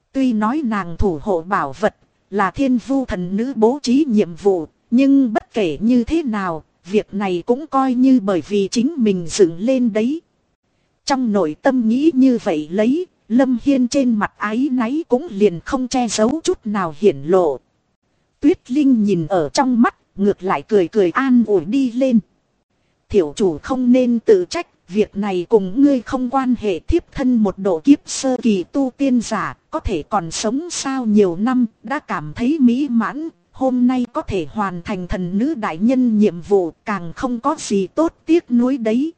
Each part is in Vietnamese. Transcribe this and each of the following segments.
Tuy nói nàng thủ hộ bảo vật, là thiên vu thần nữ bố trí nhiệm vụ, nhưng bất kể như thế nào, việc này cũng coi như bởi vì chính mình dựng lên đấy. Trong nội tâm nghĩ như vậy lấy, Lâm Hiên trên mặt áy náy cũng liền không che giấu chút nào hiển lộ. Tuyết Linh nhìn ở trong mắt, ngược lại cười cười an ủi đi lên. Thiểu chủ không nên tự trách, việc này cùng ngươi không quan hệ. Thiếp thân một độ kiếp sơ kỳ tu tiên giả, có thể còn sống sao nhiều năm, đã cảm thấy mỹ mãn. Hôm nay có thể hoàn thành thần nữ đại nhân nhiệm vụ, càng không có gì tốt tiếc nuối đấy.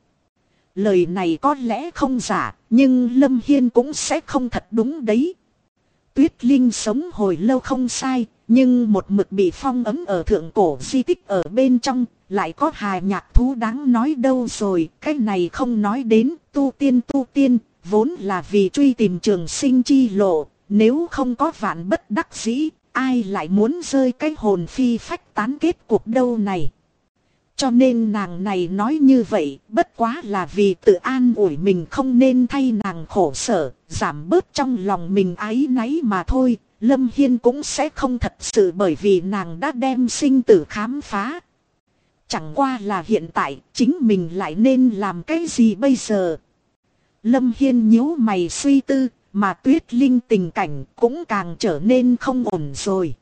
Lời này có lẽ không giả, nhưng Lâm Hiên cũng sẽ không thật đúng đấy. Tuyết Linh sống hồi lâu không sai, nhưng một mực bị phong ấn ở thượng cổ di tích ở bên trong, lại có hài nhạc thú đáng nói đâu rồi. Cái này không nói đến, tu tiên, vốn là vì truy tìm trường sinh chi lộ, nếu không có vạn bất đắc dĩ, ai lại muốn rơi cái hồn phi phách tán kết cuộc đâu này. Cho nên nàng này nói như vậy, bất quá là vì tự an ủi mình không nên thay nàng khổ sở, giảm bớt trong lòng mình áy náy mà thôi. Lâm Hiên cũng sẽ không thật sự bởi vì nàng đã đem sinh tử khám phá. Chẳng qua là hiện tại, chính mình lại nên làm cái gì bây giờ? Lâm Hiên nhíu mày suy tư, mà Tuyết Linh tình cảnh cũng càng trở nên không ổn rồi.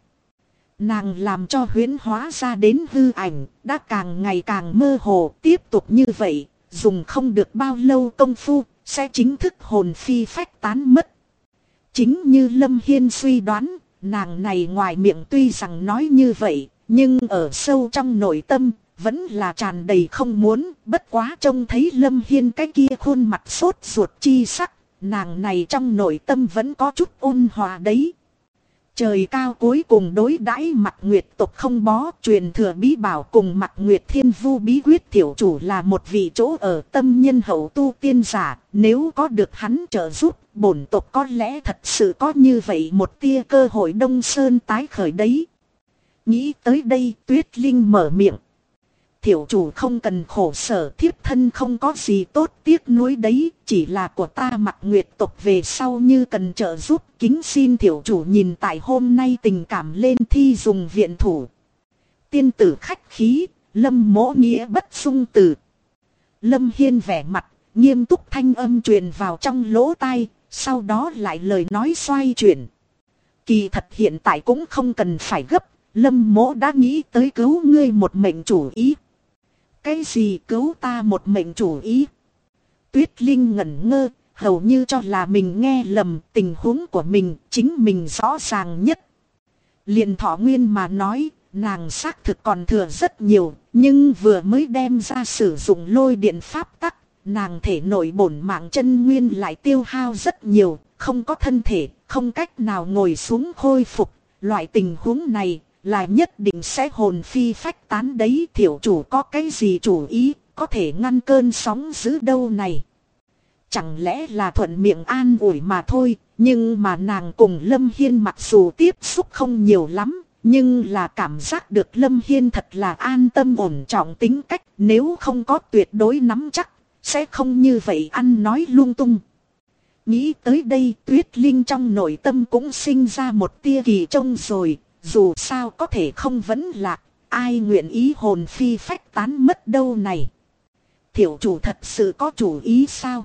Nàng làm cho huyễn hóa ra đến hư ảnh, đã càng ngày càng mơ hồ. Tiếp tục như vậy, dùng không được bao lâu công phu, sẽ chính thức hồn phi phách tán mất. Chính như Lâm Hiên suy đoán, nàng này ngoài miệng tuy rằng nói như vậy, nhưng ở sâu trong nội tâm, vẫn là tràn đầy không muốn. Bất quá trông thấy Lâm Hiên cái kia khuôn mặt sốt ruột chi sắc, nàng này trong nội tâm vẫn có chút ôn hòa đấy. Trời cao cuối cùng đối đãi Mặc Nguyệt tộc không bó, truyền thừa bí bảo cùng Mặc Nguyệt Thiên Vu bí quyết. Thiểu chủ là một vị chỗ ở tâm nhân hậu tu tiên giả, nếu có được hắn trợ giúp, bổn tộc có lẽ thật sự có như vậy một tia cơ hội Đông Sơn tái khởi đấy. Nghĩ tới đây, Tuyết Linh mở miệng. Thiểu chủ không cần khổ sở, thiếp thân không có gì tốt tiếc nuối đấy, chỉ là của ta Mặc Nguyệt tộc về sau như cần trợ giúp, kính xin thiểu chủ nhìn tại hôm nay tình cảm lên thi dùng viện thủ. Tiên tử khách khí, Lâm mỗ nghĩa bất xung từ. Lâm Hiên vẻ mặt, nghiêm túc thanh âm truyền vào trong lỗ tai, sau đó lại lời nói xoay chuyển. Kỳ thật hiện tại cũng không cần phải gấp, Lâm mỗ đã nghĩ tới cứu ngươi một mệnh chủ ý. Cái gì cứu ta một mệnh chủ ý? Tuyết Linh ngẩn ngơ, hầu như cho là mình nghe lầm. Tình huống của mình, chính mình rõ ràng nhất. Liền thọ nguyên mà nói, nàng xác thực còn thừa rất nhiều, nhưng vừa mới đem ra sử dụng lôi điện pháp tắc, nàng thể nội bổn mạng chân nguyên lại tiêu hao rất nhiều, không có thân thể, không cách nào ngồi xuống khôi phục. Loại tình huống này là nhất định sẽ hồn phi phách tán đấy. Thiểu chủ có cái gì chủ ý, có thể ngăn cơn sóng dữ đâu này. Chẳng lẽ là thuận miệng an ủi mà thôi, nhưng mà nàng cùng Lâm Hiên mặc dù tiếp xúc không nhiều lắm, nhưng là cảm giác được Lâm Hiên thật là an tâm ổn trọng tính cách, nếu không có tuyệt đối nắm chắc, sẽ không như vậy ăn nói lung tung. Nghĩ tới đây, Tuyết Linh trong nội tâm cũng sinh ra một tia kỳ trông rồi, dù sao có thể không vấn lạc, ai nguyện ý hồn phi phách tán mất đâu này. Thiểu chủ thật sự có chủ ý sao?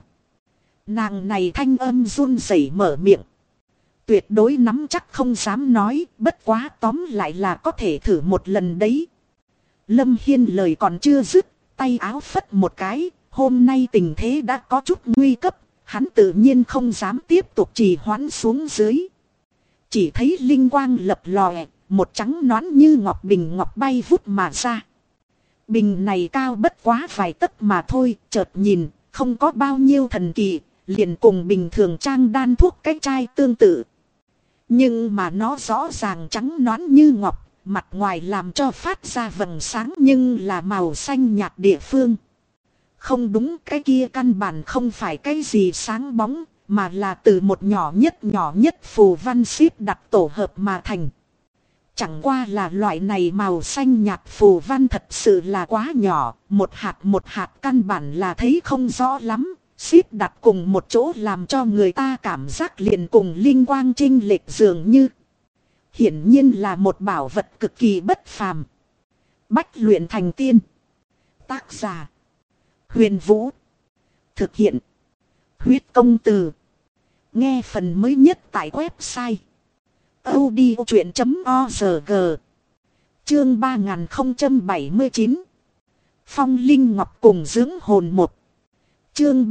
Nàng này thanh âm run rẩy mở miệng. Tuyệt đối nắm chắc không dám nói, bất quá tóm lại là có thể thử một lần đấy. Lâm Hiên lời còn chưa dứt, tay áo phất một cái, hôm nay tình thế đã có chút nguy cấp, hắn tự nhiên không dám tiếp tục trì hoãn xuống dưới. Chỉ thấy linh quang lập lòe, một trắng nõn như ngọc bình ngọc bay vút mà ra. Bình này cao bất quá vài tấc mà thôi, chợt nhìn, không có bao nhiêu thần kỳ, liền cùng bình thường trang đan thuốc cái chai tương tự. Nhưng mà nó rõ ràng trắng nõn như ngọc, mặt ngoài làm cho phát ra vầng sáng nhưng là màu xanh nhạt địa phương. Không đúng, cái kia căn bản không phải cái gì sáng bóng, mà là từ một nhỏ nhất phù văn xếp đặt tổ hợp mà thành. Chẳng qua là loại này màu xanh nhạt phù văn thật sự là quá nhỏ, một hạt căn bản là thấy không rõ lắm, xếp đặt cùng một chỗ làm cho người ta cảm giác liền cùng linh quang chênh lệch dường như. Hiển nhiên là một bảo vật cực kỳ bất phàm. Bách luyện thành tiên. Tác giả: Huyền Vũ. Thực hiện: Huyết Công Từ. Nghe phần mới nhất tại website audiochuyện.org. Chương 3079. Phong Linh Ngọc cùng dưỡng hồn 1. Chương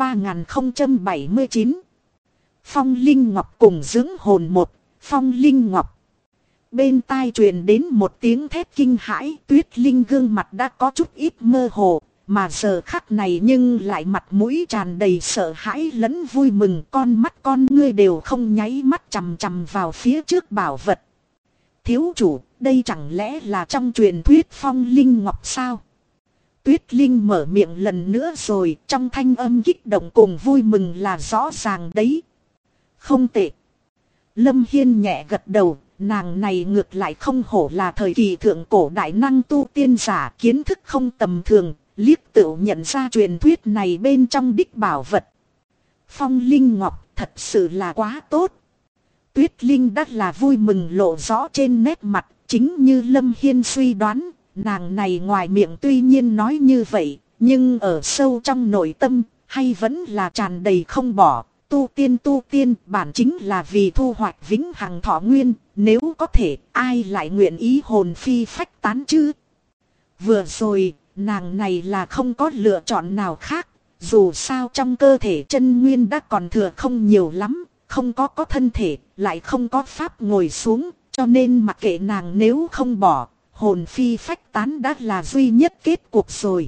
3079. Phong Linh Ngọc cùng dưỡng hồn 1. Phong Linh Ngọc. Bên tai truyền đến một tiếng thét kinh hãi. Tuyết Linh gương mặt đã có chút ít mơ hồ, mà giờ khắc này nhưng lại mặt mũi tràn đầy sợ hãi lẫn vui mừng. Con mắt con ngươi đều không nháy mắt chằm chằm vào phía trước bảo vật. Thiếu chủ, đây chẳng lẽ là trong truyền thuyết Phong Linh Ngọc sao? Tuyết Linh mở miệng lần nữa rồi, trong thanh âm kích động cùng vui mừng là rõ ràng đấy. Không tệ. Lâm Hiên nhẹ gật đầu, nàng này ngược lại không hổ là thời kỳ thượng cổ đại năng tu tiên giả, kiến thức không tầm thường, liếc tựu nhận ra truyền thuyết này bên trong đích bảo vật. Phong Linh Ngọc thật sự là quá tốt. Tuyết Linh đắt là vui mừng lộ rõ trên nét mặt, chính như Lâm Hiên suy đoán. Nàng này ngoài miệng tuy nhiên nói như vậy, nhưng ở sâu trong nội tâm, hay vẫn là tràn đầy không bỏ. Tu tiên bản chính là vì thu hoạch vĩnh hằng thọ nguyên, nếu có thể ai lại nguyện ý hồn phi phách tán chứ. Vừa rồi, nàng này là không có lựa chọn nào khác, dù sao trong cơ thể chân nguyên đã còn thừa không nhiều lắm, không có thân thể, lại không có pháp ngồi xuống, cho nên mặc kệ nàng nếu không bỏ. Hồn phi phách tán đã là duy nhất kết cuộc rồi.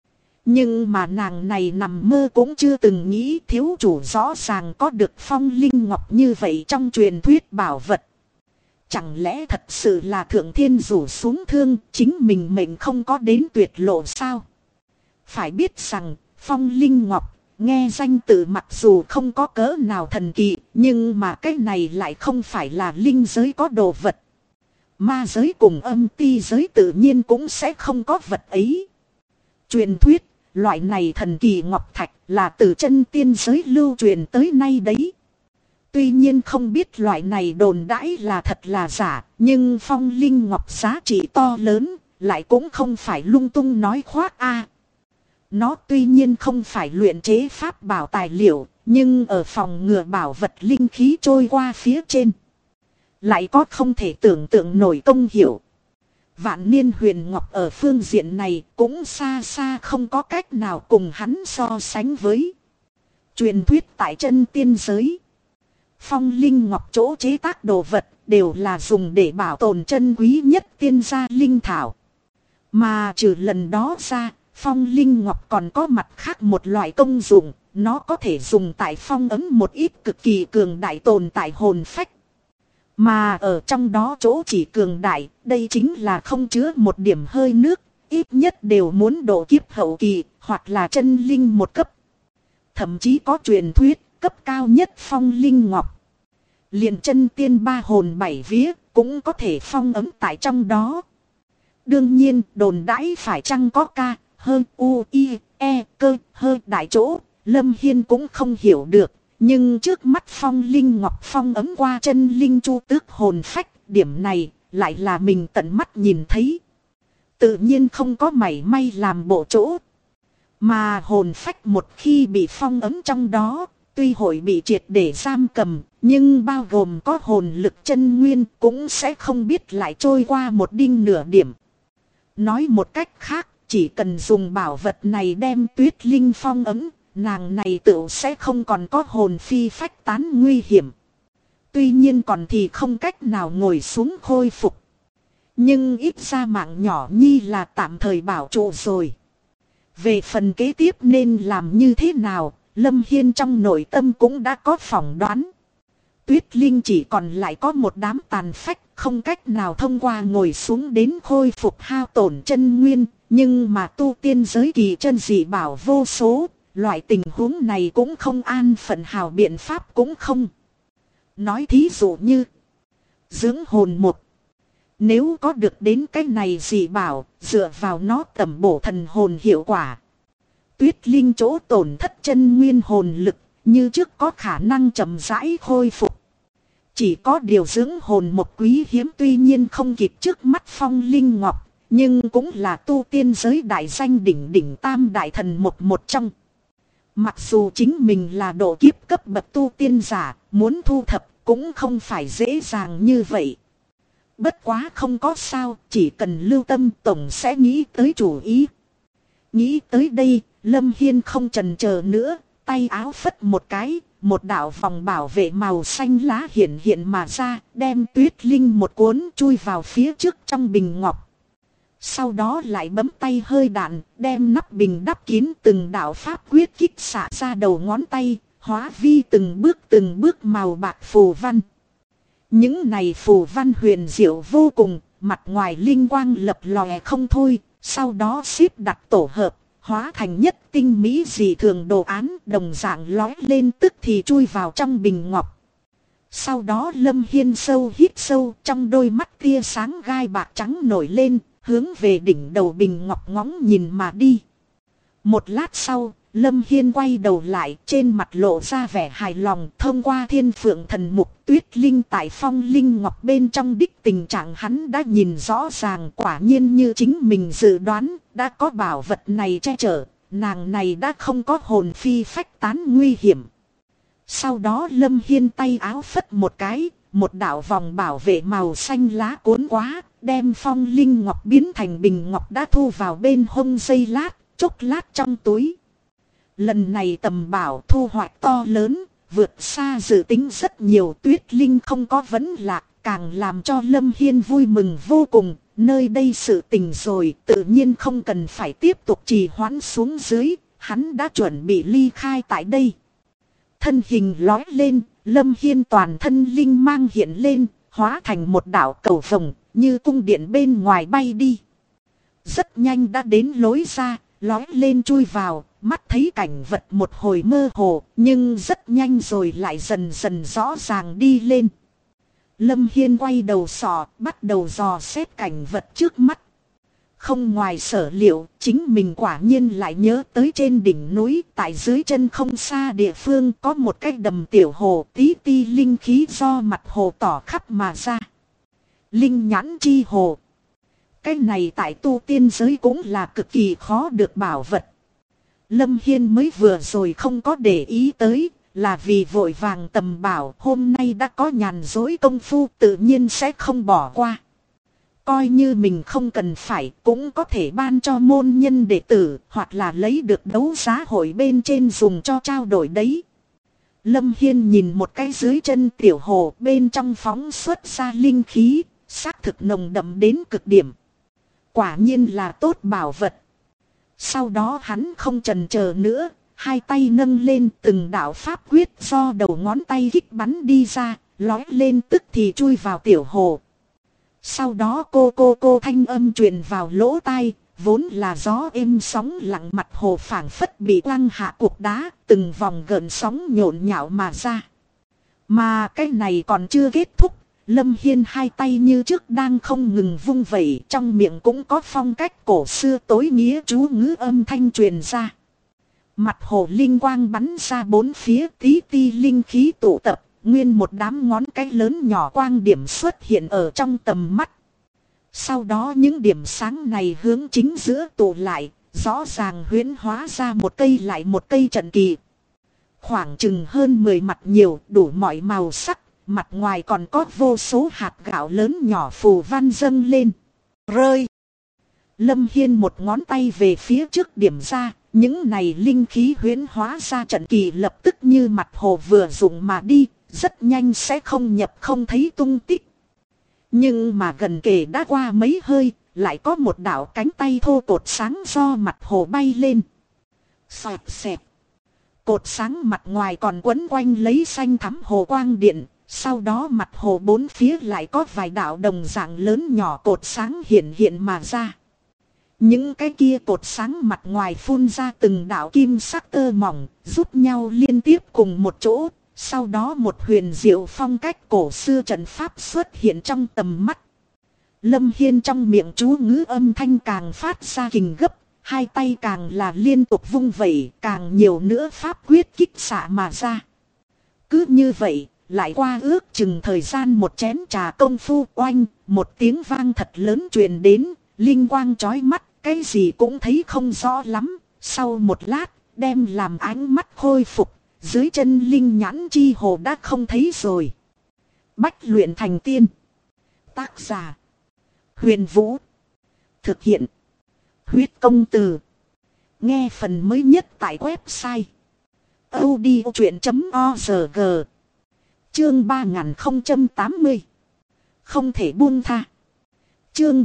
Nhưng mà nàng này nằm mơ cũng chưa từng nghĩ thiếu chủ rõ ràng có được Phong Linh Ngọc như vậy trong truyền thuyết bảo vật. Chẳng lẽ thật sự là thượng thiên rủ xuống thương, chính mình mệnh không có đến tuyệt lộ sao? Phải biết rằng Phong Linh Ngọc nghe danh tự mặc dù không có cỡ nào thần kỳ, nhưng mà cái này lại không phải là linh giới có đồ vật. Ma giới cùng âm ti giới tự nhiên cũng sẽ không có vật ấy. Truyền thuyết, loại này thần kỳ ngọc thạch là từ chân tiên giới lưu truyền tới nay đấy. Tuy nhiên không biết loại này đồn đãi là thật là giả, nhưng Phong Linh Ngọc giá trị to lớn, lại cũng không phải lung tung nói khoác a. Nó tuy nhiên không phải luyện chế pháp bảo tài liệu, nhưng ở phòng ngừa bảo vật linh khí trôi qua phía trên, lại có không thể tưởng tượng nổi công hiệu. Vạn Niên Huyền Ngọc ở phương diện này cũng xa xa không có cách nào cùng hắn so sánh với. Truyền thuyết tại chân tiên giới, Phong Linh Ngọc chỗ chế tác đồ vật đều là dùng để bảo tồn chân quý nhất tiên gia linh thảo. Mà trừ lần đó ra, Phong Linh Ngọc còn có mặt khác một loại công dụng, nó có thể dùng tại phong ấn một ít cực kỳ cường đại tồn tại hồn phách. Mà ở trong đó chỗ chỉ cường đại, đây chính là không chứa một điểm hơi nước, ít nhất đều muốn độ kiếp hậu kỳ, hoặc là chân linh một cấp. Thậm chí có truyền thuyết, cấp cao nhất Phong Linh Ngọc, liền chân tiên ba hồn bảy vía, cũng có thể phong ấn tại trong đó. Đương nhiên, đồn đãi phải chăng có ca, hơn u, i, e, cơ, hơi đại chỗ, Lâm Hiên cũng không hiểu được. Nhưng trước mắt Phong Linh Ngọc phong ấm qua chân linh chu tước hồn phách, điểm này lại là mình tận mắt nhìn thấy. Tự nhiên không có mảy may làm bộ chỗ. Mà hồn phách một khi bị phong ấm trong đó, tuy hội bị triệt để giam cầm, nhưng bao gồm có hồn lực chân nguyên cũng sẽ không biết lại trôi qua một đinh nửa điểm. Nói một cách khác, chỉ cần dùng bảo vật này đem Tuyết Linh phong ấm, nàng này tựu sẽ không còn có hồn phi phách tán nguy hiểm. Tuy nhiên còn thì không cách nào ngồi xuống khôi phục, nhưng ít ra mạng nhỏ nhi là tạm thời bảo trụ rồi. Về phần kế tiếp nên làm như thế nào, Lâm Hiên trong nội tâm cũng đã có phỏng đoán. Tuyết Linh chỉ còn lại có một đám tàn phách, không cách nào thông qua ngồi xuống đến khôi phục hao tổn chân nguyên, nhưng mà tu tiên giới kỳ chân dị bảo vô số. Loại tình huống này cũng không an phận hào biện pháp cũng không. Nói thí dụ như dưỡng hồn một. Nếu có được đến cái này dị bảo, dựa vào nó tẩm bổ thần hồn hiệu quả, Tuyết Linh chỗ tổn thất chân nguyên hồn lực, như trước có khả năng chậm rãi khôi phục. Chỉ có điều dưỡng hồn một quý hiếm tuy nhiên không kịp trước mắt Phong Linh Ngọc, nhưng cũng là tu tiên giới đại danh đỉnh đỉnh tam đại thần một trong. Mặc dù chính mình là độ kiếp cấp bậc tu tiên giả, muốn thu thập cũng không phải dễ dàng như vậy. Bất quá không có sao, chỉ cần lưu tâm tổng sẽ nghĩ tới chủ ý. Nghĩ tới đây, Lâm Hiên không chần chờ nữa, tay áo phất một cái, một đạo vòng bảo vệ màu xanh lá hiện hiện mà ra, đem Tuyết Linh một cuốn chui vào phía trước trong bình ngọc. Sau đó lại bấm tay hơi đạn, đem nắp bình đắp kín, từng đạo pháp quyết kích xạ ra đầu ngón tay, hóa vi từng bước màu bạc phù văn. Những này phù văn huyền diệu vô cùng, mặt ngoài linh quang lập lòe không thôi, sau đó xếp đặt tổ hợp, hóa thành nhất tinh mỹ dị thường đồ án, đồng dạng lói lên tức thì chui vào trong bình ngọc. Sau đó Lâm Hiên sâu hít sâu, trong đôi mắt tia sáng gai bạc trắng nổi lên, hướng về đỉnh đầu bình ngọc ngóng nhìn mà đi. Một lát sau, Lâm Hiên quay đầu lại, trên mặt lộ ra vẻ hài lòng. Thông qua Thiên Phượng Thần Mục, Tuyết Linh tại Phong Linh Ngọc bên trong đích tình trạng hắn đã nhìn rõ ràng, quả nhiên như chính mình dự đoán, đã có bảo vật này che chở, nàng này đã không có hồn phi phách tán nguy hiểm. Sau đó Lâm Hiên tay áo phất một cái, một đạo vòng bảo vệ màu xanh lá cuốn quá, đem Phong Linh Ngọc biến thành bình ngọc đã thu vào bên hông dây lát, chốc lát trong túi. Lần này tầm bảo thu hoạch to lớn, vượt xa dự tính rất nhiều. Tuyết Linh không có vấn lạc, càng làm cho Lâm Hiên vui mừng vô cùng. Nơi đây sự tình rồi, tự nhiên không cần phải tiếp tục trì hoãn xuống dưới, hắn đã chuẩn bị ly khai tại đây. Thân hình lói lên, Lâm Hiên toàn thân linh mang hiện lên, hóa thành một đạo cầu vồng, như cung điện bên ngoài bay đi. Rất nhanh đã đến lối ra, lói lên chui vào, mắt thấy cảnh vật một hồi mơ hồ, nhưng rất nhanh rồi lại dần dần rõ ràng đi lên. Lâm Hiên quay đầu sọ, bắt đầu dò xét cảnh vật trước mắt. Không ngoài sở liệu, chính mình quả nhiên lại nhớ tới trên đỉnh núi, tại dưới chân không xa địa phương có một cái đầm tiểu hồ, tí ti linh khí do mặt hồ tỏ khắp mà ra. Linh nhãn chi hồ. Cái này tại tu tiên giới cũng là cực kỳ khó được bảo vật. Lâm Hiên mới vừa rồi không có để ý tới, là vì vội vàng tầm bảo, hôm nay đã có nhàn dối công phu, tự nhiên sẽ không bỏ qua. Coi như mình không cần phải, cũng có thể ban cho môn nhân đệ tử, hoặc là lấy được đấu giá hội bên trên dùng cho trao đổi đấy. Lâm Hiên nhìn một cái dưới chân tiểu hồ, bên trong phóng xuất ra linh khí, xác thực nồng đậm đến cực điểm. Quả nhiên là tốt bảo vật. Sau đó hắn không chần chờ nữa, hai tay nâng lên, từng đạo pháp quyết do đầu ngón tay kích bắn đi ra, lói lên tức thì chui vào tiểu hồ. Sau đó cô thanh âm truyền vào lỗ tai, vốn là gió êm sóng lặng, mặt hồ phảng phất bị quăng hạ cục đá, từng vòng gợn sóng nhộn nhạo mà ra. Mà cái này còn chưa kết thúc, Lâm Hiên hai tay như trước đang không ngừng vung vẩy, trong miệng cũng có phong cách cổ xưa tối nghĩa chú ngữ âm thanh truyền ra. Mặt hồ linh quang bắn ra bốn phía, tí ti linh khí tụ tập, nguyên một đám ngón cái lớn nhỏ quang điểm xuất hiện ở trong tầm mắt. Sau đó những điểm sáng này hướng chính giữa tụ lại, rõ ràng huyễn hóa ra một cây lại một cây trận kỳ. Khoảng chừng hơn 10 mặt nhiều, đủ mọi màu sắc, mặt ngoài còn có vô số hạt gạo lớn nhỏ phù văn dâng lên. Rơi! Lâm Hiên một ngón tay về phía trước điểm ra, những này linh khí huyễn hóa ra trận kỳ lập tức như mặt hồ vừa dụng mà đi, rất nhanh sẽ không nhập không thấy tung tích. Nhưng mà gần kề đã qua mấy hơi, lại có một đạo cánh tay thô cột sáng do mặt hồ bay lên. Xoẹt xẹt. Cột sáng mặt ngoài còn quấn quanh lấy xanh thắm hồ quang điện, sau đó mặt hồ bốn phía lại có vài đạo đồng dạng lớn nhỏ cột sáng hiện hiện mà ra. Những cái kia cột sáng mặt ngoài phun ra từng đạo kim sắc tơ mỏng, giúp nhau liên tiếp cùng một chỗ. Sau đó một huyền diệu phong cách cổ xưa trận pháp xuất hiện trong tầm mắt. Lâm Hiên trong miệng chú ngữ âm thanh càng phát ra kình gấp, hai tay càng là liên tục vung vẩy, càng nhiều nữa pháp quyết kích xạ mà ra. Cứ như vậy, lại qua ước chừng thời gian một chén trà công phu, oanh, một tiếng vang thật lớn truyền đến, linh quang chói mắt, cái gì cũng thấy không rõ lắm. Sau một lát, đem làm ánh mắt khôi phục, dưới chân linh nhãn chi hồ đã không thấy rồi. Bách luyện thành tiên. Tác giả: Huyền Vũ. Thực hiện: Huyết Công Từ. Nghe phần mới nhất tại website audiochuyện.org. Chương 3080. Không thể buông tha. Chương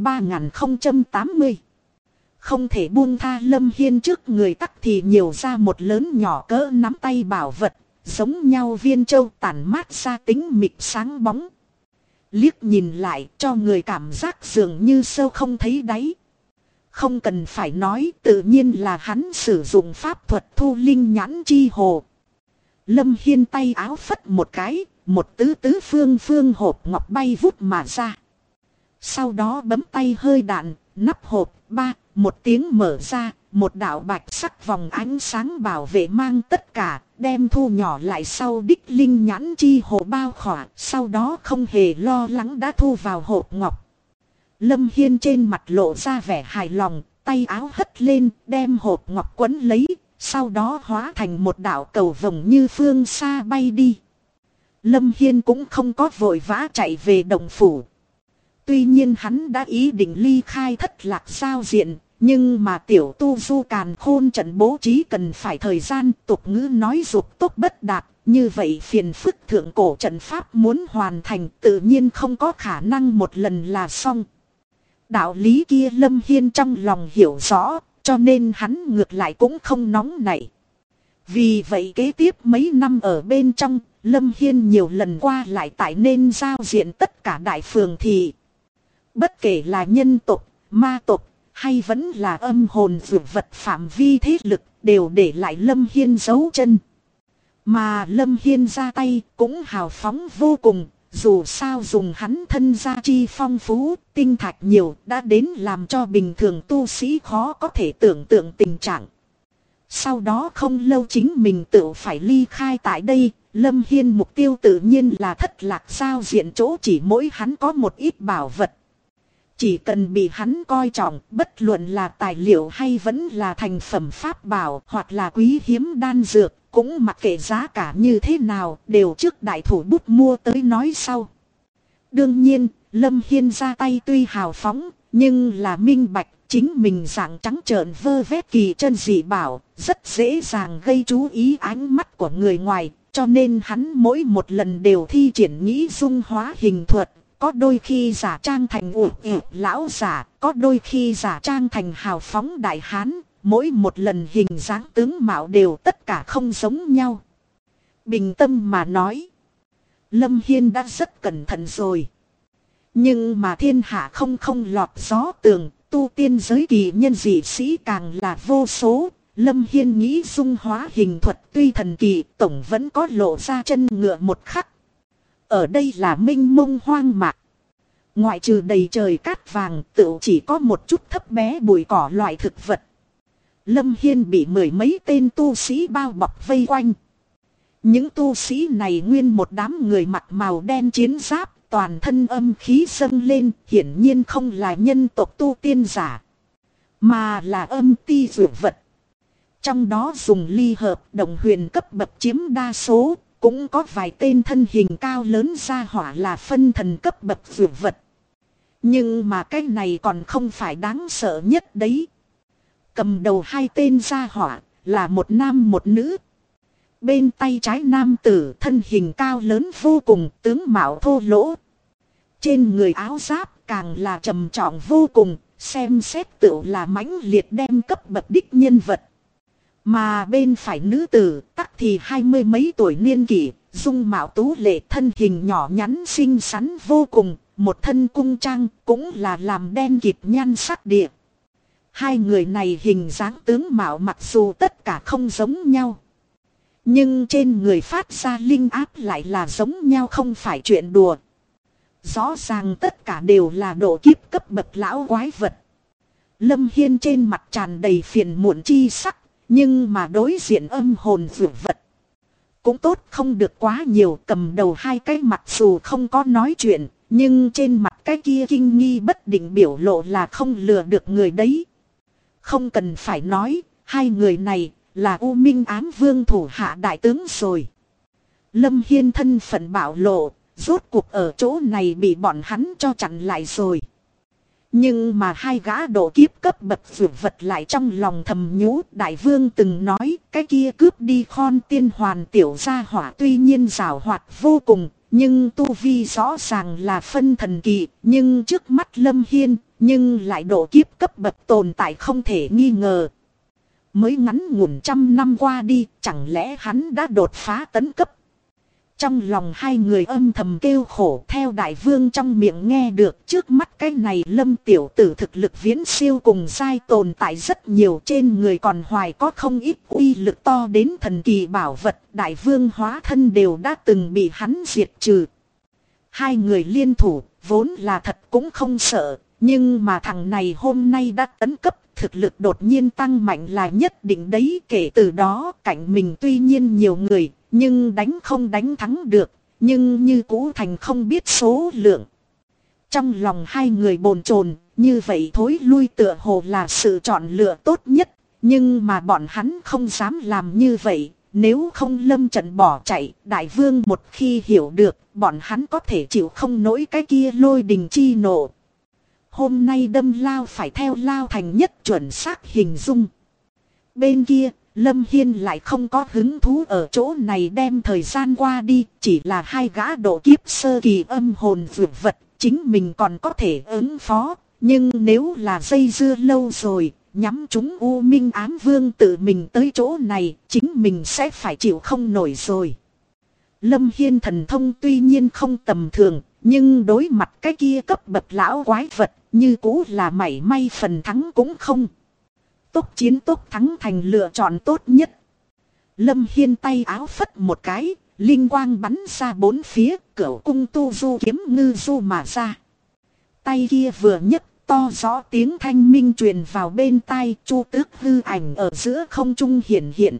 3080. Không thể buông tha. Lâm Hiên trước người tắc thì nhiều ra một lớn nhỏ cỡ nắm tay bảo vật, giống nhau viên châu tản mát ra tính mịt sáng bóng. Liếc nhìn lại cho người cảm giác dường như sâu không thấy đáy. Không cần phải nói, tự nhiên là hắn sử dụng pháp thuật thu linh nhãn chi hồ. Lâm Hiên tay áo phất một cái, một tứ phương hộp ngọc bay vút mà ra. Sau đó bấm tay hơi đạn, nắp hộp một tiếng mở ra, một đạo bạch sắc vòng ánh sáng bảo vệ mang tất cả, đem thu nhỏ lại sau đích linh nhãn chi hồ bao khỏa, sau đó không hề lo lắng đã thu vào hộp ngọc. Lâm Hiên trên mặt lộ ra vẻ hài lòng, tay áo hất lên, đem hộp ngọc quấn lấy, sau đó hóa thành một đạo cầu vồng như phương xa bay đi. Lâm Hiên cũng không có vội vã chạy về động phủ. Tuy nhiên hắn đã ý định ly khai Thất Lạc giao diện, nhưng mà tiểu tu du càn khôn trận bố trí cần phải thời gian, tục ngữ nói dục tốc bất đạt, như vậy phiền phức thượng cổ trận pháp muốn hoàn thành tự nhiên không có khả năng một lần là xong. Đạo lý kia Lâm Hiên trong lòng hiểu rõ, cho nên hắn ngược lại cũng không nóng nảy. Vì vậy kế tiếp mấy năm ở bên trong, Lâm Hiên nhiều lần qua lại tại nên giao diện tất cả đại phường thị. Bất kể là nhân tộc, ma tộc, hay vẫn là âm hồn dược vật phạm vi thế lực, đều để lại Lâm Hiên dấu chân. Mà Lâm Hiên ra tay cũng hào phóng vô cùng, dù sao dùng hắn thân gia chi phong phú, tinh thạch nhiều đã đến làm cho bình thường tu sĩ khó có thể tưởng tượng tình trạng. Sau đó không lâu chính mình tự phải ly khai tại đây, Lâm Hiên mục tiêu tự nhiên là Thất Lạc giao diện chỗ chỉ mỗi hắn có một ít bảo vật. Chỉ cần bị hắn coi trọng, bất luận là tài liệu hay vẫn là thành phẩm pháp bảo hoặc là quý hiếm đan dược, cũng mặc kệ giá cả như thế nào, đều trước đại thủ bút mua tới nói sau. Đương nhiên, Lâm Hiên ra tay tuy hào phóng, nhưng là minh bạch, chính mình dạng trắng trợn vơ vét kỳ chân dị bảo, rất dễ dàng gây chú ý ánh mắt của người ngoài, cho nên hắn mỗi một lần đều thi triển nghĩ dung hóa hình thuật. Có đôi khi giả trang thành lão giả, có đôi khi giả trang thành hào phóng đại hán, mỗi một lần hình dáng tướng mạo đều tất cả không giống nhau. Bình tâm mà nói, Lâm Hiên đã rất cẩn thận rồi. Nhưng mà thiên hạ không lọt gió tường, tu tiên giới kỳ nhân dị sĩ càng là vô số. Lâm Hiên nghĩ dung hóa hình thuật tuy thần kỳ, tổng vẫn có lộ ra chân ngựa một khắc. Ở đây là mênh mông hoang mạc. Ngoại trừ đầy trời cát vàng, tự chỉ có một chút thấp bé bụi cỏ loại thực vật. Lâm Hiên bị mười mấy tên tu sĩ bao bọc vây quanh. Những tu sĩ này nguyên một đám người mặc màu đen chiến giáp, toàn thân âm khí dâng lên, hiển nhiên không là nhân tộc tu tiên giả, mà là âm ti dược vật. Trong đó dùng ly hợp đồng huyền cấp bậc chiếm đa số, cũng có vài tên thân hình cao lớn ra hỏa là phân thần cấp bậc dược vật. Nhưng mà cái này còn không phải đáng sợ nhất đấy. Cầm đầu hai tên ra hỏa là một nam một nữ. Bên tay trái nam tử thân hình cao lớn vô cùng, tướng mạo thô lỗ. Trên người áo giáp càng là trầm trọng vô cùng, xem xét tựu là mãnh liệt đem cấp bậc đích nhân vật. Mà bên phải nữ tử tắc thì 20 mấy tuổi niên kỷ, dung mạo tú lệ, thân hình nhỏ nhắn xinh xắn vô cùng, một thân cung trang cũng là làm đen kịt nhan sắc địa. Hai người này hình dáng tướng mạo mặc dù tất cả không giống nhau, nhưng trên người phát ra linh áp lại là giống nhau không phải chuyện đùa. Rõ ràng tất cả đều là độ kiếp cấp bậc lão quái vật. Lâm Hiên trên mặt tràn đầy phiền muộn chi sắc, nhưng mà đối diện âm hồn vượt vật. Cũng tốt không được quá nhiều, cầm đầu hai cái mặt dù không có nói chuyện, nhưng trên mặt cái kia kinh nghi bất định biểu lộ là không lừa được người đấy. Không cần phải nói, hai người này là U Minh Ám Vương thủ hạ đại tướng rồi. Lâm Hiên thân phận bạo lộ, rốt cuộc ở chỗ này bị bọn hắn cho chặn lại rồi. Nhưng mà hai gã độ kiếp cấp bậc vượt vật lại trong lòng thầm nhủ, đại vương từng nói cái kia cướp đi Khôn Tiên Hoàn tiểu gia hỏa tuy nhiên giàu hoạt vô cùng, nhưng tu vi rõ ràng là phân thần kỳ, nhưng trước mắt Lâm Hiên, nhưng lại độ kiếp cấp bậc tồn tại không thể nghi ngờ. Mới ngắn ngủn trăm năm qua đi, chẳng lẽ hắn đã đột phá tấn cấp? Trong lòng hai người âm thầm kêu khổ, theo đại vương trong miệng nghe được trước mắt cái này Lâm tiểu tử thực lực viễn siêu cùng giai tồn tại rất nhiều, trên người còn hoài có không ít uy lực to đến thần kỳ bảo vật, đại vương hóa thân đều đã từng bị hắn diệt trừ. Hai người liên thủ vốn là thật cũng không sợ, nhưng mà thằng này hôm nay đã tấn cấp, thực lực đột nhiên tăng mạnh là nhất định đấy. Kể từ đó cạnh mình tuy nhiên nhiều người, nhưng đánh không đánh thắng được, nhưng như cũ thành không biết số lượng. Trong lòng hai người bồn chồn, như vậy thối lui tựa hồ là sự chọn lựa tốt nhất, nhưng mà bọn hắn không dám làm như vậy. Nếu không lâm trận bỏ chạy, đại vương một khi hiểu được, bọn hắn có thể chịu không nổi cái kia lôi đình chi nộ. Hôm nay đâm lao phải theo lao thành nhất chuẩn xác hình dung. Bên kia, Lâm Hiên lại không có hứng thú ở chỗ này đem thời gian qua đi, chỉ là hai gã độ kiếp sơ kỳ âm hồn vượt vật, chính mình còn có thể ứng phó, nhưng nếu là dây dưa lâu rồi, nhắm chúng U Minh Ám Vương tự mình tới chỗ này, chính mình sẽ phải chịu không nổi rồi. Lâm Hiên thần thông tuy nhiên không tầm thường, nhưng đối mặt cái kia cấp bậc lão quái vật, như cũ là mảy may phần thắng cũng không. Tốc chiến tốc thắng thành lựa chọn tốt nhất. Lâm Hiên tay áo phất một cái, linh quang bắn ra bốn phía, cửu cung tu du kiếm ngư du mà ra. Tay kia vừa nhấc, to rõ tiếng thanh minh truyền vào bên tai, Chu Tước hư ảnh ở giữa không trung hiện hiện.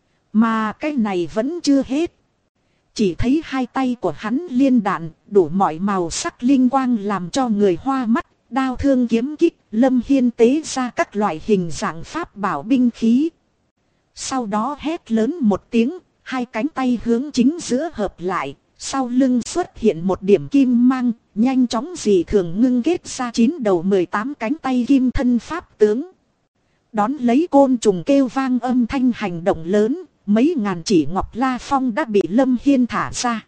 Mà cái này vẫn chưa hết. Chỉ thấy hai tay của hắn liên đạn, đủ mọi màu sắc linh quang làm cho người hoa mắt. Đao thương kiếm kích, Lâm Hiên tế ra các loại hình dạng pháp bảo binh khí. Sau đó hét lớn một tiếng, hai cánh tay hướng chính giữa hợp lại, sau lưng xuất hiện một điểm kim mang, nhanh chóng dị thường ngưng kết ra 9 đầu 18 cánh tay kim thân pháp tướng. Đón lấy côn trùng kêu vang âm thanh hành động lớn, mấy ngàn chỉ ngọc la phong đã bị Lâm Hiên thả ra.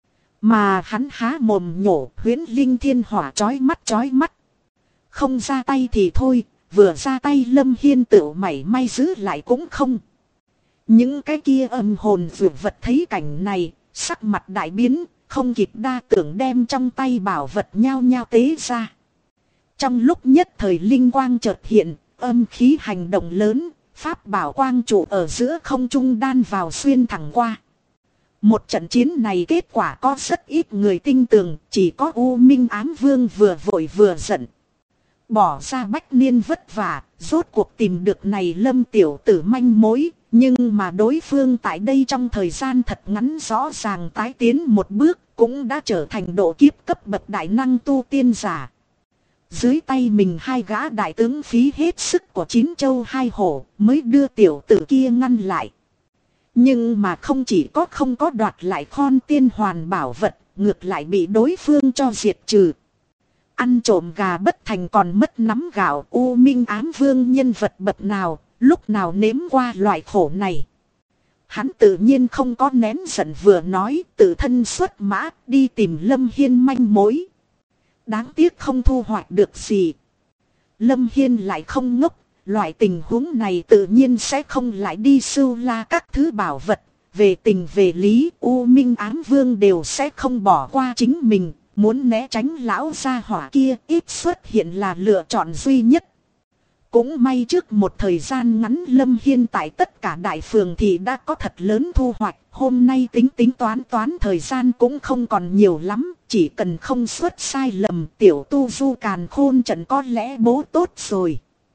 Mà hắn há mồm nhổ, huyễn linh thiên hỏa chói mắt. Không ra tay thì thôi, vừa ra tay Lâm Hiên tự mảy may giữ lại cũng không. Những cái kia âm hồn vượt vật thấy cảnh này, sắc mặt đại biến, không kịp đa tưởng đem trong tay bảo vật nhao nhao tế ra. Trong lúc nhất thời linh quang chợt hiện, âm khí hành động lớn, pháp bảo quang trụ ở giữa không trung đan vào xuyên thẳng qua. Một trận chiến này kết quả có rất ít người tin tưởng, chỉ có U Minh Ám Vương vừa vội vừa giận. Bỏ ra bách niên vất vả, rốt cuộc tìm được này Lâm tiểu tử manh mối, nhưng mà đối phương tại đây trong thời gian thật ngắn rõ ràng tái tiến một bước, cũng đã trở thành độ kiếp cấp bậc đại năng tu tiên giả. Dưới tay mình hai gã đại tướng phí hết sức của 9 châu 2 hổ mới đưa tiểu tử kia ngăn lại. Nhưng mà không chỉ có không có đoạt lại Khôn Tiên Hoàn bảo vật, ngược lại bị đối phương cho diệt trừ. Ăn trộm gà bất thành còn mất nắm gạo, U Minh Ám Vương nhân vật bậc nào, lúc nào nếm qua loại khổ này. Hắn tự nhiên không có nén giận, vừa nói tự thân xuất mã đi tìm Lâm Hiên manh mối. Đáng tiếc không thu hoạch được gì. Lâm Hiên lại không ngốc, loại tình huống này tự nhiên sẽ không lại đi sưu la các thứ bảo vật. Về tình về lý, U Minh Ám Vương đều sẽ không bỏ qua chính mình. Muốn né tránh lão gia hỏa kia ít xuất hiện là lựa chọn duy nhất. Cũng may trước một thời gian ngắn Lâm Hiên tại tất cả đại phường thì đã có thật lớn thu hoạch. Hôm nay tính toán thời gian cũng không còn nhiều lắm. Chỉ cần không xuất sai lầm tiểu tu du càn khôn trận có lẽ bố tốt rồi.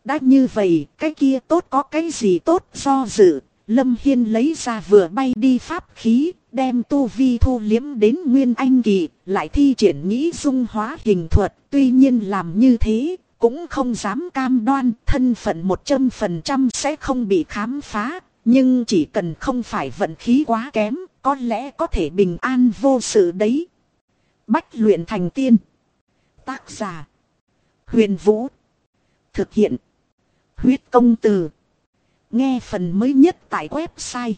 Đã như vậy, cái kia tốt có cái gì tốt do dự. Lâm Hiên lấy ra vừa bay đi pháp khí, đem tu vi thu liếm đến Nguyên Anh kỳ, lại thi triển nghĩ dung hóa hình thuật. Tuy nhiên làm như thế, cũng không dám cam đoan thân phận 100% sẽ không bị khám phá. Nhưng chỉ cần không phải vận khí quá kém, có lẽ có thể bình an vô sự đấy. Bách luyện thành tiên. Tác giả: Huyền Vũ. Thực hiện: Huyết Công Từ. Nghe phần mới nhất tại website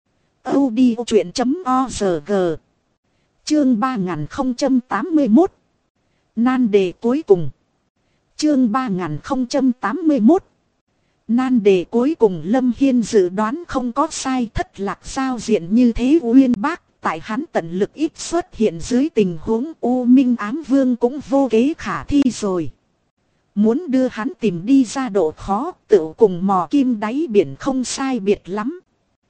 audiochuyện.org. Chương 3081. Nan đề cuối cùng. Chương 3081. Nan đề cuối cùng. Lâm Hiên dự đoán không có sai, Thất Lạc giao diện như thế uyên bác. Tại hắn tận lực ít xuất hiện dưới tình huống, U Minh Ám Vương cũng vô kế khả thi rồi. Muốn đưa hắn tìm đi ra độ khó, tự cùng mò kim đáy biển không sai biệt lắm.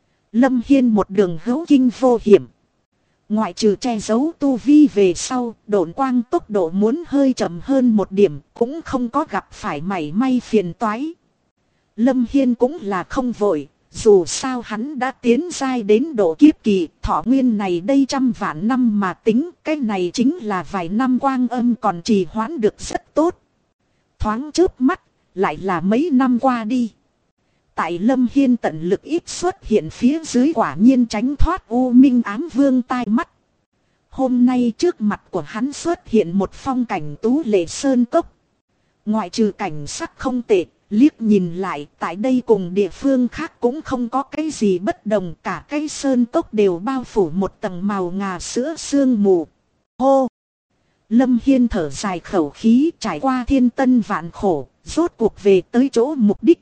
Lâm Hiên một đường hữu kinh vô hiểm. Ngoại trừ che giấu tu vi về sau, độn quang tốc độ muốn hơi chậm hơn một điểm, cũng không có gặp phải mảy may phiền toái. Lâm Hiên cũng là không vội, dù sao hắn đã tiến giai đến độ kiếp kỳ, thọ nguyên này đây 100 vạn năm mà tính, cái này chính là vài năm quang âm còn trì hoãn được rất tốt. Thoáng chớp mắt, lại là mấy năm qua đi. Tại Lâm Hiên tận lực ít xuất hiện phía dưới, quả nhiên tránh thoát U Minh Ám Vương tai mắt. Hôm nay trước mặt của hắn xuất hiện một phong cảnh tú lệ sơn cốc. Ngoại trừ cảnh sắc không tệ, liếc nhìn lại tại đây cùng địa phương khác cũng không có cái gì bất đồng. Cả cái sơn cốc đều bao phủ một tầng màu ngà sữa sương mù. Hô! Lâm Hiên thở dài khẩu khí, trải qua thiên tân vạn khổ, rốt cuộc về tới chỗ mục đích.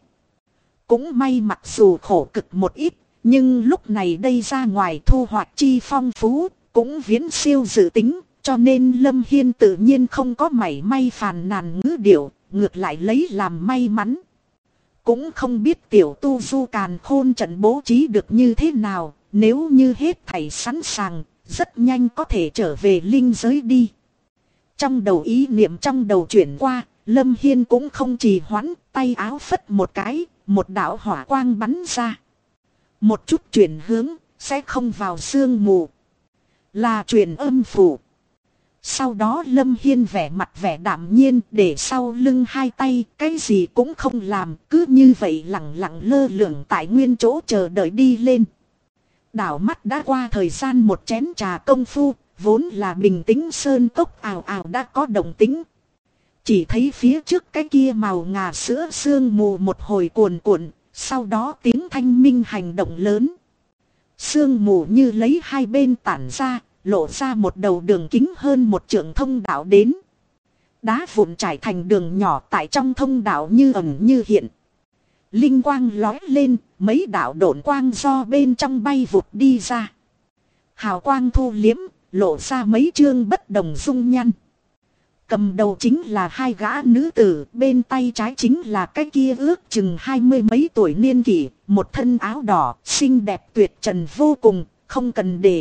Cũng may mặc dù khổ cực một ít, nhưng lúc này đây ra ngoài thu hoạch chi phong phú, cũng viễn siêu dự tính, cho nên Lâm Hiên tự nhiên không có mảy may phàn nàn ngữ điệu, ngược lại lấy làm may mắn. Cũng không biết tiểu tu du càn khôn trận bố trí được như thế nào, nếu như hết thảy sẵn sàng, rất nhanh có thể trở về linh giới đi. Trong đầu ý niệm trong đầu chuyển qua, Lâm Hiên cũng không trì hoãn, tay áo phất một cái, một đạo hỏa quang bắn ra. Một chút chuyển hướng, sẽ không vào sương mù. Là truyền âm phủ. Sau đó Lâm Hiên vẻ mặt vẻ đạm nhiên, để sau lưng hai tay, cái gì cũng không làm, cứ như vậy lặng lặng lơ lửng tại nguyên chỗ chờ đợi đi lên. Đảo mắt đã qua thời gian một chén trà công phu, vốn là bình tĩnh sơn cốc ào ào đã có động tĩnh. Chỉ thấy phía trước cái kia màu ngà sữa sương mù một hồi cuồn cuộn, sau đó tiếng thanh minh hành động lớn. Sương mù như lấy hai bên tản ra, lộ ra một đầu đường kính hơn một trượng thông đạo đến. Đá vụn trải thành đường nhỏ tại trong thông đạo như ẩn như hiện. Linh quang lói lên, mấy đạo độn quang do bên trong bay vụt đi ra. Hào quang thu liếm, lộ ra mấy chương bất đồng dung nhăn. Cầm đầu chính là hai gã nữ tử, bên tay trái chính là cái kia ước chừng 20 mấy tuổi niên kỷ, một thân áo đỏ, xinh đẹp tuyệt trần vô cùng, không cần đề.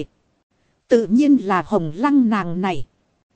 Tự nhiên là Hồng Lăng nàng này.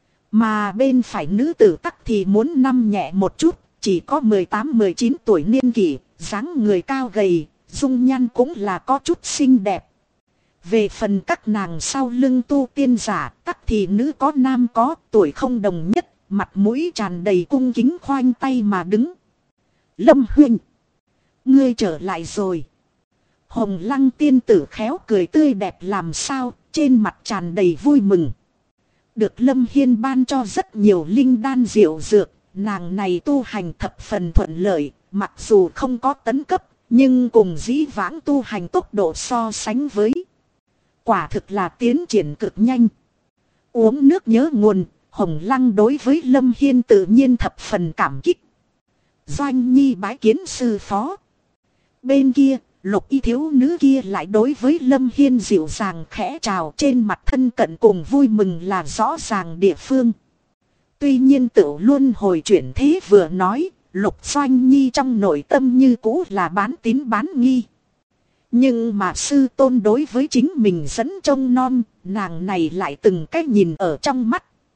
Mà bên phải nữ tử tắc thì muốn năm nhẹ một chút, chỉ có 18-19 tuổi niên kỷ, dáng người cao gầy, dung nhan cũng là có chút xinh đẹp. Về phần các nàng sau lưng tu tiên giả, tắc thì nữ có nam có, tuổi không đồng nhất, mặt mũi tràn đầy cung kính khoanh tay mà đứng. Lâm huynh, ngươi trở lại rồi. Hồng Lăng tiên tử khéo cười tươi đẹp làm sao, trên mặt tràn đầy vui mừng. Được Lâm Hiên ban cho rất nhiều linh đan diệu dược, nàng này tu hành thập phần thuận lợi, mặc dù không có tấn cấp, nhưng cùng dĩ vãng tu hành tốc độ so sánh với. Quả thực là tiến triển cực nhanh. Uống nước nhớ nguồn, Hồng Lăng đối với Lâm Hiên tự nhiên thập phần cảm kích. Doanh Nhi bái kiến sư phó. Bên kia, Lục Y thiếu nữ kia lại đối với Lâm Hiên dịu dàng khẽ chào, trên mặt thân cận cùng vui mừng là rõ ràng địa phương. Tuy nhiên tự luôn hồi chuyển thế vừa nói, Lục Doanh Nhi trong nội tâm như cũ là bán tín bán nghi. Nhưng mà sư tôn đối với chính mình dẫn trông non, nàng này lại từng cách nhìn ở trong mắt.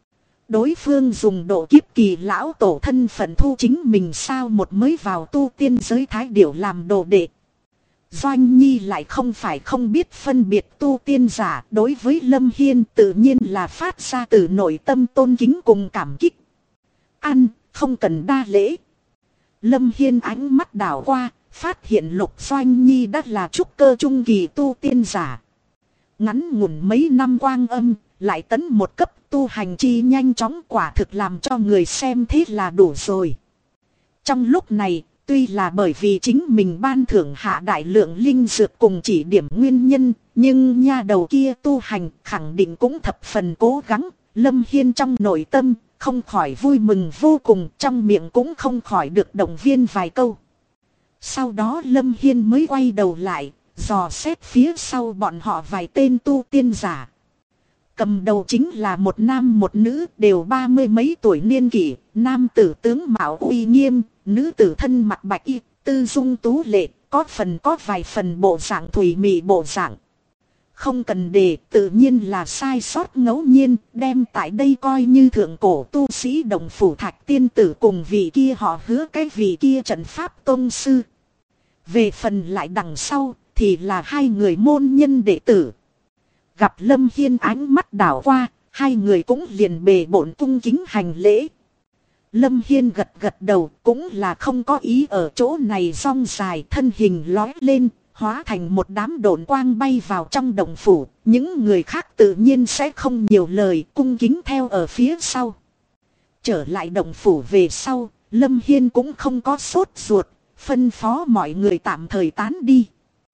Đối phương dùng độ kiếp kỳ lão tổ thân phận thu chính mình sao một mới vào tu tiên giới thái điểu làm đồ đệ. Doanh Nhi lại không phải không biết phân biệt tu tiên giả, đối với Lâm Hiên tự nhiên là phát ra từ nội tâm tôn kính cùng cảm kích. Ăn, không cần đa lễ. Lâm Hiên ánh mắt đảo qua, phát hiện Lục Doanh Nhi đã là trúc cơ trung kỳ tu tiên giả. Ngắn ngủn mấy năm quang âm, lại tấn một cấp tu hành chi nhanh chóng, quả thực làm cho người xem thế là đủ rồi. Trong lúc này, tuy là bởi vì chính mình ban thưởng hạ đại lượng linh dược cùng chỉ điểm nguyên nhân, nhưng nha đầu kia tu hành khẳng định cũng thập phần cố gắng. Lâm Hiên trong nội tâm không khỏi vui mừng vô cùng, trong miệng cũng không khỏi được động viên vài câu. Sau đó Lâm Hiên mới quay đầu lại, dò xét phía sau bọn họ vài tên tu tiên giả. Cầm đầu chính là một nam một nữ, đều 30 mấy tuổi niên kỷ, nam tử tướng mạo uy nghiêm, nữ tử thân mặc bạch y, tư dung tú lệ, có vài phần bộ dạng thủy mị bộ dạng. Không cần đề, tự nhiên là sai sót ngẫu nhiên, đem tại đây coi như thượng cổ tu sĩ Đồng Phủ Thạch tiên tử cùng vị kia họ Hứa, cái vị kia trận pháp tôn sư. Về phần lại đằng sau, thì là hai người môn nhân đệ tử. Gặp Lâm Hiên ánh mắt đảo qua, hai người cũng liền bề bộn cung kính hành lễ. Lâm Hiên gật gật đầu, cũng là không có ý ở chỗ này rong dài, thân hình lói lên, hóa thành một đám độn quang bay vào trong động phủ. Những người khác tự nhiên sẽ không nhiều lời, cung kính theo ở phía sau. Trở lại động phủ về sau, Lâm Hiên cũng không có sốt ruột, phân phó mọi người tạm thời tán đi.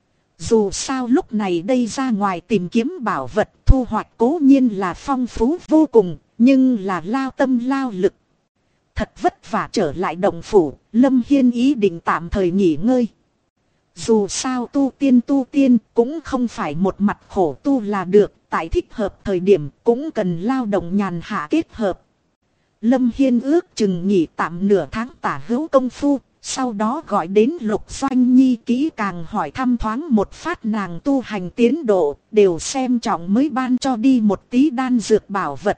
Dù sao lúc này đây ra ngoài tìm kiếm bảo vật, thu hoạch cố nhiên là phong phú vô cùng, nhưng là lao tâm lao lực. Thật vất vả trở lại động phủ, Lâm Hiên ý định tạm thời nghỉ ngơi. Dù sao tu tiên cũng không phải một mặt khổ tu là được, tại thích hợp thời điểm cũng cần lao động nhàn hạ kết hợp. Lâm Hiên ước chừng nghỉ tạm nửa tháng tả hữu công phu, sau đó gọi đến Lục Doanh Nhi kỹ càng hỏi thăm thoáng một phát nàng tu hành tiến độ, đều xem trọng mới ban cho đi một tí đan dược bảo vật.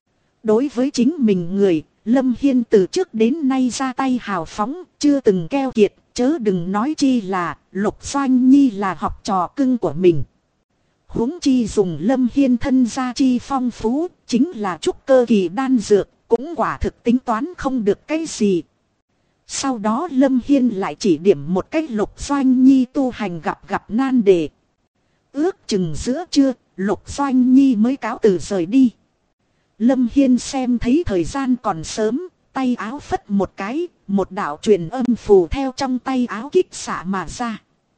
Đối với chính mình người, Lâm Hiên từ trước đến nay ra tay hào phóng, chưa từng keo kiệt, chớ đừng nói chi là Lục Doanh Nhi là học trò cưng của mình. Huống chi dùng Lâm Hiên thân gia chi phong phú, chính là trúc cơ kỳ đan dược, cũng quả thực tính toán không được cái gì. Sau đó Lâm Hiên lại chỉ điểm một cách Lục Doanh Nhi tu hành gặp nan đề. Ước chừng giữa trưa, Lục Doanh Nhi mới cáo từ rời đi. Lâm Hiên xem thấy thời gian còn sớm, tay áo phất một cái, một đạo truyền âm phù theo trong tay áo kích xạ mà ra.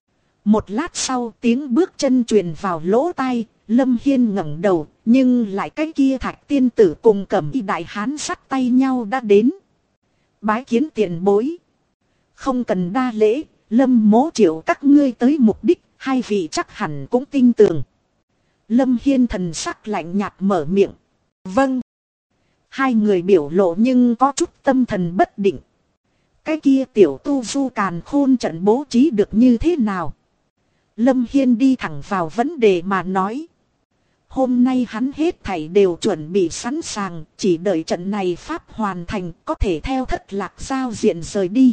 Một lát sau tiếng bước chân truyền vào lỗ tai, Lâm Hiên ngẩng đầu, nhưng lại cái kia Thạch tiên tử cùng Cẩm Y đại hán sắt tay nhau đã đến. Bái kiến tiền bối. Không cần đa lễ, Lâm mỗ triệu các ngươi tới mục đích, hai vị chắc hẳn cũng tin tưởng. Lâm Hiên thần sắc lạnh nhạt mở miệng. Vâng. Hai người biểu lộ nhưng có chút tâm thần bất định. Cái kia tiểu tu du càn khôn trận bố trí được như thế nào? Lâm Hiên đi thẳng vào vấn đề mà nói. Hôm nay hắn hết thảy đều chuẩn bị sẵn sàng, chỉ đợi trận này pháp hoàn thành có thể theo Thất Lạc giao diện rời đi.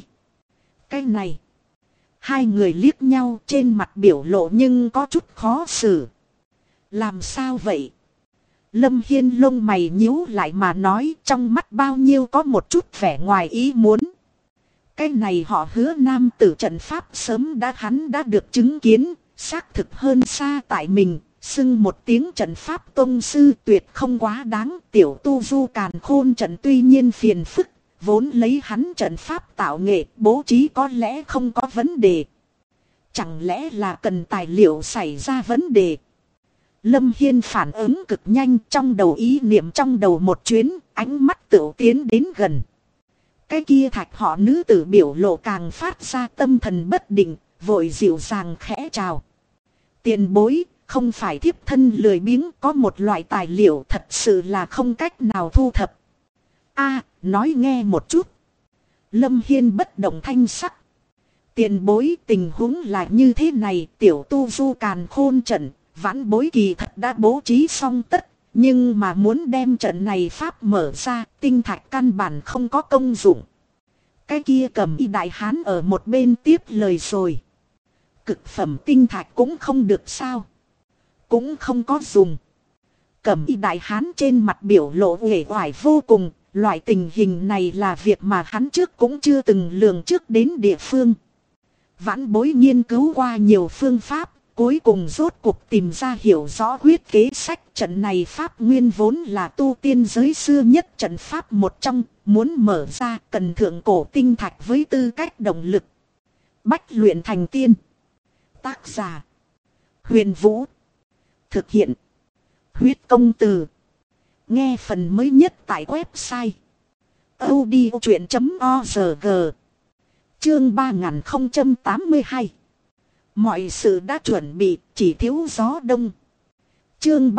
Cái này, hai người liếc nhau trên mặt biểu lộ nhưng có chút khó xử. Làm sao vậy? Lâm Hiên lông mày nhíu lại mà nói, trong mắt bao nhiêu có một chút vẻ ngoài ý muốn. Cái này họ Hứa nam tử trận pháp sớm hắn đã được chứng kiến, xác thực hơn xa tại mình. Xưng một tiếng trận pháp tông sư tuyệt không quá đáng, tiểu tu du càn khôn trận tuy nhiên phiền phức, vốn lấy hắn trận pháp tạo nghệ bố trí có lẽ không có vấn đề. Chẳng lẽ là cần tài liệu xảy ra vấn đề? Lâm Hiên phản ứng cực nhanh, trong đầu ý niệm trong đầu một chuyến, ánh mắt tựu tiến đến gần. Cái kia Thạch họ nữ tử biểu lộ càng phát ra tâm thần bất định, vội dịu dàng khẽ chào. Tiền bối, không phải thiếp thân lười biếng, có một loại tài liệu thật sự là không cách nào thu thập. Nói nghe một chút. Lâm Hiên bất động thanh sắc. Tiền bối, tình huống là như thế này, tiểu tu du càn khôn trận, vãn bối kỳ thật đã bố trí xong tất, Nhưng mà muốn đem trận này pháp mở ra, tinh thạch căn bản không có công dụng. Cái kia Cẩm Y đại hán ở một bên tiếp lời rồi. Cực phẩm tinh thạch cũng không được sao? Cũng không có dùng. Cẩm Y đại hán trên mặt biểu lộ uể oải vô cùng. Loại tình hình này là việc mà hắn trước cũng chưa từng lường trước đến địa phương. Vãn bối nghiên cứu qua nhiều phương pháp, cuối cùng rốt cuộc tìm ra hiểu rõ huyết kế sách. Trận này pháp nguyên vốn là tu tiên giới xưa nhất trận pháp một trong, muốn mở ra cần thượng cổ tinh thạch với tư cách động lực. Bách luyện thành tiên. Tác giả: Huyền Vũ. Thực hiện: Huyết Công Từ. Nghe phần mới nhất tại website audiochuyện.org. Chương 3082. Mọi sự đã chuẩn bị, chỉ thiếu gió đông. Chương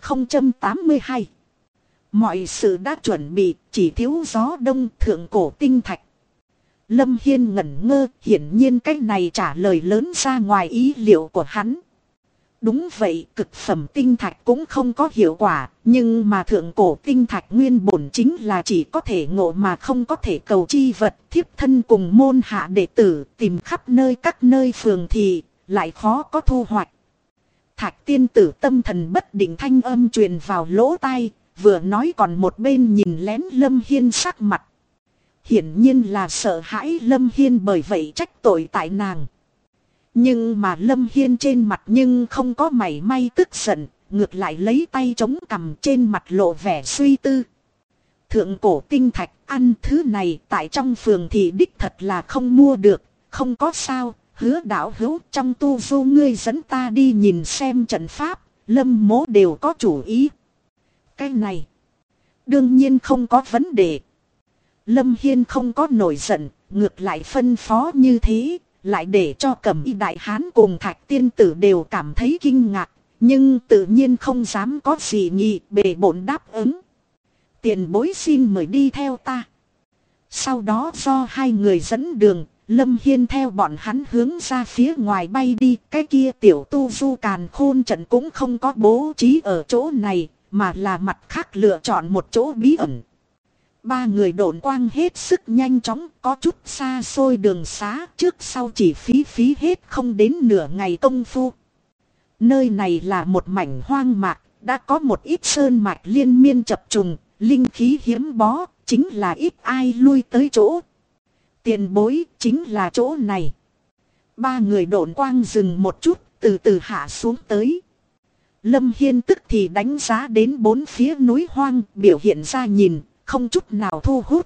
3082. Mọi sự đã chuẩn bị, chỉ thiếu gió đông. Thượng cổ tinh thạch. Lâm Hiên ngẩn ngơ, hiển nhiên cái này trả lời lớn ra ngoài ý liệu của hắn. Đúng vậy, cực phẩm tinh thạch cũng không có hiệu quả, nhưng mà thượng cổ tinh thạch nguyên bổn chính là chỉ có thể ngộ mà không có thể cầu chi vật. Thiếp thân cùng môn hạ đệ tử tìm khắp nơi các nơi phường thì lại khó có thu hoạch. Thạch tiên tử tâm thần bất định thanh âm truyền vào lỗ tai, vừa nói còn một bên nhìn lén Lâm Hiên sắc mặt. Hiển nhiên là sợ hãi Lâm Hiên bởi vậy trách tội tại nàng. Nhưng mà Lâm Hiên trên mặt nhưng không có mảy may tức giận, ngược lại lấy tay chống cằm trên mặt lộ vẻ suy tư. Thượng cổ tinh thạch ăn thứ này tại trong phường thì đích thật là không mua được, không có sao. Hứa đạo hữu, trong tu du ngươi dẫn ta đi nhìn xem trận pháp, Lâm mỗ đều có chủ ý. Cái này đương nhiên không có vấn đề. Lâm Hiên không có nổi giận, ngược lại phân phó như thế, lại để cho Cẩm Y đại hán cùng Thạch tiên tử đều cảm thấy kinh ngạc, nhưng tự nhiên không dám có gì nhị, bề bộn đáp ứng. Tiền bối xin mời đi theo ta. Sau đó do hai người dẫn đường, Lâm Hiên theo bọn hắn hướng ra phía ngoài bay đi. Cái kia tiểu tu du càn khôn trận cũng không có bố trí ở chỗ này, mà là mặt khác lựa chọn một chỗ bí ẩn. Ba người độn quang hết sức nhanh chóng, có chút xa xôi đường xá, trước sau chỉ phí hết không đến nửa ngày công phu. Nơi này là một mảnh hoang mạc, đã có một ít sơn mạch liên miên chập trùng, linh khí hiếm bó, chính là ít ai lui tới chỗ. Tiền bối chính là chỗ này. Ba người độn quang dừng một chút, từ từ hạ xuống tới. Lâm Hiên tức thì đánh giá đến bốn phía núi hoang, biểu hiện ra nhìn, không chút nào thu hút.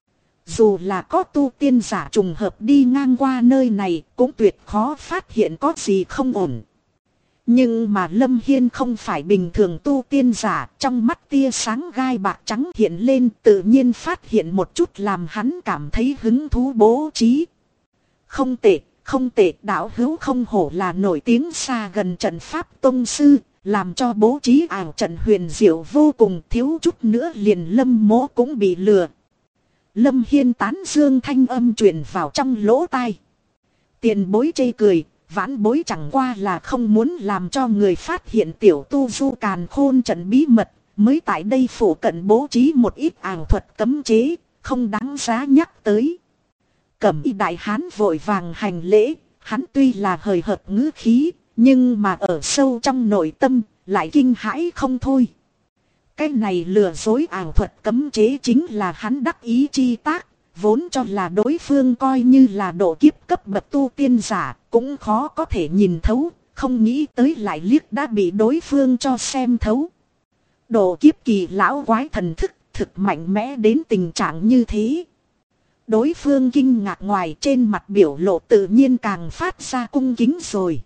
Dù là có tu tiên giả trùng hợp đi ngang qua nơi này, cũng tuyệt khó phát hiện có gì không ổn. Nhưng mà Lâm Hiên không phải bình thường tu tiên giả, trong mắt tia sáng gai bạc trắng hiện lên, tự nhiên phát hiện một chút làm hắn cảm thấy hứng thú bố trí. Không tệ, không tệ, đạo hữu không hổ là nổi tiếng xa gần trận pháp tông sư, làm cho bố trí ảo trận huyền diệu vô cùng, thiếu chút nữa liền Lâm mỗ cũng bị lừa. Lâm Hiên tán dương thanh âm truyền vào trong lỗ tai. Tiền bối chê cười, vãn bối chẳng qua là không muốn làm cho người phát hiện tiểu tu du càn khôn trận bí mật, mới tại đây phủ cận bố trí một ít ảo thuật cấm chế, không đáng giá nhắc tới. Cẩm Y đại hán vội vàng hành lễ, hắn tuy là hời hợt ngữ khí, nhưng mà ở sâu trong nội tâm, lại kinh hãi không thôi. Cái này lừa dối ảo thuật cấm chế chính là hắn đắc ý chi tác, vốn cho là đối phương coi như là độ kiếp cấp bậc tu tiên giả, cũng khó có thể nhìn thấu, không nghĩ tới lại liếc đã bị đối phương cho xem thấu. Độ kiếp kỳ lão quái thần thức thực mạnh mẽ đến tình trạng như thế. Đối phương kinh ngạc ngoài trên mặt biểu lộ tự nhiên càng phát ra cung kính rồi.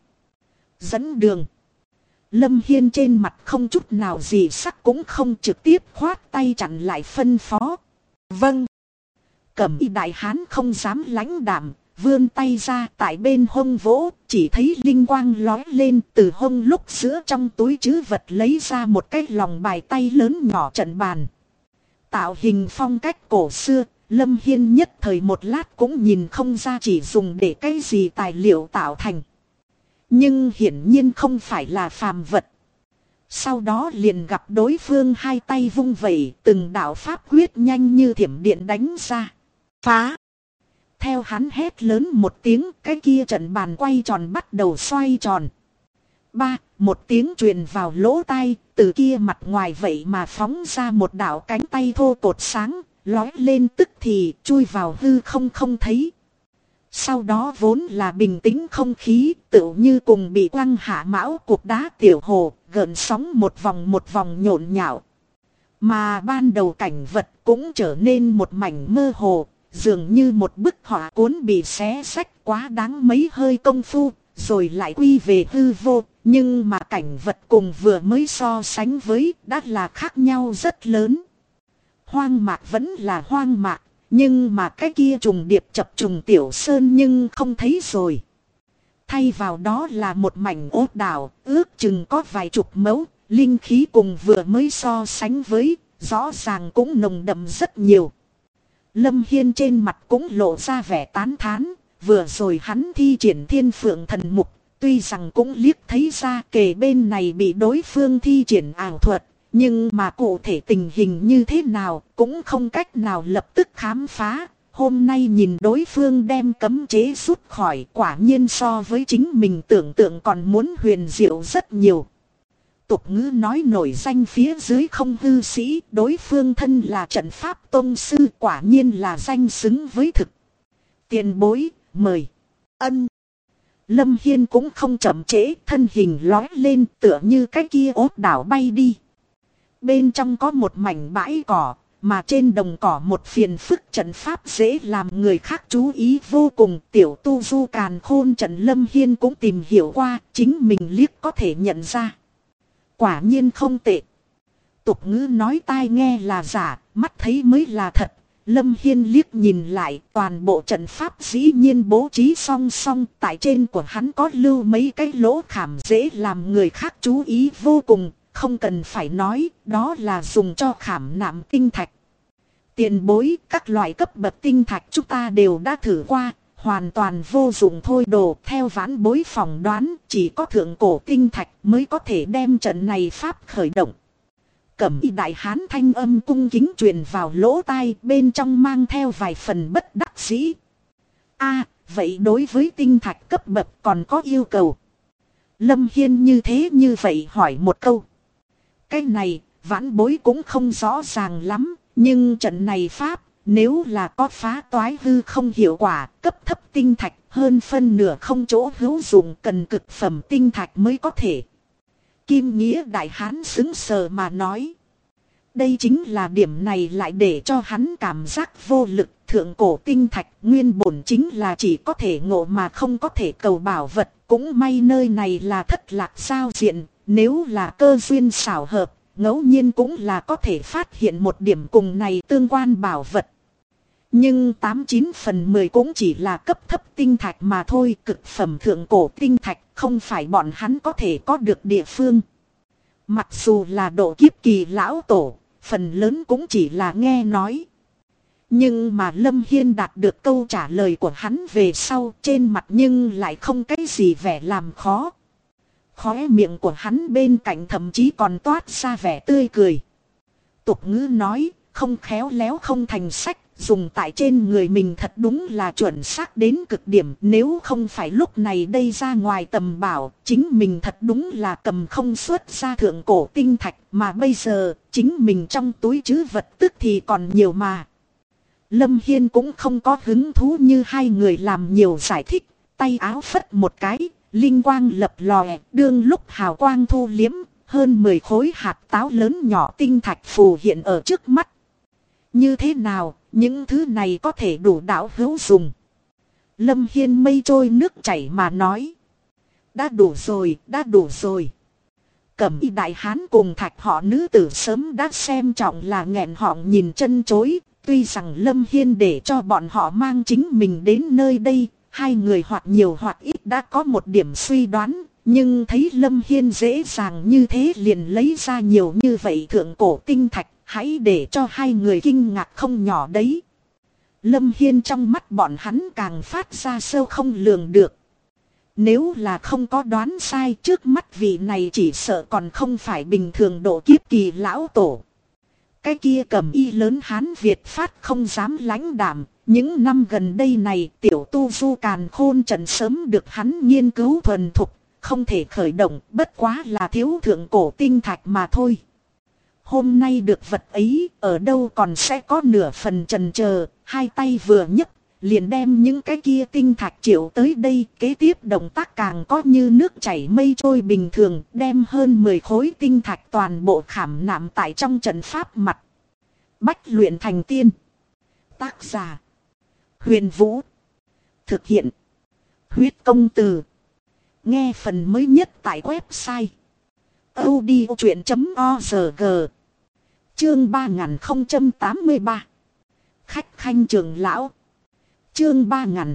Dẫn đường. Lâm Hiên trên mặt không chút nào gì sắc cũng không trực tiếp khoát tay chặn lại phân phó. Vâng. Cẩm Y đại hán không dám lãnh đạm, vươn tay ra tại bên hông vỗ, chỉ thấy linh quang lói lên từ hông lúc giữa trong túi trữ vật lấy ra một cái lòng bài tay lớn nhỏ trận bàn. Tạo hình phong cách cổ xưa, Lâm Hiên nhất thời một lát cũng nhìn không ra chỉ dùng để cái gì tài liệu tạo thành. Nhưng hiển nhiên không phải là phàm vật. Sau đó liền gặp đối phương hai tay vung vẩy, từng đạo pháp quyết nhanh như thiểm điện đánh ra. Phá! Theo hắn hét lớn một tiếng, cái kia trận bàn quay tròn bắt đầu xoay tròn. Một tiếng truyền vào lỗ tai, từ kia mặt ngoài vậy mà phóng ra một đạo cánh tay thô cột sáng, lói lên tức thì chui vào hư không không thấy. Sau đó vốn là bình tĩnh không khí, tựu như cùng bị quăng hạ mão cục đá tiểu hồ, gợn sóng một vòng nhộn nhạo. Mà ban đầu cảnh vật cũng trở nên một mảnh mơ hồ, dường như một bức họa cuốn bị xé xách, quá đáng mấy hơi công phu, rồi lại quy về hư vô. Nhưng mà cảnh vật cùng vừa mới so sánh với đã là khác nhau rất lớn. Hoang mạc vẫn là hoang mạc, nhưng mà cái kia trùng điệp chập trùng tiểu sơn nhưng không thấy rồi. Thay vào đó là một mảnh ốt đảo, ước chừng có vài chục mẫu, linh khí cùng vừa mới so sánh với, rõ ràng cũng nồng đậm rất nhiều. Lâm Hiên trên mặt cũng lộ ra vẻ tán thán, vừa rồi hắn thi triển Thiên Phượng Thần Mục, tuy rằng cũng liếc thấy ra kề bên này bị đối phương thi triển ảo thuật, nhưng mà cụ thể tình hình như thế nào cũng không cách nào lập tức khám phá. Hôm nay nhìn đối phương đem cấm chế rút khỏi, quả nhiên so với chính mình tưởng tượng còn muốn huyền diệu rất nhiều. Tục ngữ nói nổi danh phía dưới không hư sĩ, đối phương thân là trận pháp tông sư, quả nhiên là danh xứng với thực. Tiền bối, mời. Ân. Lâm Hiên cũng không chậm trễ, thân hình lói lên tựa như cái kia ốt đảo bay đi. Bên trong có một mảnh bãi cỏ, mà trên đồng cỏ một phiền phức trận pháp dễ làm người khác chú ý vô cùng. Tiểu tu du càn khôn trận Lâm Hiên cũng tìm hiểu qua, chính mình liếc có thể nhận ra. Quả nhiên không tệ. Tục ngữ nói tai nghe là giả, mắt thấy mới là thật. Lâm Hiên liếc nhìn lại, toàn bộ trận pháp dĩ nhiên bố trí song song, tại trên của hắn có lưu mấy cái lỗ khảm dễ làm người khác chú ý vô cùng, không cần phải nói, đó là dùng cho khảm nạm tinh thạch. Tiền bối, các loại cấp bậc tinh thạch chúng ta đều đã thử qua, hoàn toàn vô dụng thôi đồ. Theo vãn bối phỏng đoán, chỉ có thượng cổ tinh thạch mới có thể đem trận này pháp khởi động. Cẩm y đại hán thanh âm cung kính truyền vào lỗ tai, bên trong mang theo vài phần bất đắc dĩ. Vậy đối với tinh thạch cấp bậc còn có yêu cầu? Lâm Hiên như thế như vậy hỏi một câu. Cái này, vãn bối cũng không rõ ràng lắm, nhưng trận này pháp, nếu là có phá toái hư không hiệu quả, cấp thấp tinh thạch hơn phân nửa không chỗ hữu dụng, cần cực phẩm tinh thạch mới có thể. Kim Nghĩa đại hán sững sờ mà nói. Đây chính là điểm này lại để cho hắn cảm giác vô lực. Thượng cổ tinh thạch nguyên bổn chính là chỉ có thể ngộ mà không có thể cầu bảo vật. Cũng may nơi này là thất lạc giao diện. Nếu là cơ duyên xảo hợp, ngẫu nhiên cũng là có thể phát hiện một điểm cùng này tương quan bảo vật. Nhưng 89 phần 10 cũng chỉ là cấp thấp tinh thạch mà thôi. Cực phẩm thượng cổ tinh thạch không phải bọn hắn có thể có được địa phương. Mặc dù là độ kiếp kỳ lão tổ, phần lớn cũng chỉ là nghe nói. Nhưng mà Lâm Hiên đạt được câu trả lời của hắn về sau, trên mặt nhưng lại không cái gì vẻ làm khó. Khóe miệng của hắn bên cạnh thậm chí còn toát ra vẻ tươi cười. Tục ngữ nói, không khéo léo không thành sách, dùng tại trên người mình thật đúng là chuẩn xác đến cực điểm. Nếu không phải lúc này đây ra ngoài tầm bảo, chính mình thật đúng là cầm không xuất ra thượng cổ tinh thạch, mà bây giờ, chính mình trong túi trữ vật tức thì còn nhiều mà. Lâm Hiên cũng không có hứng thú như hai người làm nhiều giải thích, tay áo phất một cái, linh quang lập lòe, đương lúc hào quang thu liếm, hơn 10 khối hạt táo lớn nhỏ tinh thạch phù hiện ở trước mắt. Như thế nào, những thứ này có thể đủ đạo hữu dùng? Lâm Hiên mây trôi nước chảy mà nói. Đã đủ rồi, đã đủ rồi. Cẩm y đại hán cùng thạch họ nữ tử sớm đã xem trọng là nghẹn họng nhìn chân chối. Tuy rằng Lâm Hiên để cho bọn họ mang chính mình đến nơi đây, hai người hoặc nhiều hoặc ít đã có một điểm suy đoán. Nhưng thấy Lâm Hiên dễ dàng như thế liền lấy ra nhiều như vậy thượng cổ tinh thạch, hãy để cho hai người kinh ngạc không nhỏ đấy. Lâm Hiên trong mắt bọn hắn càng phát ra sâu không lường được. Nếu là không có đoán sai, trước mắt vị này chỉ sợ còn không phải bình thường độ kiếp kỳ lão tổ. Cái kia cầm y lớn Hán Việt phát không dám lãnh đạm. Những năm gần đây này tiểu tu du càn khôn trận sớm được hắn nghiên cứu thuần thục, không thể khởi động, bất quá là thiếu thượng cổ tinh thạch mà thôi. Hôm nay được vật ấy, ở đâu còn sẽ có nửa phần chần chờ, hai tay vừa nhấc, liền đem những cái kia tinh thạch triệu tới đây. Kế tiếp động tác càng có như nước chảy mây trôi bình thường, đem hơn 10 khối tinh thạch toàn bộ khảm nạm tại trong trận pháp mặt. Bách luyện thành tiên. Tác giả Huyền Vũ. Thực hiện Huyết Công Từ. Nghe phần mới nhất tại website audiochuyện.org. Chương 3083. Khách khanh trưởng lão. Chương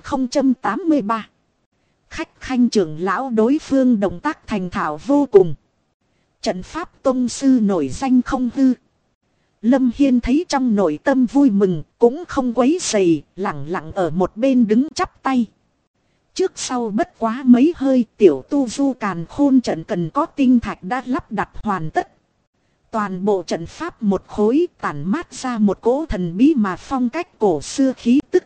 3083. Khách khanh trưởng lão. Đối phương động tác thành thạo vô cùng. Trận pháp tông sư nổi danh không hư. Lâm Hiên thấy trong nội tâm vui mừng, cũng không quấy rầy, lặng lặng ở một bên đứng chắp tay. Trước sau bất quá mấy hơi, tiểu tu du càn khôn trận cần có tinh thạch đã lắp đặt hoàn tất. Toàn bộ trận pháp một khối tản mát ra một cỗ thần bí mà phong cách cổ xưa khí tức.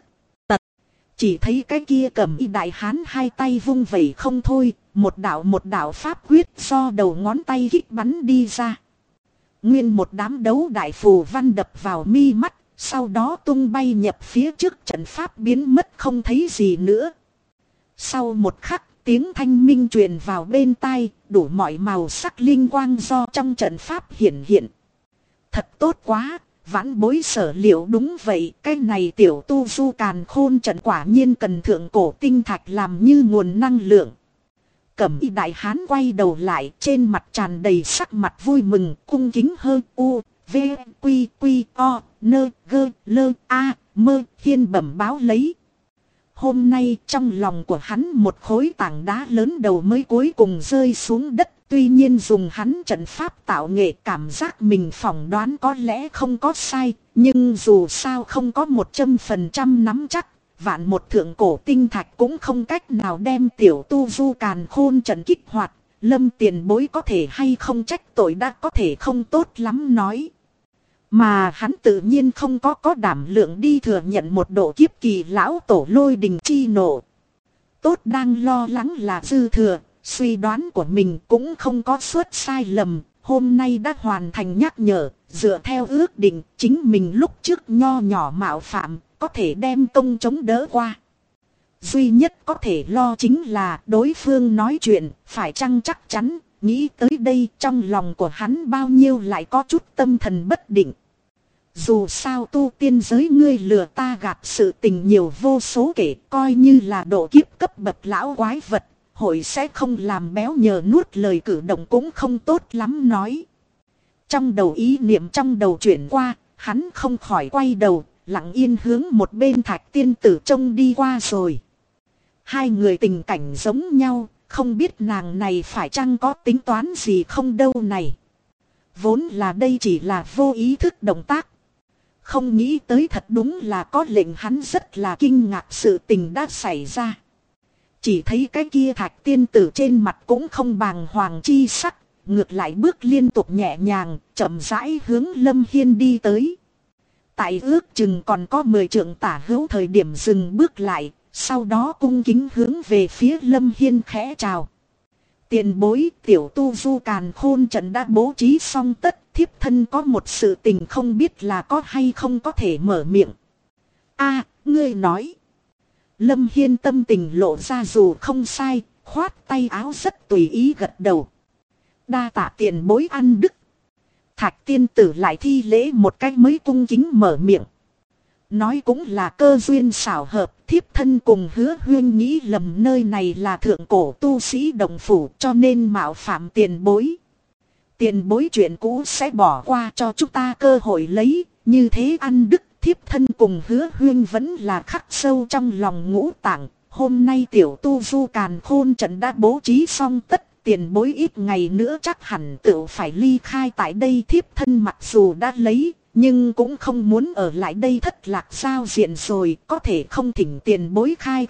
Chỉ thấy cái kia cầm y đại hán hai tay vung vẩy không thôi, một đạo pháp quyết do đầu ngón tay kích bắn đi ra. Nguyên một đám đấu đại phù văn đập vào mi mắt, sau đó tung bay nhập phía trước trận pháp biến mất không thấy gì nữa. Sau một khắc, tiếng thanh minh truyền vào bên tai, đủ mọi màu sắc linh quang do trong trận pháp hiển hiện. Thật tốt quá, vãn bối sở liệu đúng vậy, cái này tiểu tu du càn khôn trận quả nhiên cần thượng cổ tinh thạch làm như nguồn năng lượng. Cẩm y đại hán quay đầu lại, trên mặt tràn đầy sắc mặt vui mừng, cung kính hơn u, v, quy, quy, o, nơ, gơ, lơ, a, mơ, Hiên bẩm báo lấy. Hôm nay trong lòng của hắn một khối tảng đá lớn đầu mới cuối cùng rơi xuống đất. Tuy nhiên dùng hắn trận pháp tạo nghệ, cảm giác mình phỏng đoán có lẽ không có sai. Nhưng dù sao không có 100% nắm chắc. Vạn một thượng cổ tinh thạch cũng không cách nào đem tiểu tu du càn khôn trận kích hoạt. Lâm tiền bối có thể hay không trách tội đã có thể không tốt lắm nói. Mà hắn tự nhiên không có đảm lượng đi thừa nhận một độ kiếp kỳ lão tổ lôi đình chi nộ. Tốt đang lo lắng là dư thừa, suy đoán của mình cũng không có suốt sai lầm. Hôm nay đã hoàn thành nhắc nhở, dựa theo ước định chính mình lúc trước nho nhỏ mạo phạm, có thể đem công chống đỡ qua. Duy nhất có thể lo chính là đối phương nói chuyện, phải chăng chắc chắn. Nghĩ tới đây trong lòng của hắn bao nhiêu lại có chút tâm thần bất định. Dù sao tu tiên giới ngươi lừa ta gạt sự tình nhiều vô số kể, coi như là độ kiếp cấp bậc lão quái vật, hội sẽ không làm béo nhờ nuốt lời cử động cũng không tốt lắm nói. Trong đầu ý niệm trong đầu chuyển qua, hắn không khỏi quay đầu, lặng yên hướng một bên Thạch tiên tử trông đi qua rồi. Hai người tình cảnh giống nhau, không biết nàng này phải chăng có tính toán gì không đâu này. Vốn là đây chỉ là vô ý thức động tác. Không nghĩ tới thật đúng là có lệnh hắn rất là kinh ngạc sự tình đã xảy ra. Chỉ thấy cái kia Thạch tiên tử trên mặt cũng không bàng hoàng chi sắc, ngược lại bước liên tục nhẹ nhàng, chậm rãi hướng Lâm Hiên đi tới. Tại ước chừng còn có 10 trượng tả hữu thời điểm dừng bước lại, sau đó cung kính hướng về phía Lâm Hiên khẽ chào. Tiền bối tiểu tu du càn khôn trận đã bố trí xong tất, thiếp thân có một sự tình không biết là có hay không có thể mở miệng. A, ngươi nói. Lâm Hiên tâm tình lộ ra dù không sai, khoát tay áo rất tùy ý gật đầu. Đa tạ tiền bối ăn đức. Thạch tiên tử lại thi lễ một cách mới cung kính mở miệng. Nói cũng là cơ duyên xảo hợp, thiếp thân cùng Hứa huyên nghĩ lầm nơi này là thượng cổ tu sĩ đồng phủ cho nên mạo phạm tiền bối. Tiền bối chuyện cũ sẽ bỏ qua cho chúng ta cơ hội lấy, như thế ăn đức thiếp thân cùng Hứa huyên vẫn là khắc sâu trong lòng ngũ tạng. Hôm nay tiểu tu du càn khôn trận đã bố trí xong tất, tiền bối ít ngày nữa chắc hẳn tự phải ly khai tại đây. Thiếp thân mặc dù đã lấy, nhưng cũng không muốn ở lại đây thất lạc giao diện rồi, có thể không thỉnh tiền bối khai ăn,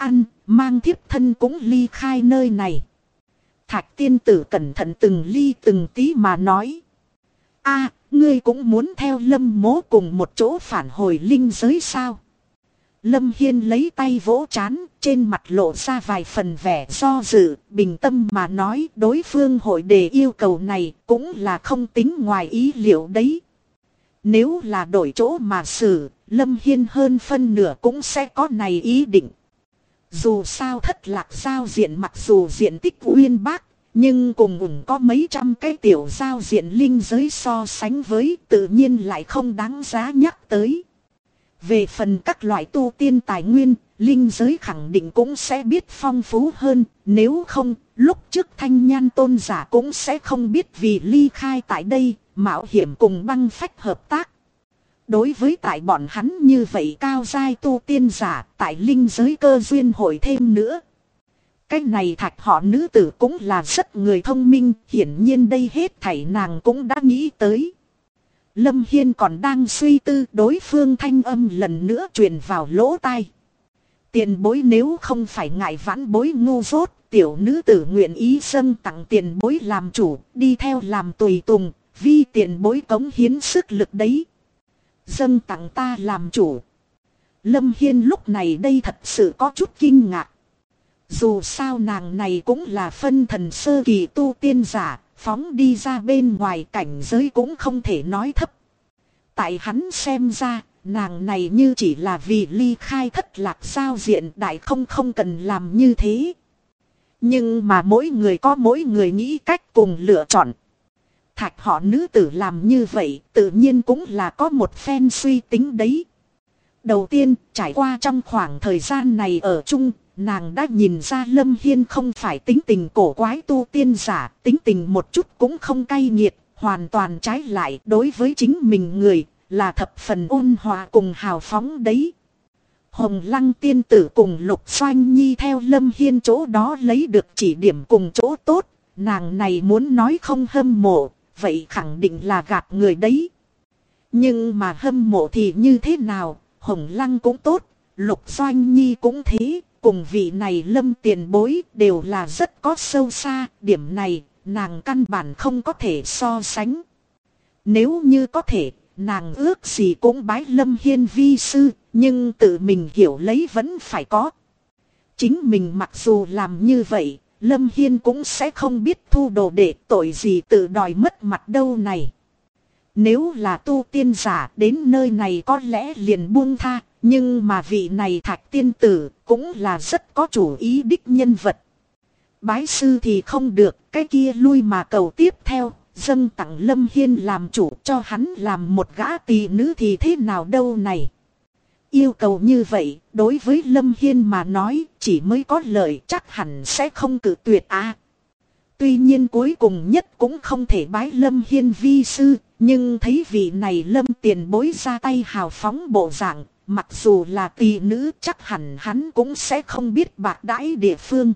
mang thiếp thân cũng ly khai nơi này. Thạch tiên tử cẩn thận từng ly từng tí mà nói. A, ngươi cũng muốn theo Lâm mỗ cùng một chỗ phản hồi linh giới sao? Lâm Hiên lấy tay vỗ trán, trên mặt lộ ra vài phần vẻ do dự, bình tâm mà nói đối phương hội đề yêu cầu này cũng là không tính ngoài ý liệu đấy. Nếu là đổi chỗ mà xử, Lâm Hiên hơn phân nửa cũng sẽ có này ý định. Dù sao Thất Lạc giao diện mặc dù diện tích uyên bác, nhưng cùng có mấy trăm cái tiểu giao diện linh giới so sánh với tự nhiên lại không đáng giá nhắc tới. Về phần các loại tu tiên tài nguyên, linh giới khẳng định cũng sẽ biết phong phú hơn, nếu không, lúc trước Thanh Nhan tôn giả cũng sẽ không biết vì ly khai tại đây, mạo hiểm cùng băng phách hợp tác. Đối với tại bọn hắn như vậy cao giai tu tiên giả, tại linh giới cơ duyên hội thêm nữa. Cái này Thạch họ nữ tử cũng là rất người thông minh, hiển nhiên đây hết thảy nàng cũng đã nghĩ tới. Lâm Hiên còn đang suy tư, đối phương thanh âm lần nữa truyền vào lỗ tai. Tiền bối nếu không phải ngại vãn bối ngu dốt, tiểu nữ tử nguyện ý dâng tặng tiền bối làm chủ, đi theo làm tùy tùng, vì tiền bối cống hiến sức lực đấy. Dâng tặng ta làm chủ. Lâm Hiên lúc này đây thật sự có chút kinh ngạc. Dù sao nàng này cũng là phân thần sơ kỳ tu tiên giả, phóng đi ra bên ngoài cảnh giới cũng không thể nói thấp. Tại hắn xem ra, nàng này như chỉ là vì ly khai Thất Lạc giao diện đại không cần làm như thế. Nhưng mà mỗi người có mỗi người nghĩ cách cùng lựa chọn. Thạch họ nữ tử làm như vậy tự nhiên cũng là có một phen suy tính đấy. Đầu tiên, trải qua trong khoảng thời gian này ở chung, nàng đã nhìn ra Lâm Hiên không phải tính tình cổ quái tu tiên giả, tính tình một chút cũng không cay nghiệt, hoàn toàn trái lại đối với chính mình người, là thập phần ôn hòa cùng hào phóng đấy. Hồng Lăng tiên tử cùng Lục Doanh Nhi theo Lâm Hiên chỗ đó lấy được chỉ điểm cùng chỗ tốt, nàng này muốn nói không hâm mộ, vậy khẳng định là gạt người đấy. Nhưng mà hâm mộ thì như thế nào, Hồng Lăng cũng tốt, Lục Doanh Nhi cũng thế, cùng vị này Lâm tiền bối đều là rất có sâu xa, điểm này nàng căn bản không có thể so sánh. Nếu như có thể, nàng ước gì cũng bái Lâm Hiên vi sư, nhưng tự mình hiểu lấy vẫn phải có. Chính mình mặc dù làm như vậy, Lâm Hiên cũng sẽ không biết thu đồ đệ, tội gì tự đòi mất mặt đâu này. Nếu là tu tiên giả đến nơi này có lẽ liền buông tha, nhưng mà vị này Thạch tiên tử cũng là rất có chủ ý đích nhân vật. Bái sư thì không được, cái kia lui mà cầu tiếp theo, dâng tặng Lâm Hiên làm chủ cho hắn làm một gã tỳ nữ thì thế nào đâu này. Yêu cầu như vậy, đối với Lâm Hiên mà nói, chỉ mới có lợi, chắc hẳn sẽ không cự tuyệt à. Tuy nhiên cuối cùng nhất cũng không thể bái Lâm Hiên vi sư, nhưng thấy vị này Lâm tiền bối ra tay hào phóng bộ dạng, mặc dù là tỳ nữ chắc hẳn hắn cũng sẽ không biết bạc đãi địa phương.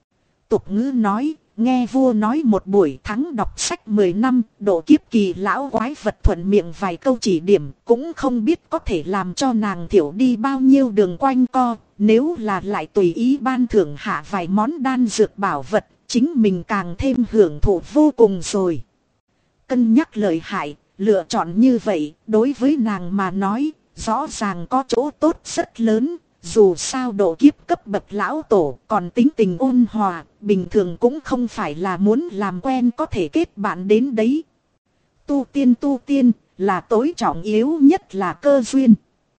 Tục ngữ nói, nghe vua nói một buổi thắng đọc sách 10 năm, độ kiếp kỳ lão quái vật thuận miệng vài câu chỉ điểm, cũng không biết có thể làm cho nàng thiểu đi bao nhiêu đường quanh co, nếu là lại tùy ý ban thưởng hạ vài món đan dược bảo vật, chính mình càng thêm hưởng thụ vô cùng rồi. Cân nhắc lợi hại, lựa chọn như vậy, đối với nàng mà nói, rõ ràng có chỗ tốt rất lớn. Dù sao độ kiếp cấp bậc lão tổ còn tính tình ôn hòa, bình thường cũng không phải là muốn làm quen có thể kết bạn đến đấy. Tu tiên là tối trọng yếu nhất là cơ duyên.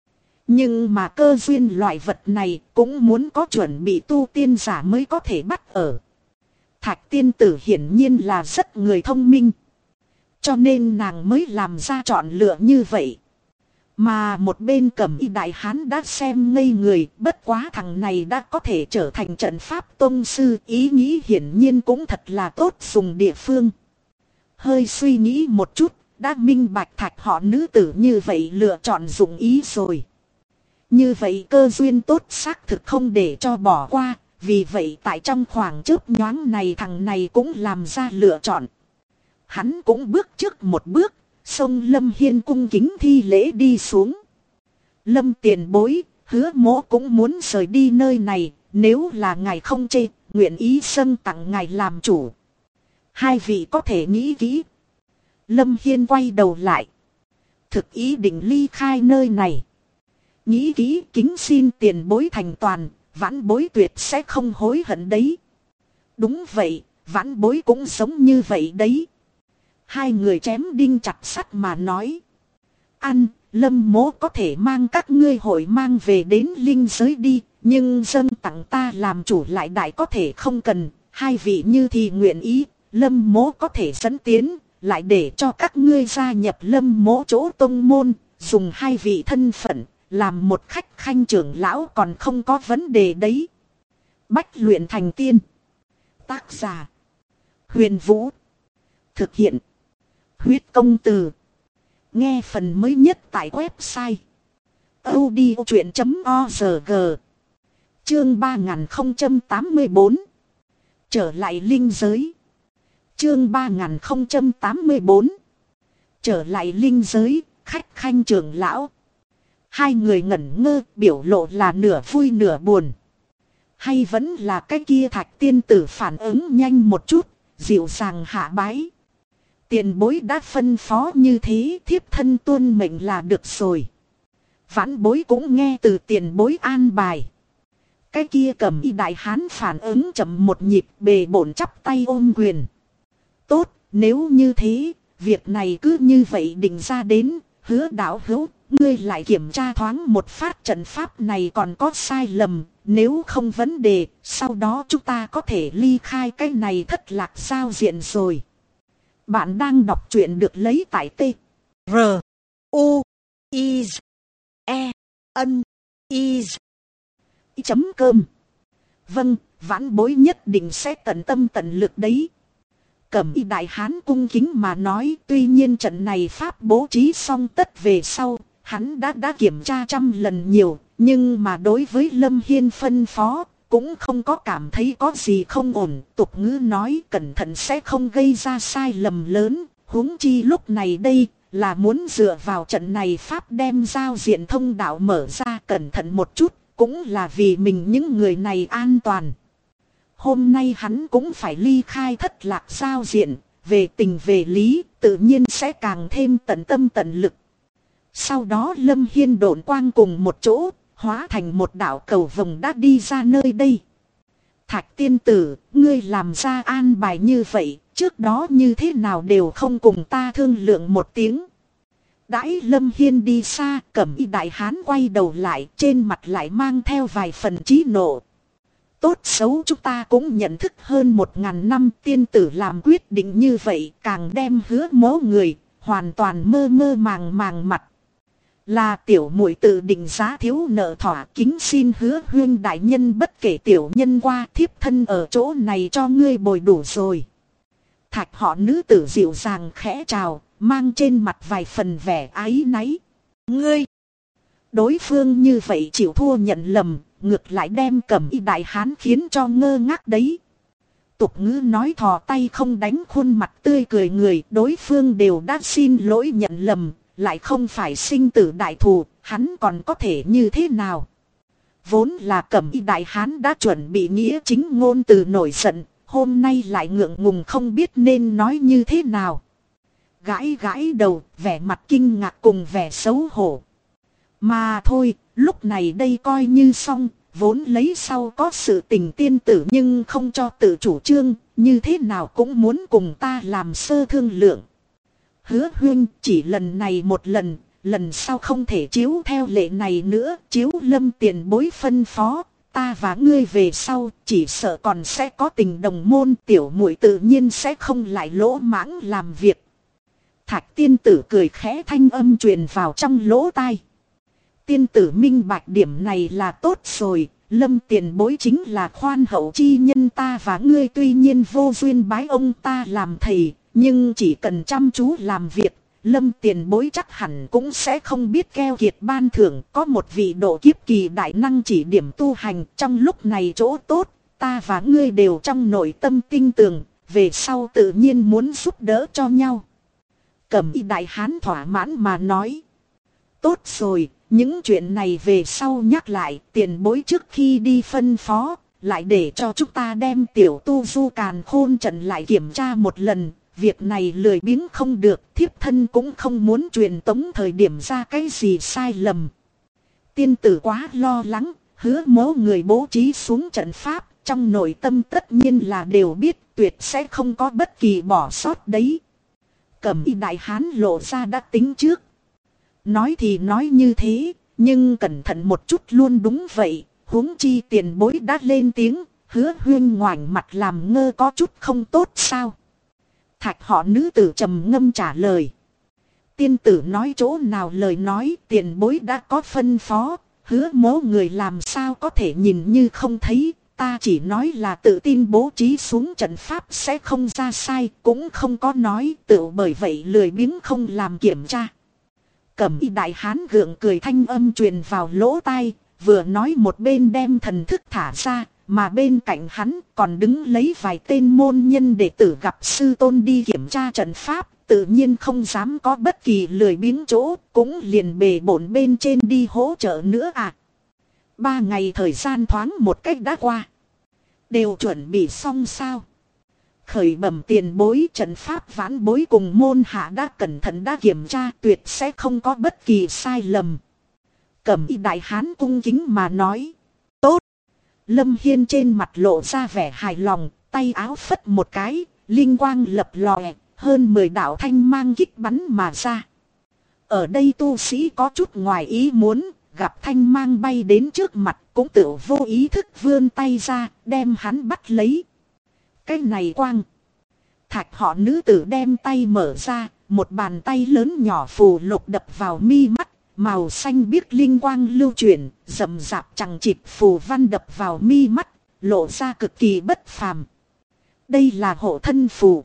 Nhưng mà cơ duyên loại vật này cũng muốn có chuẩn bị tu tiên giả mới có thể bắt ở. Thạch tiên tử hiển nhiên là rất người thông minh. Cho nên nàng mới làm ra chọn lựa như vậy. Mà một bên Cẩm Y đại hán đã xem ngây người, bất quá thằng này đã có thể trở thành trận pháp tông sư, ý nghĩ hiển nhiên cũng thật là tốt dùng địa phương. Hơi suy nghĩ một chút, đã minh bạch Thạch họ nữ tử như vậy lựa chọn dụng ý rồi. Như vậy cơ duyên tốt xác thực không để cho bỏ qua, vì vậy tại trong khoảng chớp nhoáng này thằng này cũng làm ra lựa chọn. Hắn cũng bước trước một bước. Sông Lâm Hiên cung kính thi lễ đi xuống. Lâm tiền bối, hứa mỗ cũng muốn rời đi nơi này, nếu là ngài không chê, nguyện ý dâng tặng ngài làm chủ. Hai vị có thể nghĩ kỹ. Lâm Hiên quay đầu lại. Thực ý định ly khai nơi này. Nghĩ kỹ, kính xin tiền bối thành toàn, vãn bối tuyệt sẽ không hối hận đấy. Đúng vậy, vãn bối cũng sống như vậy đấy. Hai người chém đinh chặt sắt mà nói. Lâm mỗ có thể mang các ngươi hội mang về đến linh giới đi, nhưng dâng tặng ta làm chủ lại đại có thể không cần. Hai vị như thì nguyện ý, Lâm mỗ có thể dẫn tiến, lại để cho các ngươi gia nhập Lâm mỗ chỗ tông môn, dùng hai vị thân phận, làm một khách khanh trưởng lão còn không có vấn đề đấy. Bách luyện thành tiên. Tác giả: Huyền Vũ. Thực hiện: Huyết Công Từ. Nghe phần mới nhất tại website audiochuyện.org. Chương 3084. Trở lại linh giới. Chương 3084. Trở lại linh giới, khách khanh trưởng lão. Hai người ngẩn ngơ, biểu lộ là nửa vui nửa buồn. Hay vẫn là cái kia Thạch tiên tử phản ứng nhanh một chút, dịu dàng hạ bái. Tiền bối đã phân phó như thế, thiếp thân tuân mệnh là được rồi. Vãn bối cũng nghe từ tiền bối an bài. Cái kia Cẩm Y đại hán phản ứng chậm một nhịp, bề bổn chắp tay ôm quyền. Tốt, nếu như thế, việc này cứ như vậy định ra đến. Hứa đạo hữu, ngươi lại kiểm tra thoáng một phát trận pháp này còn có sai lầm. Nếu không vấn đề, sau đó chúng ta có thể ly khai cái này thất lạc giao diện rồi. Bạn đang đọc truyện được lấy tại T R U I E N I chấm cơm. Vâng, vãn bối nhất định sẽ tận tâm tận lực đấy. Cẩm Y đại hán cung kính mà nói, tuy nhiên trận này pháp bố trí xong tất về sau, hắn đã kiểm tra trăm lần nhiều, nhưng mà đối với Lâm Hiên phân phó, cũng không có cảm thấy có gì không ổn. Tục ngữ nói cẩn thận sẽ không gây ra sai lầm lớn, huống chi lúc này đây là muốn dựa vào trận này pháp đem giao diện thông đạo mở ra, cẩn thận một chút, cũng là vì mình những người này an toàn. Hôm nay hắn cũng phải ly khai thất lạc giao diện, về tình về lý, tự nhiên sẽ càng thêm tận tâm tận lực. Sau đó Lâm Hiên độn quang cùng một chỗ, hóa thành một đạo cầu vồng đã đi ra nơi đây. Thạch tiên tử, ngươi làm ra an bài như vậy, trước đó như thế nào đều không cùng ta thương lượng một tiếng. Đãi Lâm Hiên đi xa, Cẩm Y đại hán quay đầu lại, trên mặt lại mang theo vài phần chí nộ. Tốt xấu chúng ta cũng nhận thức hơn 1000 năm, tiên tử làm quyết định như vậy, càng đem hứa mố người, hoàn toàn mơ mơ màng mặt. Là tiểu muội tự định giá thiếu nợ thỏa, kính xin Hứa huynh đại nhân bất kể tiểu nhân qua, thiếp thân ở chỗ này cho ngươi bồi đủ rồi. Thạch họ nữ tử dịu dàng khẽ chào, mang trên mặt vài phần vẻ áy náy. Ngươi! Đối phương như vậy chịu thua nhận lầm, ngược lại đem Cẩm Y đại hán khiến cho ngơ ngác đấy. Tục ngữ nói thò tay không đánh khuôn mặt tươi cười người, đối phương đều đã xin lỗi nhận lầm. Lại không phải sinh tử đại thù, hắn còn có thể như thế nào? Vốn là Cẩm Y đại hán đã chuẩn bị nghĩa chính ngôn từ nổi giận, hôm nay lại ngượng ngùng không biết nên nói như thế nào. Gãi đầu, vẻ mặt kinh ngạc cùng vẻ xấu hổ. Mà thôi, lúc này đây coi như xong, vốn lấy sau có sự tình tiên tử nhưng không cho tự chủ trương, như thế nào cũng muốn cùng ta làm sơ thương lượng. Hứa huynh, chỉ lần này một lần, lần sau không thể chiếu theo lệ này nữa, chiếu Lâm tiền bối phân phó, ta và ngươi về sau, chỉ sợ còn sẽ có tình đồng môn, tiểu muội tự nhiên sẽ không lại lỗ mãng làm việc. Thạch tiên tử cười khẽ, thanh âm truyền vào trong lỗ tai. Tiên tử minh bạch điểm này là tốt rồi, Lâm tiền bối chính là khoan hậu chi nhân, ta và ngươi tuy nhiên vô duyên bái ông ta làm thầy. Nhưng chỉ cần chăm chú làm việc, Lâm tiền bối chắc hẳn cũng sẽ không biết keo kiệt ban thưởng. Có một vị độ kiếp kỳ đại năng chỉ điểm tu hành, trong lúc này chỗ tốt, ta và ngươi đều trong nội tâm tin tưởng, về sau tự nhiên muốn giúp đỡ cho nhau. Cẩm Y đại hán thỏa mãn mà nói. Tốt rồi, những chuyện này về sau nhắc lại, tiền bối trước khi đi phân phó, lại để cho chúng ta đem tiểu tu du càn khôn trận lại kiểm tra một lần. Việc này lười biếng không được, thiếp thân cũng không muốn truyền tống thời điểm ra cái gì sai lầm. Tiên tử quá lo lắng, hứa mố người bố trí xuống trận pháp, trong nội tâm tất nhiên là đều biết tuyệt sẽ không có bất kỳ bỏ sót đấy. Cẩm Y đại hán lộ ra đã tính trước. Nói thì nói như thế, nhưng cẩn thận một chút luôn đúng vậy, huống chi tiền bối đã lên tiếng, Hứa Huyên ngoảnh mặt làm ngơ có chút không tốt sao? Thạch họ nữ tử trầm ngâm trả lời. Tiên tử nói chỗ nào lời nói, tiền bối đã có phân phó, hứa mố người làm sao có thể nhìn như không thấy. Ta chỉ nói là tự tin bố trí xuống trận pháp sẽ không ra sai, cũng không có nói tự bởi vậy lười biếng không làm kiểm tra. Cẩm Y đại hán gượng cười thanh âm truyền vào lỗ tai, vừa nói một bên đem thần thức thả ra, mà bên cạnh hắn còn đứng lấy vài tên môn nhân đệ tử gặp sư tôn đi kiểm tra trận pháp, tự nhiên không dám có bất kỳ lười biếng chỗ, cũng liền bề bổn bên trên đi hỗ trợ nữa à. 3 ngày thời gian thoáng một cách đã qua. Đều chuẩn bị xong sao? Khởi bẩm tiền bối, trận pháp vãn bối cùng môn hạ đã cẩn thận đã kiểm tra, tuyệt sẽ không có bất kỳ sai lầm. Cẩm Y đại hán cung kính mà nói. Tốt. Lâm Hiên trên mặt lộ ra vẻ hài lòng, tay áo phất một cái, linh quang lập lòe, hơn 10 đạo thanh mang kích bắn mà ra. Ở đây tu sĩ có chút ngoài ý muốn, gặp thanh mang bay đến trước mặt cũng tự vô ý thức vươn tay ra, đem hắn bắt lấy. Cái này quang. Thạch họ nữ tử đem tay mở ra, một bàn tay lớn nhỏ phù lục đập vào mi mắt, màu xanh biếc linh quang lưu chuyển, rậm rạp chằng chịt phù văn đập vào mi mắt, lộ ra cực kỳ bất phàm. Đây là hộ thân phù.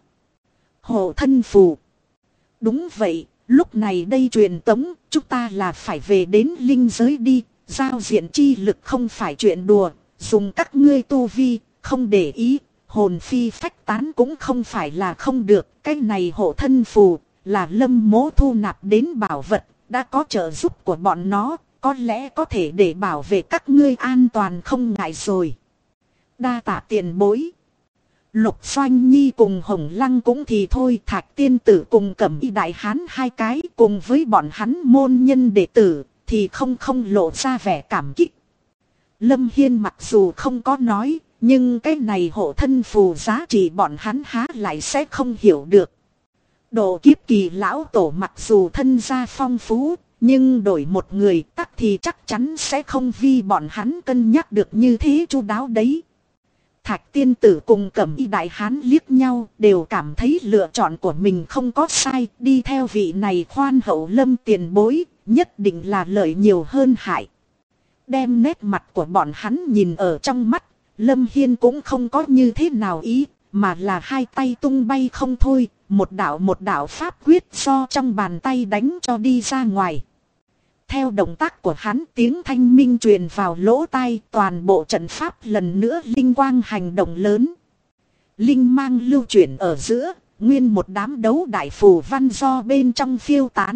Hộ thân phù. Đúng vậy, lúc này đây truyền tống, chúng ta là phải về đến linh giới đi, giao diện chi lực không phải chuyện đùa, dùng các ngươi tu vi, không để ý, hồn phi phách tán cũng không phải là không được, cái này hộ thân phù, là Lâm mố thu nạp đến bảo vật, đã có trợ giúp của bọn nó, có lẽ có thể để bảo vệ các ngươi an toàn không ngại rồi. Đa tạ tiền bối. Lục Doanh Nhi cùng Hồng Lăng cũng thì thôi, Thạch tiên tử cùng Cẩm Y đại hán hai cái cùng với bọn hắn môn nhân đệ tử thì không lộ ra vẻ cảm kích. Lâm Hiên mặc dù không có nói, nhưng cái này hộ thân phù giá trị bọn hắn há lại sẽ không hiểu được. Độ kiếp kỳ lão tổ mặc dù thân gia phong phú, nhưng đổi một người tắc thì chắc chắn sẽ không vì bọn hắn cân nhắc được như thế chu đáo đấy. Thạch tiên tử cùng Cẩm Y đại hán liếc nhau, đều cảm thấy lựa chọn của mình không có sai, đi theo vị này khoan hậu Lâm tiền bối, nhất định là lợi nhiều hơn hại. Đem nét mặt của bọn hắn nhìn ở trong mắt, Lâm Hiên cũng không có như thế nào ý, mà là hai tay tung bay không thôi, một đạo pháp quyết do trong bàn tay đánh cho đi ra ngoài. Theo động tác của hắn, tiếng thanh minh truyền vào lỗ tai, toàn bộ trận pháp lần nữa linh quang hành động lớn. Linh mang lưu chuyển ở giữa, nguyên một đám đấu đại phù văn do bên trong phiêu tán.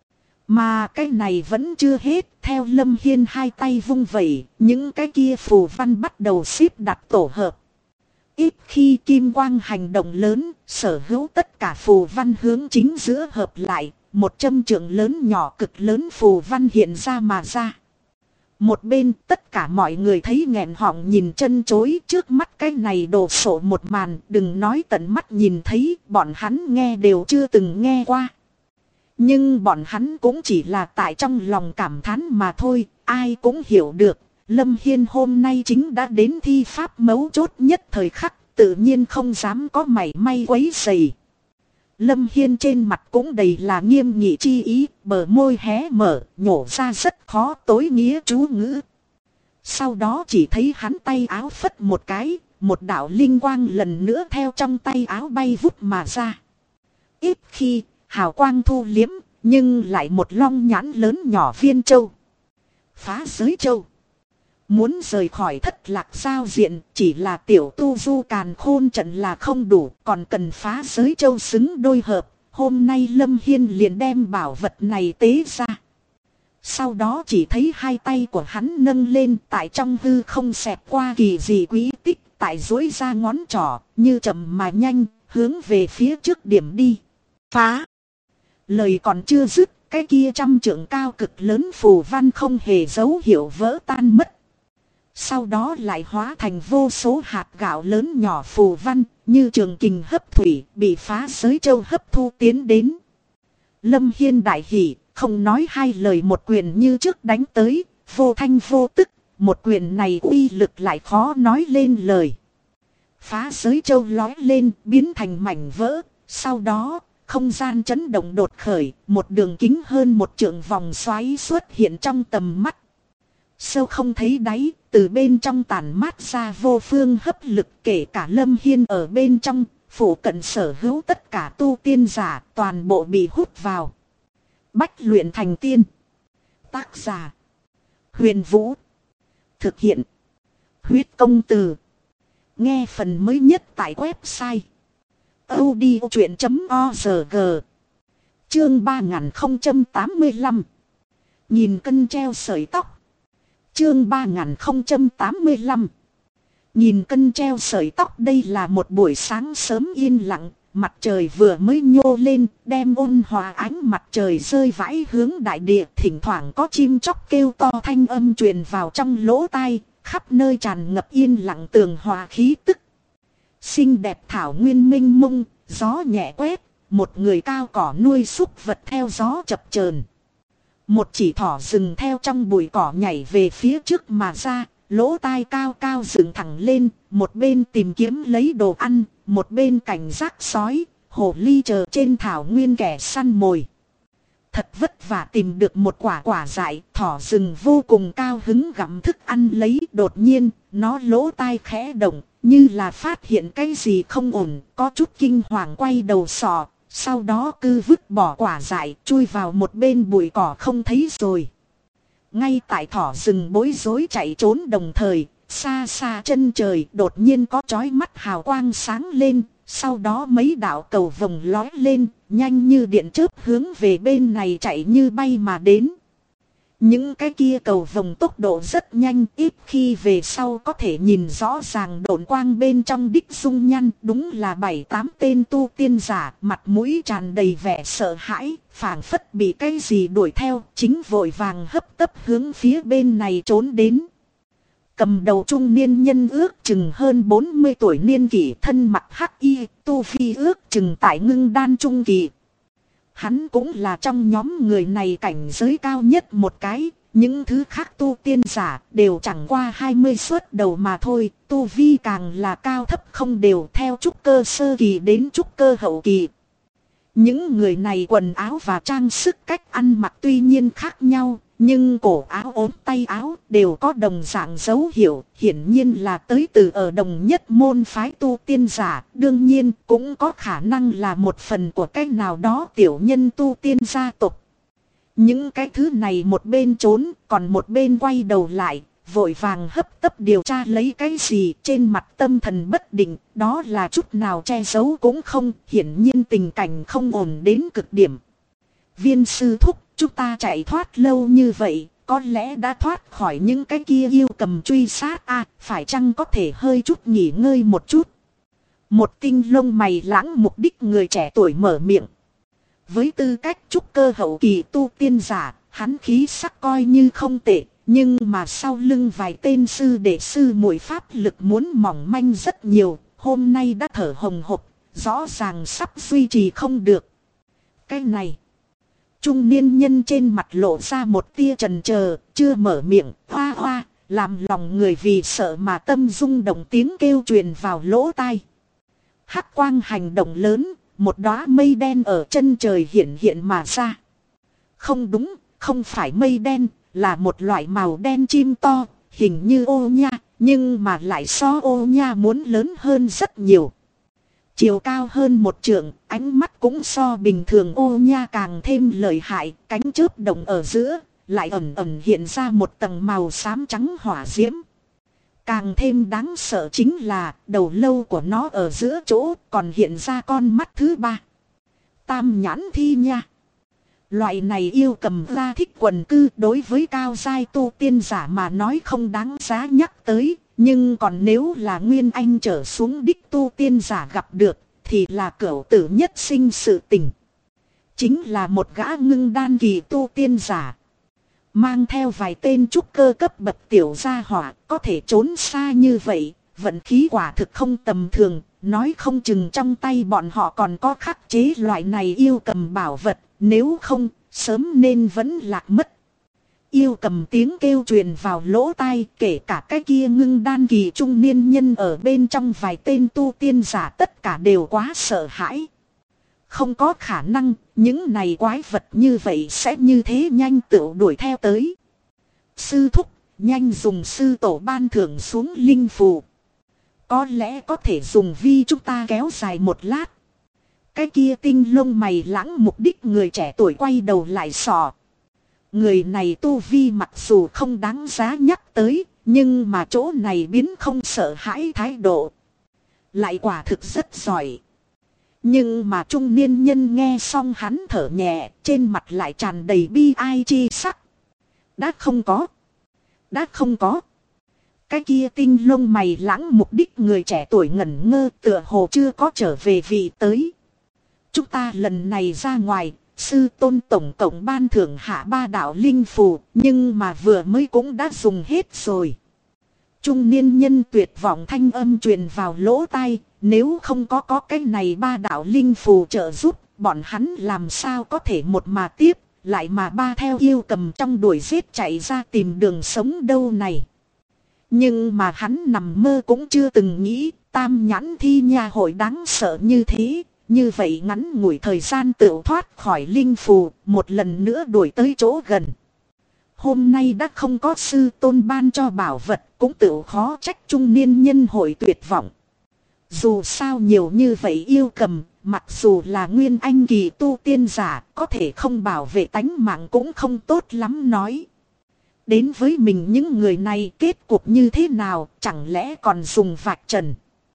Mà cái này vẫn chưa hết, theo Lâm Hiên hai tay vung vẩy, những cái kia phù văn bắt đầu xếp đặt tổ hợp. Ít khi kim quang hành động lớn, sở hữu tất cả phù văn hướng chính giữa hợp lại, một châm trượng lớn nhỏ cực lớn phù văn hiện ra mà ra. Một bên tất cả mọi người thấy nghẹn họng nhìn chân chối, trước mắt cái này đồ sộ một màn, đừng nói tận mắt nhìn thấy, bọn hắn nghe đều chưa từng nghe qua. Nhưng bọn hắn cũng chỉ là tại trong lòng cảm thán mà thôi, ai cũng hiểu được, Lâm Hiên hôm nay chính đã đến thi pháp mấu chốt nhất thời khắc, tự nhiên không dám có mảy may quấy rầy. Lâm Hiên trên mặt cũng đầy là nghiêm nghị chi ý, bờ môi hé mở, nhổ ra rất khó tối nghĩa chú ngữ. Sau đó chỉ thấy hắn tay áo phất một cái, một đạo linh quang lần nữa theo trong tay áo bay vút mà ra. Ít khi, hào quang thu liếm, nhưng lại một long nhãn lớn nhỏ viên châu. Phá giới châu. Muốn rời khỏi thất lạc giao diện, chỉ là tiểu tu du càn khôn trận là không đủ, còn cần phá giới châu xứng đôi hợp. Hôm nay Lâm Hiên liền đem bảo vật này tế ra. Sau đó chỉ thấy hai tay của hắn nâng lên, tại trong hư không xẹt qua kỳ dị quý tích, tại duỗi ra ngón trỏ, như chậm mà nhanh, hướng về phía trước điểm đi. Phá! Lời còn chưa dứt, cái kia 100 trượng cao cực lớn phù văn không hề dấu hiệu vỡ tan mất. Sau đó lại hóa thành vô số hạt gạo lớn nhỏ phù văn, như trường kình hấp thủy, bị phá giới châu hấp thu tiến đến. Lâm Hiên đại hỉ, không nói hai lời, một quyền như trước đánh tới, vô thanh vô tức, một quyền này uy lực lại khó nói lên lời. Phá giới châu lói lên, biến thành mảnh vỡ, sau đó, không gian chấn động đột khởi, một đường kính hơn 1 trượng vòng xoáy xuất hiện trong tầm mắt. Sâu không thấy đáy, từ bên trong tản mát ra vô phương hấp lực, kể cả Lâm Hiên ở bên trong, phủ cận sở hữu tất cả tu tiên giả, toàn bộ bị hút vào. Bách luyện thành tiên. Tác giả: Huyền Vũ. Thực hiện: Huyết Công Từ. Nghe phần mới nhất tại website audiochuyện.org. Chương 3085. Nhìn cân treo sợi tóc. Chương 3085. Nhìn cân treo sợi tóc. Đây là một buổi sáng sớm yên lặng, mặt trời vừa mới nhô lên, đem ôn hòa ánh mặt trời rơi vãi hướng đại địa. Thỉnh thoảng có chim chóc kêu to, thanh âm truyền vào trong lỗ tai, khắp nơi tràn ngập yên lặng tường hòa khí tức. Xinh đẹp thảo nguyên minh mông, gió nhẹ quét, một người cao cỏ nuôi súc vật theo gió chập chờn. Một chỉ thỏ rừng theo trong bụi cỏ nhảy về phía trước mà ra, lỗ tai cao cao dựng thẳng lên, một bên tìm kiếm lấy đồ ăn, một bên cảnh giác sói, hổ ly chờ trên thảo nguyên kẻ săn mồi. Thật vất vả tìm được một quả dại, thỏ rừng vô cùng cao hứng gặm thức ăn lấy. Đột nhiên, nó lỗ tai khẽ động, như là phát hiện cái gì không ổn, có chút kinh hoàng quay đầu sọ. Sau đó cứ vứt bỏ quả dại, chui vào một bên bụi cỏ không thấy rồi. Ngay tại thỏ rừng bối rối chạy trốn đồng thời, xa xa chân trời đột nhiên có chói mắt hào quang sáng lên. Sau đó mấy đạo cầu vồng lói lên, nhanh như điện chớp hướng về bên này chạy như bay mà đến. Những cái kia cầu vồng tốc độ rất nhanh, ít khi về sau có thể nhìn rõ ràng độn quang bên trong đích dung nhan. Đúng là 7-8 tên tu tiên giả, mặt mũi tràn đầy vẻ sợ hãi, phảng phất bị cái gì đuổi theo, chính vội vàng hấp tấp hướng phía bên này trốn đến. Cầm đầu trung niên nhân ước chừng hơn 40 tuổi niên kỷ, thân mặc hắc y, tu vi ước chừng tại ngưng đan trung kỳ. Hắn cũng là trong nhóm người này cảnh giới cao nhất một cái, những thứ khác tu tiên giả đều chẳng qua 20 xuất đầu mà thôi, tu vi càng là cao thấp không đều, theo trúc cơ sơ kỳ đến trúc cơ hậu kỳ. Những người này quần áo và trang sức cách ăn mặc tuy nhiên khác nhau, nhưng cổ áo ốm tay áo đều có đồng dạng dấu hiệu, hiển nhiên là tới từ ở đồng nhất môn phái tu tiên giả, đương nhiên cũng có khả năng là một phần của cái nào đó tiểu nhân tu tiên gia tộc. Những cái thứ này một bên trốn, còn một bên quay đầu lại, vội vàng hấp tấp điều tra lấy cái gì, trên mặt tâm thần bất định, đó là chút nào che giấu cũng không, hiển nhiên tình cảnh không ổn đến cực điểm. Viên sư thúc, chúng ta chạy thoát lâu như vậy, có lẽ đã thoát khỏi những cái kia yêu cầm truy sát phải chăng có thể hơi chút nghỉ ngơi một chút. Một tinh lông mày lãng mục đích người trẻ tuổi mở miệng. Với tư cách trúc cơ hậu kỳ tu tiên giả, hắn khí sắc coi như không tệ, nhưng mà sau lưng vài tên sư đệ sư muội pháp lực muốn mỏng manh rất nhiều, hôm nay đã thở hồng hộc, rõ ràng sắp duy trì không được. Cái này, trung niên nhân trên mặt lộ ra một tia chần chờ, chưa mở miệng, hoa hoa, làm lòng người vì sợ mà tâm rung động, tiếng kêu truyền vào lỗ tai. Hắc quang hành động lớn, một đóa mây đen ở chân trời hiện hiện mà ra. Không đúng, không phải mây đen, là một loại màu đen chim to, hình như ô nha, nhưng mà lại so ô nha muốn lớn hơn rất nhiều. Chiều cao hơn 1 trượng, ánh mắt cũng so bình thường ô nha càng thêm lợi hại, cánh chớp động ở giữa, lại ẩn ẩn hiện ra một tầng màu xám trắng hỏa diễm. Càng thêm đáng sợ chính là đầu lâu của nó ở giữa chỗ còn hiện ra con mắt thứ 3. Tam nhãn thi nha. Loại này yêu cầm ra thích quần cư đối với cao giai tu tiên giả mà nói không đáng giá nhắc tới. Nhưng còn nếu là nguyên anh trở xuống đích tu tiên giả gặp được thì là cửu tử nhất sinh sự tình. Chính là một gã ngưng đan kỳ tu tiên giả. Mang theo vài tên trúc cơ cấp bậc tiểu gia hỏa có thể trốn xa như vậy. Vận khí quả thực không tầm thường. Nói không chừng trong tay bọn họ còn có khắc chế loại này yêu cầm bảo vật. Nếu không, sớm nên vẫn lạc mất. Yêu cầm tiếng kêu truyền vào lỗ tai, kể cả cái kia ngưng đan kỳ trung niên nhân ở bên trong vài tên tu tiên giả tất cả đều quá sợ hãi. Không có khả năng, những này quái vật như vậy sẽ như thế nhanh tựu đuổi theo tới. Sư thúc, nhanh dùng sư tổ ban thưởng xuống linh phù. Có lẽ có thể dùng vi chúng ta kéo dài một lát. Cái kia tinh lông mày lãng mục đích người trẻ tuổi quay đầu lại sò. Người này tu vi mặc dù không đáng giá nhắc tới, nhưng mà chỗ này biến không sợ hãi thái độ. Lại quả thực rất giỏi. Nhưng mà trung niên nhân nghe xong hắn thở nhẹ, trên mặt lại tràn đầy bi ai chi sắc. Đã không có. Cái kia tinh lông mày lãng mục đích người trẻ tuổi ngẩn ngơ tựa hồ chưa có trở về vị tới. Chúng ta lần này ra ngoài, sư tôn tổng cộng ban thưởng hạ 3 đạo linh phù, nhưng mà vừa mới cũng đã dùng hết rồi. Trung niên nhân tuyệt vọng thanh âm truyền vào lỗ tai, nếu không có cái này 3 đạo linh phù trợ giúp, bọn hắn làm sao có thể một mà tiếp, lại mà ba theo yêu cầm trong đuổi giết chạy ra tìm đường sống đâu này. Nhưng mà hắn nằm mơ cũng chưa từng nghĩ, tam nhãn thi nha hội đáng sợ như thế. Như vậy ngắn ngủi thời gian tự thoát khỏi linh phù, một lần nữa đuổi tới chỗ gần. Hôm nay đã không có sư tôn ban cho bảo vật, cũng tự khó trách trung niên nhân hội tuyệt vọng. Dù sao nhiều như vậy yêu cầm, mặc dù là nguyên anh kỳ tu tiên giả, có thể không bảo vệ tánh mạng cũng không tốt lắm nói. Đến với mình những người này kết cục như thế nào, chẳng lẽ còn dùng vạch trần.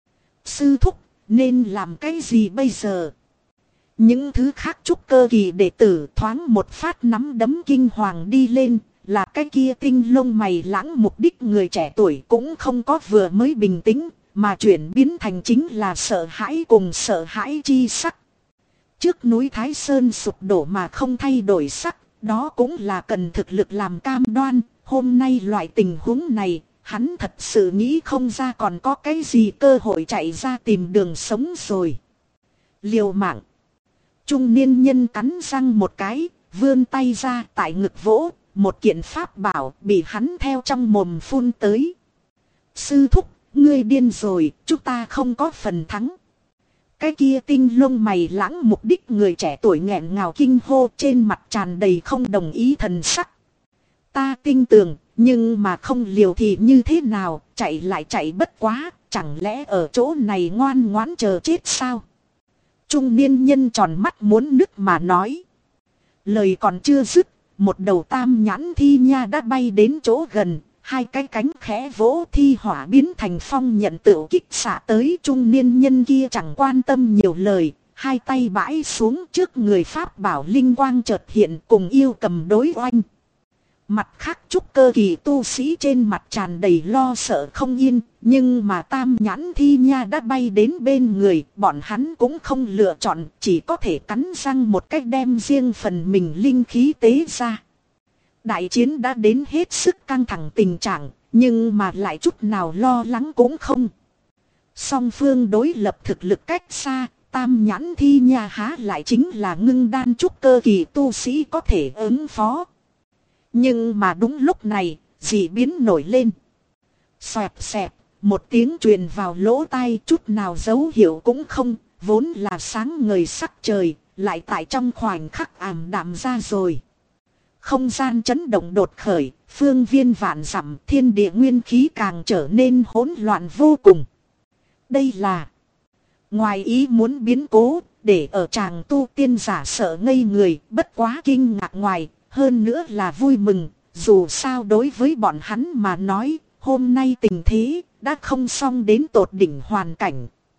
Sư thúc, nên làm cái gì bây giờ? Những thứ khác trúc cơ kỳ đệ tử thoáng một phát nắm đấm kinh hoàng đi lên, là cái kia tinh lông mày lãng mục đích người trẻ tuổi cũng không có vừa mới bình tĩnh, mà chuyển biến thành chính là sợ hãi cùng sợ hãi chi sắc. Trước núi Thái Sơn sụp đổ mà không thay đổi sắc, đó cũng là cần thực lực làm cam đoan, hôm nay loại tình huống này. Hắn thật sự nghĩ không ra còn có cái gì cơ hội chạy ra tìm đường sống rồi. Liều mạng. Trung niên nhân cắn răng một cái, vươn tay ra tại ngực vỗ, một kiện pháp bảo bị hắn theo trong mồm phun tới. Sư thúc, ngươi điên rồi, chúng ta không có phần thắng. Cái kia tinh lông mày lãng mục đích người trẻ tuổi nghẹn ngào kinh hô trên mặt tràn đầy không đồng ý thần sắc. Ta tin tưởng. Nhưng mà không liều thì như thế nào, chạy lại chạy bất quá, chẳng lẽ ở chỗ này ngoan ngoãn chờ chết sao? Trung niên nhân tròn mắt muốn nứt mà nói. Lời còn chưa dứt, một đầu tam nhãn thi nha đã bay đến chỗ gần, hai cái cánh khẽ vỗ thi hỏa biến thành phong nhận tựu kích xạ tới trung niên nhân kia chẳng quan tâm nhiều lời, hai tay bãi xuống trước người pháp bảo linh quang chợt hiện cùng yêu cầm đối oanh. Mặt khác trúc cơ kỳ tu sĩ trên mặt tràn đầy lo sợ không yên, nhưng mà tam nhãn thi nha đã bay đến bên người, bọn hắn cũng không lựa chọn, chỉ có thể cắn răng một cách đem riêng phần mình linh khí tế ra. Đại chiến đã đến hết sức căng thẳng tình trạng, nhưng mà lại chút nào lo lắng cũng không. Song phương đối lập thực lực cách xa, tam nhãn thi nha há lại chính là ngưng đan trúc cơ kỳ tu sĩ có thể ứng phó. Nhưng mà đúng lúc này, dị biến nổi lên. Xoẹt xẹt, một tiếng truyền vào lỗ tai chút nào dấu hiệu cũng không, vốn là sáng ngời sắc trời, lại tại trong khoảnh khắc ảm đạm ra rồi. Không gian chấn động đột khởi, phương viên vạn dặm thiên địa nguyên khí càng trở nên hỗn loạn vô cùng. Đây là ngoài ý muốn biến cố, để ở chàng tu tiên giả sợ ngây người, bất quá kinh ngạc ngoài. Hơn nữa là vui mừng, dù sao đối với bọn hắn mà nói, hôm nay tình thế đã không xong đến tột đỉnh hoàn cảnh.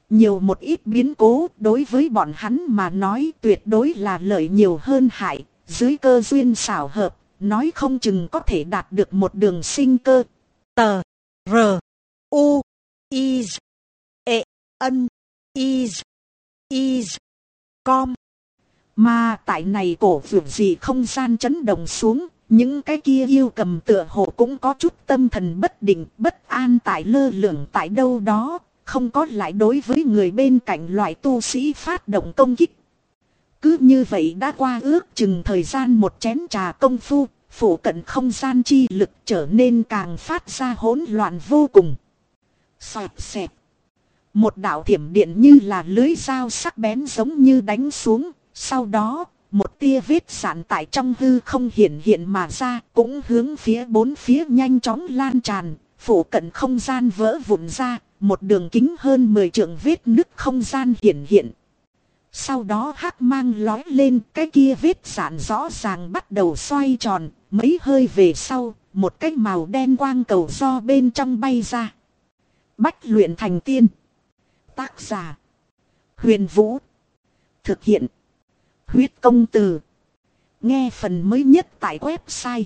Nhiều một ít biến cố đối với bọn hắn mà nói tuyệt đối là lợi nhiều hơn hại. Dưới cơ duyên xảo hợp, nói không chừng có thể đạt được một đường sinh cơ. Tờ. R. U. Is. E. N. Is. Is. Com. Mà tại này cổ vượt gì không gian chấn động xuống. Những cái kia yêu cầm tựa hồ cũng có chút tâm thần bất định, bất an tại lơ lửng tại đâu đó. Không có lại đối với người bên cạnh loại tu sĩ phát động công kích. Cứ như vậy đã qua ước chừng thời gian một chén trà công phu, phủ cận không gian chi lực trở nên càng phát ra hỗn loạn vô cùng. Xoẹt xẹt. Một đạo thiểm điện như là lưới dao sắc bén giống như đánh xuống, sau đó một tia vết sạn tại trong hư không hiện mà ra, cũng hướng phía bốn phía nhanh chóng lan tràn, phủ cận không gian vỡ vụn ra, một đường kính hơn 10 trượng vết nứt không gian hiện. Sau đó hắc mang lói lên, cái kia vết sạn rõ ràng bắt đầu xoay tròn, mấy hơi về sau, một cái màu đen quang cầu do bên trong bay ra. Bách luyện thành tiên. Tác giả: Huyền Vũ. Thực hiện: Huyết Công Từ. Nghe phần mới nhất tại website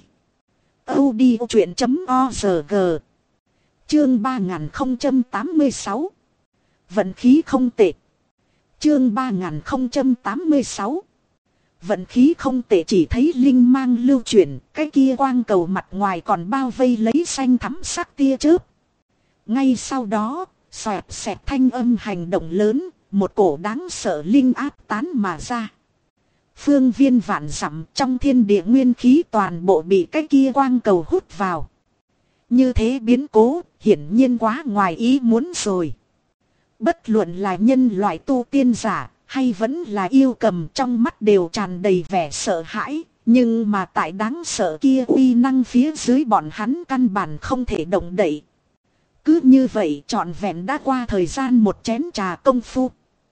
audiochuyện.org. Chương 3086. Vận khí không tệ. Chương 3086. Vận khí không tệ, chỉ thấy linh mang lưu chuyển, cái kia quang cầu mặt ngoài còn bao vây lấy xanh thắm sắc tia chớp. Ngay sau đó, xoẹt xẹt thanh âm hành động lớn, một cổ đáng sợ linh áp tán mà ra. Phương viên vạn dặm trong thiên địa nguyên khí toàn bộ bị cái kia quang cầu hút vào. Như thế biến cố, hiển nhiên quá ngoài ý muốn rồi. Bất luận là nhân loại tu tiên giả, hay vẫn là yêu cầm, trong mắt đều tràn đầy vẻ sợ hãi. Nhưng mà tại đáng sợ kia uy năng phía dưới, bọn hắn căn bản không thể động đậy. Cứ như vậy trọn vẹn đã qua thời gian một chén trà công phu.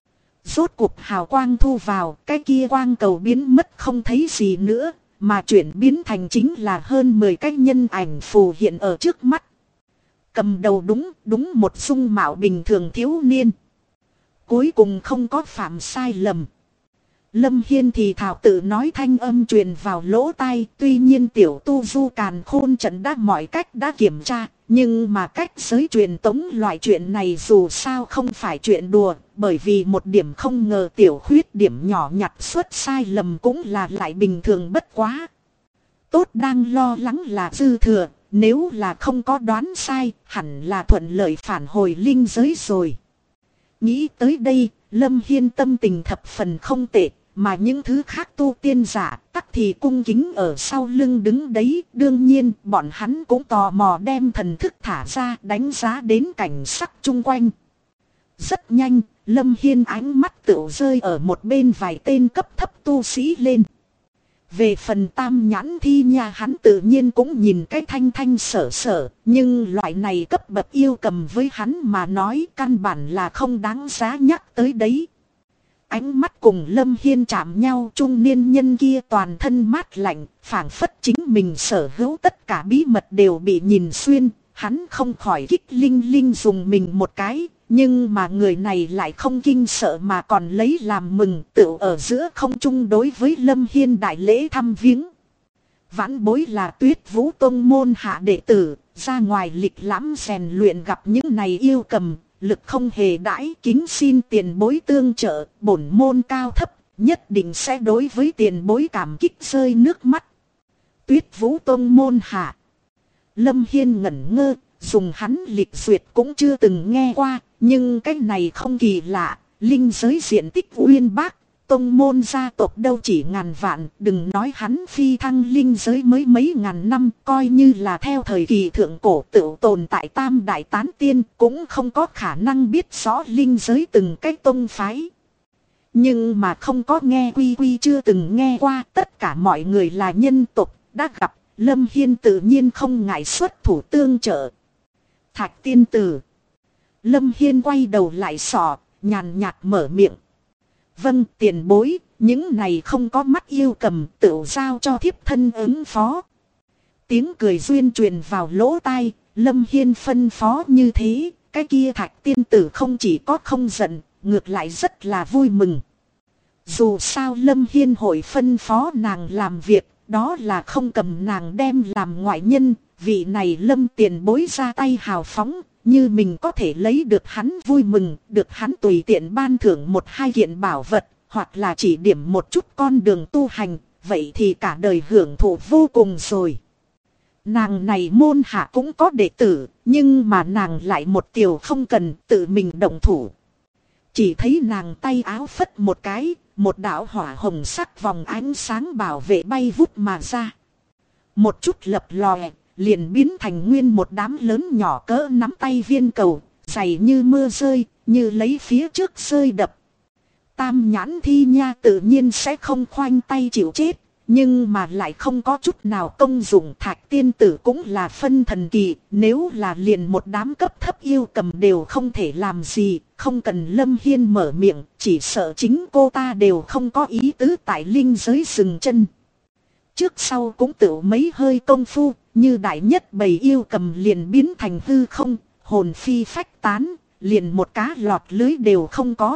Rốt cuộc hào quang thu vào, cái kia quang cầu biến mất không thấy gì nữa, mà chuyển biến thành chính là hơn 10 cái nhân ảnh phù hiện ở trước mắt. Cầm đầu đúng một dung mạo bình thường thiếu niên. Cuối cùng không có phạm sai lầm. Lâm Hiên thì thảo tự nói, thanh âm truyền vào lỗ tai. Tuy nhiên tiểu tu du càn khôn trận đã mọi cách đã kiểm tra, nhưng mà cách giới truyền tống loại chuyện này dù sao không phải chuyện đùa. Bởi vì một điểm không ngờ tiểu khuyết điểm nhỏ nhặt xuất sai lầm cũng là lại bình thường bất quá. Tốt đang lo lắng là dư thừa, nếu là không có đoán sai, hẳn là thuận lợi phản hồi linh giới rồi. Nghĩ tới đây, Lâm Hiên tâm tình thập phần không tệ, mà những thứ khác tu tiên giả tắc thì cung kính ở sau lưng đứng đấy. Đương nhiên, bọn hắn cũng tò mò đem thần thức thả ra đánh giá đến cảnh sắc chung quanh. Rất nhanh, Lâm Hiên ánh mắt tựu rơi ở một bên vài tên cấp thấp tu sĩ lên. Về phần tam nhãn thi nha, hắn tự nhiên cũng nhìn cái thanh thanh sở sở, nhưng loại này cấp bậc yêu cầm với hắn mà nói căn bản là không đáng giá nhắc tới đấy. Ánh mắt cùng Lâm Hiên chạm nhau, trung niên nhân kia toàn thân mát lạnh, phảng phất chính mình sở hữu tất cả bí mật đều bị nhìn xuyên, hắn không khỏi kích linh linh dùng mình một cái. Nhưng mà người này lại không kinh sợ mà còn lấy làm mừng, tựu ở giữa không trung đối với Lâm Hiên đại lễ thăm viếng. Vãn bối là Tuyết Vũ Tông môn hạ đệ tử, ra ngoài lịch lãm rèn luyện gặp những này yêu cầm, lực không hề đãi, kính xin tiền bối tương trợ, bổn môn cao thấp, nhất định sẽ đối với tiền bối cảm kích rơi nước mắt. Tuyết Vũ Tông môn hạ. Lâm Hiên ngẩn ngơ, dùng hắn lịch duyệt cũng chưa từng nghe qua. Nhưng cái này không kỳ lạ, linh giới diện tích uyên bác, tông môn gia tộc đâu chỉ ngàn vạn, đừng nói hắn phi thăng linh giới mới mấy ngàn năm, coi như là theo thời kỳ thượng cổ tự tồn tại tam đại tán tiên cũng không có khả năng biết rõ linh giới từng cái tông phái. Nhưng mà không có nghe quy chưa từng nghe qua, tất cả mọi người là nhân tộc, đã gặp, Lâm Hiên tự nhiên không ngại xuất thủ tương trợ. Thạch tiên tử. Lâm Hiên quay đầu lại sọ, nhàn nhạt mở miệng. Vâng tiền bối, những này không có mắt yêu cầm, tự giao cho thiếp thân ứng phó. Tiếng cười duyên truyền vào lỗ tai, Lâm Hiên phân phó như thế, cái kia Thạch tiên tử không chỉ có không giận, ngược lại rất là vui mừng. Dù sao Lâm Hiên hội phân phó nàng làm việc, đó là không cầm nàng đem làm ngoại nhân, vị này Lâm tiền bối ra tay hào phóng, như mình có thể lấy được hắn vui mừng, được hắn tùy tiện ban thưởng một hai kiện bảo vật, hoặc là chỉ điểm một chút con đường tu hành, vậy thì cả đời hưởng thụ vô cùng rồi. Nàng này môn hạ cũng có đệ tử, nhưng mà nàng lại một điều không cần tự mình động thủ. Chỉ thấy nàng tay áo phất một cái, một đạo hỏa hồng sắc vòng ánh sáng bảo vệ bay vút mà ra. Một chút lập lòe, liền biến thành nguyên một đám lớn nhỏ cỡ nắm tay viên cầu, dày như mưa rơi, như lấy phía trước rơi đập. Tam nhãn thi nha tự nhiên sẽ không khoanh tay chịu chết, nhưng mà lại không có chút nào công dụng. Thạch tiên tử cũng là phân thần kỳ, nếu là liền một đám cấp thấp yêu cầm đều không thể làm gì, không cần Lâm Hiên mở miệng, chỉ sợ chính cô ta đều không có ý tứ tại linh giới dừng chân. Trước sau cũng tự mấy hơi công phu, như đại nhất bầy yêu cầm liền biến thành hư không, hồn phi phách tán, liền một cá lọt lưới đều không có.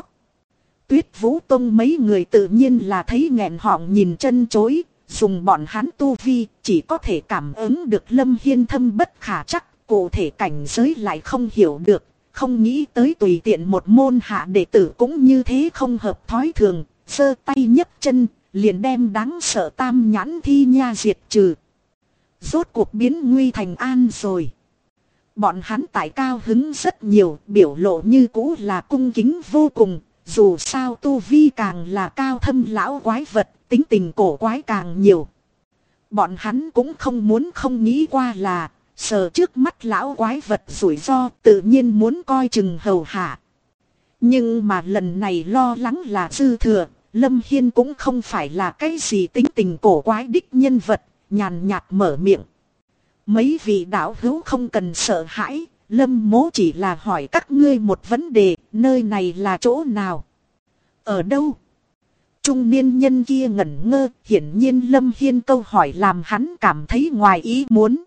Tuyết Vũ Tông mấy người tự nhiên là thấy nghẹn họng nhìn chân chối, dùng bọn hắn tu vi chỉ có thể cảm ứng được Lâm Hiên thâm bất khả chắc, cụ thể cảnh giới lại không hiểu được, không nghĩ tới tùy tiện một môn hạ đệ tử cũng như thế không hợp thói thường, giơ tay nhấc chân, liền đem đáng sợ tam nhãn thi nha diệt trừ. Rốt cuộc biến nguy thành an rồi. Bọn hắn tại cao hứng rất nhiều, biểu lộ như cũ là cung kính vô cùng. Dù sao tu vi càng là cao thâm lão quái vật, tính tình cổ quái càng nhiều. Bọn hắn cũng không muốn không nghĩ qua là, sờ trước mắt lão quái vật rủi ro tự nhiên muốn coi chừng hầu hạ. Nhưng mà lần này lo lắng là dư thừa, Lâm Hiên cũng không phải là cái gì tính tình cổ quái đích nhân vật, nhàn nhạt mở miệng. Mấy vị đạo hữu không cần sợ hãi. Lâm mỗ chỉ là hỏi các ngươi một vấn đề, nơi này là chỗ nào? Ở đâu? Trung niên nhân kia ngẩn ngơ, hiển nhiên Lâm Hiên câu hỏi làm hắn cảm thấy ngoài ý muốn.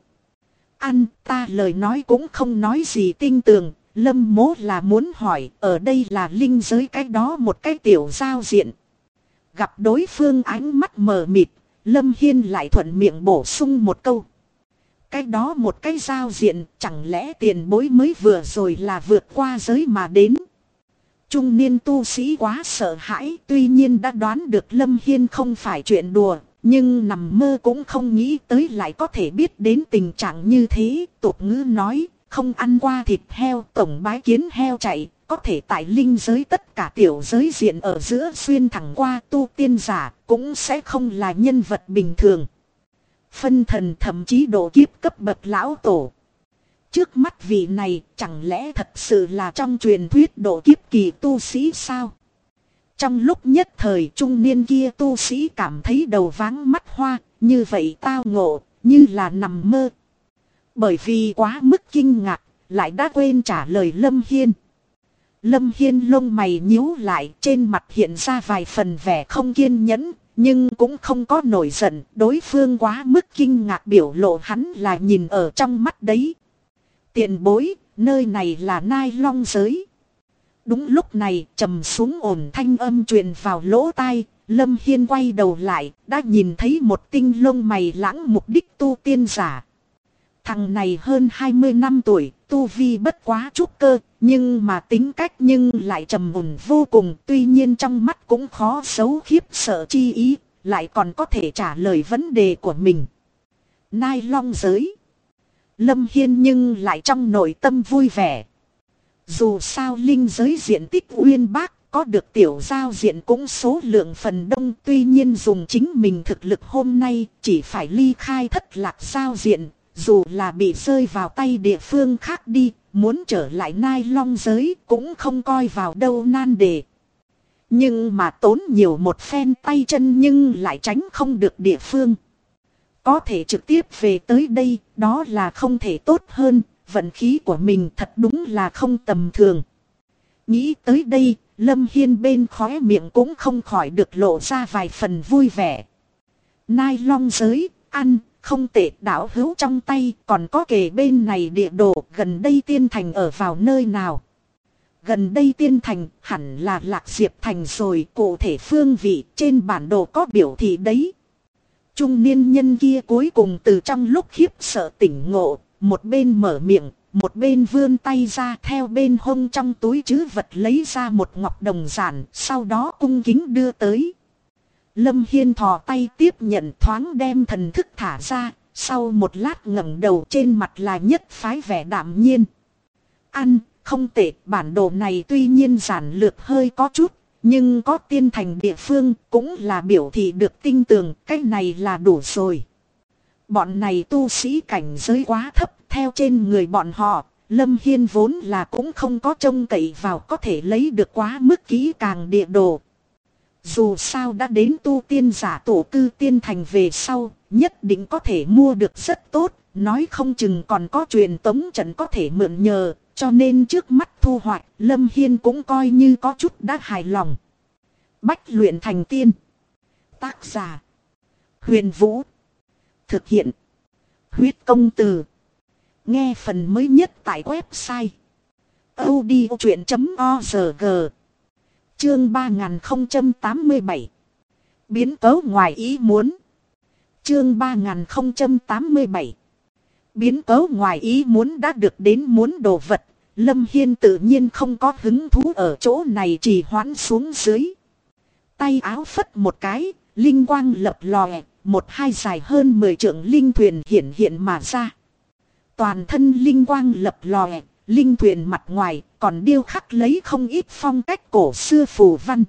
Ta lời nói cũng không nói gì tinh tường, Lâm mỗ là muốn hỏi, ở đây là linh giới cái đó một cái tiểu giao diện. Gặp đối phương ánh mắt mờ mịt, Lâm Hiên lại thuận miệng bổ sung một câu. Cái đó một cái giao diện, chẳng lẽ tiền bối mới vừa rồi là vượt qua giới mà đến. Trung niên tu sĩ quá sợ hãi, tuy nhiên đã đoán được Lâm Hiên không phải chuyện đùa, nhưng nằm mơ cũng không nghĩ tới lại có thể biết đến tình trạng như thế. Tục ngữ nói, không ăn qua thịt heo, tổng bái kiến heo chạy, có thể tại linh giới tất cả tiểu giới diện ở giữa xuyên thẳng qua tu tiên giả, cũng sẽ không là nhân vật bình thường. Phân thần thậm chí độ kiếp cấp bậc lão tổ. Trước mắt vị này chẳng lẽ thật sự là trong truyền thuyết độ kiếp kỳ tu sĩ sao? Trong lúc nhất thời trung niên kia tu sĩ cảm thấy đầu váng mắt hoa, như vậy tao ngộ, như là nằm mơ. Bởi vì quá mức kinh ngạc, lại đã quên trả lời Lâm Hiên. Lâm Hiên lông mày nhíu lại, trên mặt hiện ra vài phần vẻ không kiên nhẫn. Nhưng cũng không có nổi giận, đối phương quá mức kinh ngạc biểu lộ hắn là nhìn ở trong mắt đấy. Tiền bối, nơi này là Nai Long giới. Đúng lúc này, trầm xuống ổn thanh âm truyền vào lỗ tai, Lâm Hiên quay đầu lại, đã nhìn thấy một tinh lông mày lãng mục đích tu tiên giả. Thằng này hơn 20 năm tuổi, tu vi bất quá trúc cơ, nhưng mà tính cách nhưng lại trầm ổn vô cùng. Tuy nhiên trong mắt cũng khó giấu khiếp sợ chi ý, lại còn có thể trả lời vấn đề của mình. Nai Long giới. Lâm Hiên nhưng lại trong nội tâm vui vẻ. Dù sao linh giới diện tích uyên bác, có được tiểu giao diện cũng số lượng phần đông. Tuy nhiên dùng chính mình thực lực hôm nay, chỉ phải ly khai thất lạc giao diện. Dù là bị rơi vào tay địa phương khác đi, muốn trở lại Nai Long giới cũng không coi vào đâu nan đề. Nhưng mà tốn nhiều một phen tay chân nhưng lại tránh không được địa phương. Có thể trực tiếp về tới đây, đó là không thể tốt hơn, vận khí của mình thật đúng là không tầm thường. Nghĩ tới đây, Lâm Hiên bên khóe miệng cũng không khỏi được lộ ra vài phần vui vẻ. Nai Long giới, Không tệ, đạo hữu trong tay còn có kề bên này địa đồ, gần đây tiên thành ở vào nơi nào? Gần đây tiên thành hẳn là Lạc Diệp thành rồi, cụ thể phương vị trên bản đồ có biểu thị đấy. Trung niên nhân kia cuối cùng từ trong lúc khiếp sợ tỉnh ngộ, một bên mở miệng, một bên vươn tay ra, theo bên hông trong túi trữ vật lấy ra một ngọc đồng giản, sau đó cung kính đưa tới. Lâm Hiên thò tay tiếp nhận, thoáng đem thần thức thả ra, sau một lát ngẩng đầu, trên mặt là nhất phái vẻ đạm nhiên. Ăn, không tệ, bản đồ này tuy nhiên giản lược hơi có chút, nhưng có tiên thành địa phương cũng là biểu thị được tinh tường, cái này là đủ rồi. Bọn này tu sĩ cảnh giới quá thấp, theo trên người bọn họ, Lâm Hiên vốn là cũng không có trông cậy vào có thể lấy được quá mức kỹ càng địa đồ. Dù sao đã đến tu tiên giả tổ cư tiên thành về sau, nhất định có thể mua được rất tốt, nói không chừng còn có truyền tống trận có thể mượn nhờ, cho nên trước mắt thu hoạch, Lâm Hiên cũng coi như có chút đã hài lòng. Bách luyện thành tiên. Tác giả: Huyền Vũ. Thực hiện: Huyết Công Từ. Nghe phần mới nhất tại website audiochuyện.org. Chương 3087. Biến cố ngoài ý muốn. Chương 3087. Biến cố ngoài ý muốn đã được đến muốn đồ vật. Lâm Hiên tự nhiên không có hứng thú ở chỗ này trì hoãn xuống dưới. Tay áo phất một cái, linh quang lập lòe, một hai dài hơn 10 trượng linh thuyền hiện hiện mà ra. Toàn thân linh quang lập lòe, linh thuyền mặt ngoài còn điêu khắc lấy không ít phong cách cổ xưa phù văn.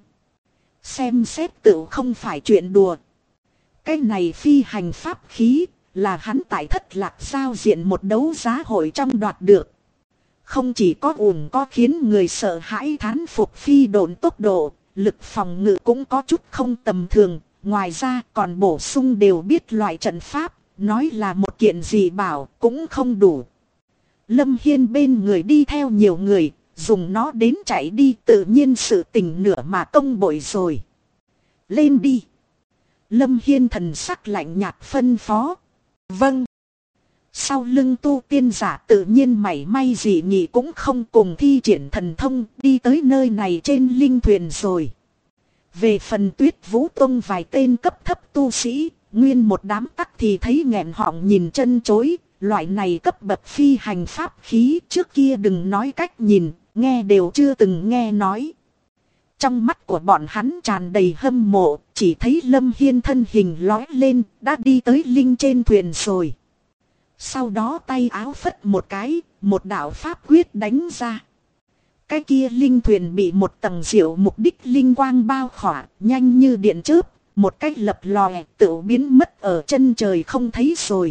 Xem xét tự không phải chuyện đùa. Cái này phi hành pháp khí là hắn tại Thất Lạc giao diện một đấu giá hội trong đoạt được. Không chỉ có có khiến người sợ hãi thán phục phi độn tốc độ, lực phòng ngự cũng có chút không tầm thường. Ngoài ra còn bổ sung đều biết loại trận pháp, nói là một kiện gì bảo cũng không đủ. Lâm Hiên bên người đi theo nhiều người, dùng nó đến chạy đi, tự nhiên sự tình nửa mà công bội rồi. Lên đi. Lâm Hiên thần sắc lạnh nhạt phân phó. Vâng. Sau lưng tu tiên giả tự nhiên mảy may gì nhỉ cũng không, cùng thi triển thần thông đi tới nơi này trên linh thuyền rồi. Về phần Tuyết Vũ Tông vài tên cấp thấp tu sĩ, nguyên một đám tắc thì thấy nghẹn họng nhìn chân chối. Loại này cấp bậc phi hành pháp khí trước kia đừng nói cách nhìn, nghe đều chưa từng nghe nói. Trong mắt của bọn hắn tràn đầy hâm mộ, chỉ thấy Lâm Hiên thân hình lói lên, đã đi tới linh trên thuyền rồi. Sau đó tay áo phất một cái, một đạo pháp quyết đánh ra. Cái kia linh thuyền bị một tầng diệu mục đích linh quang bao khỏa, nhanh như điện chớp, một cách lập lòe tự biến mất ở chân trời không thấy rồi.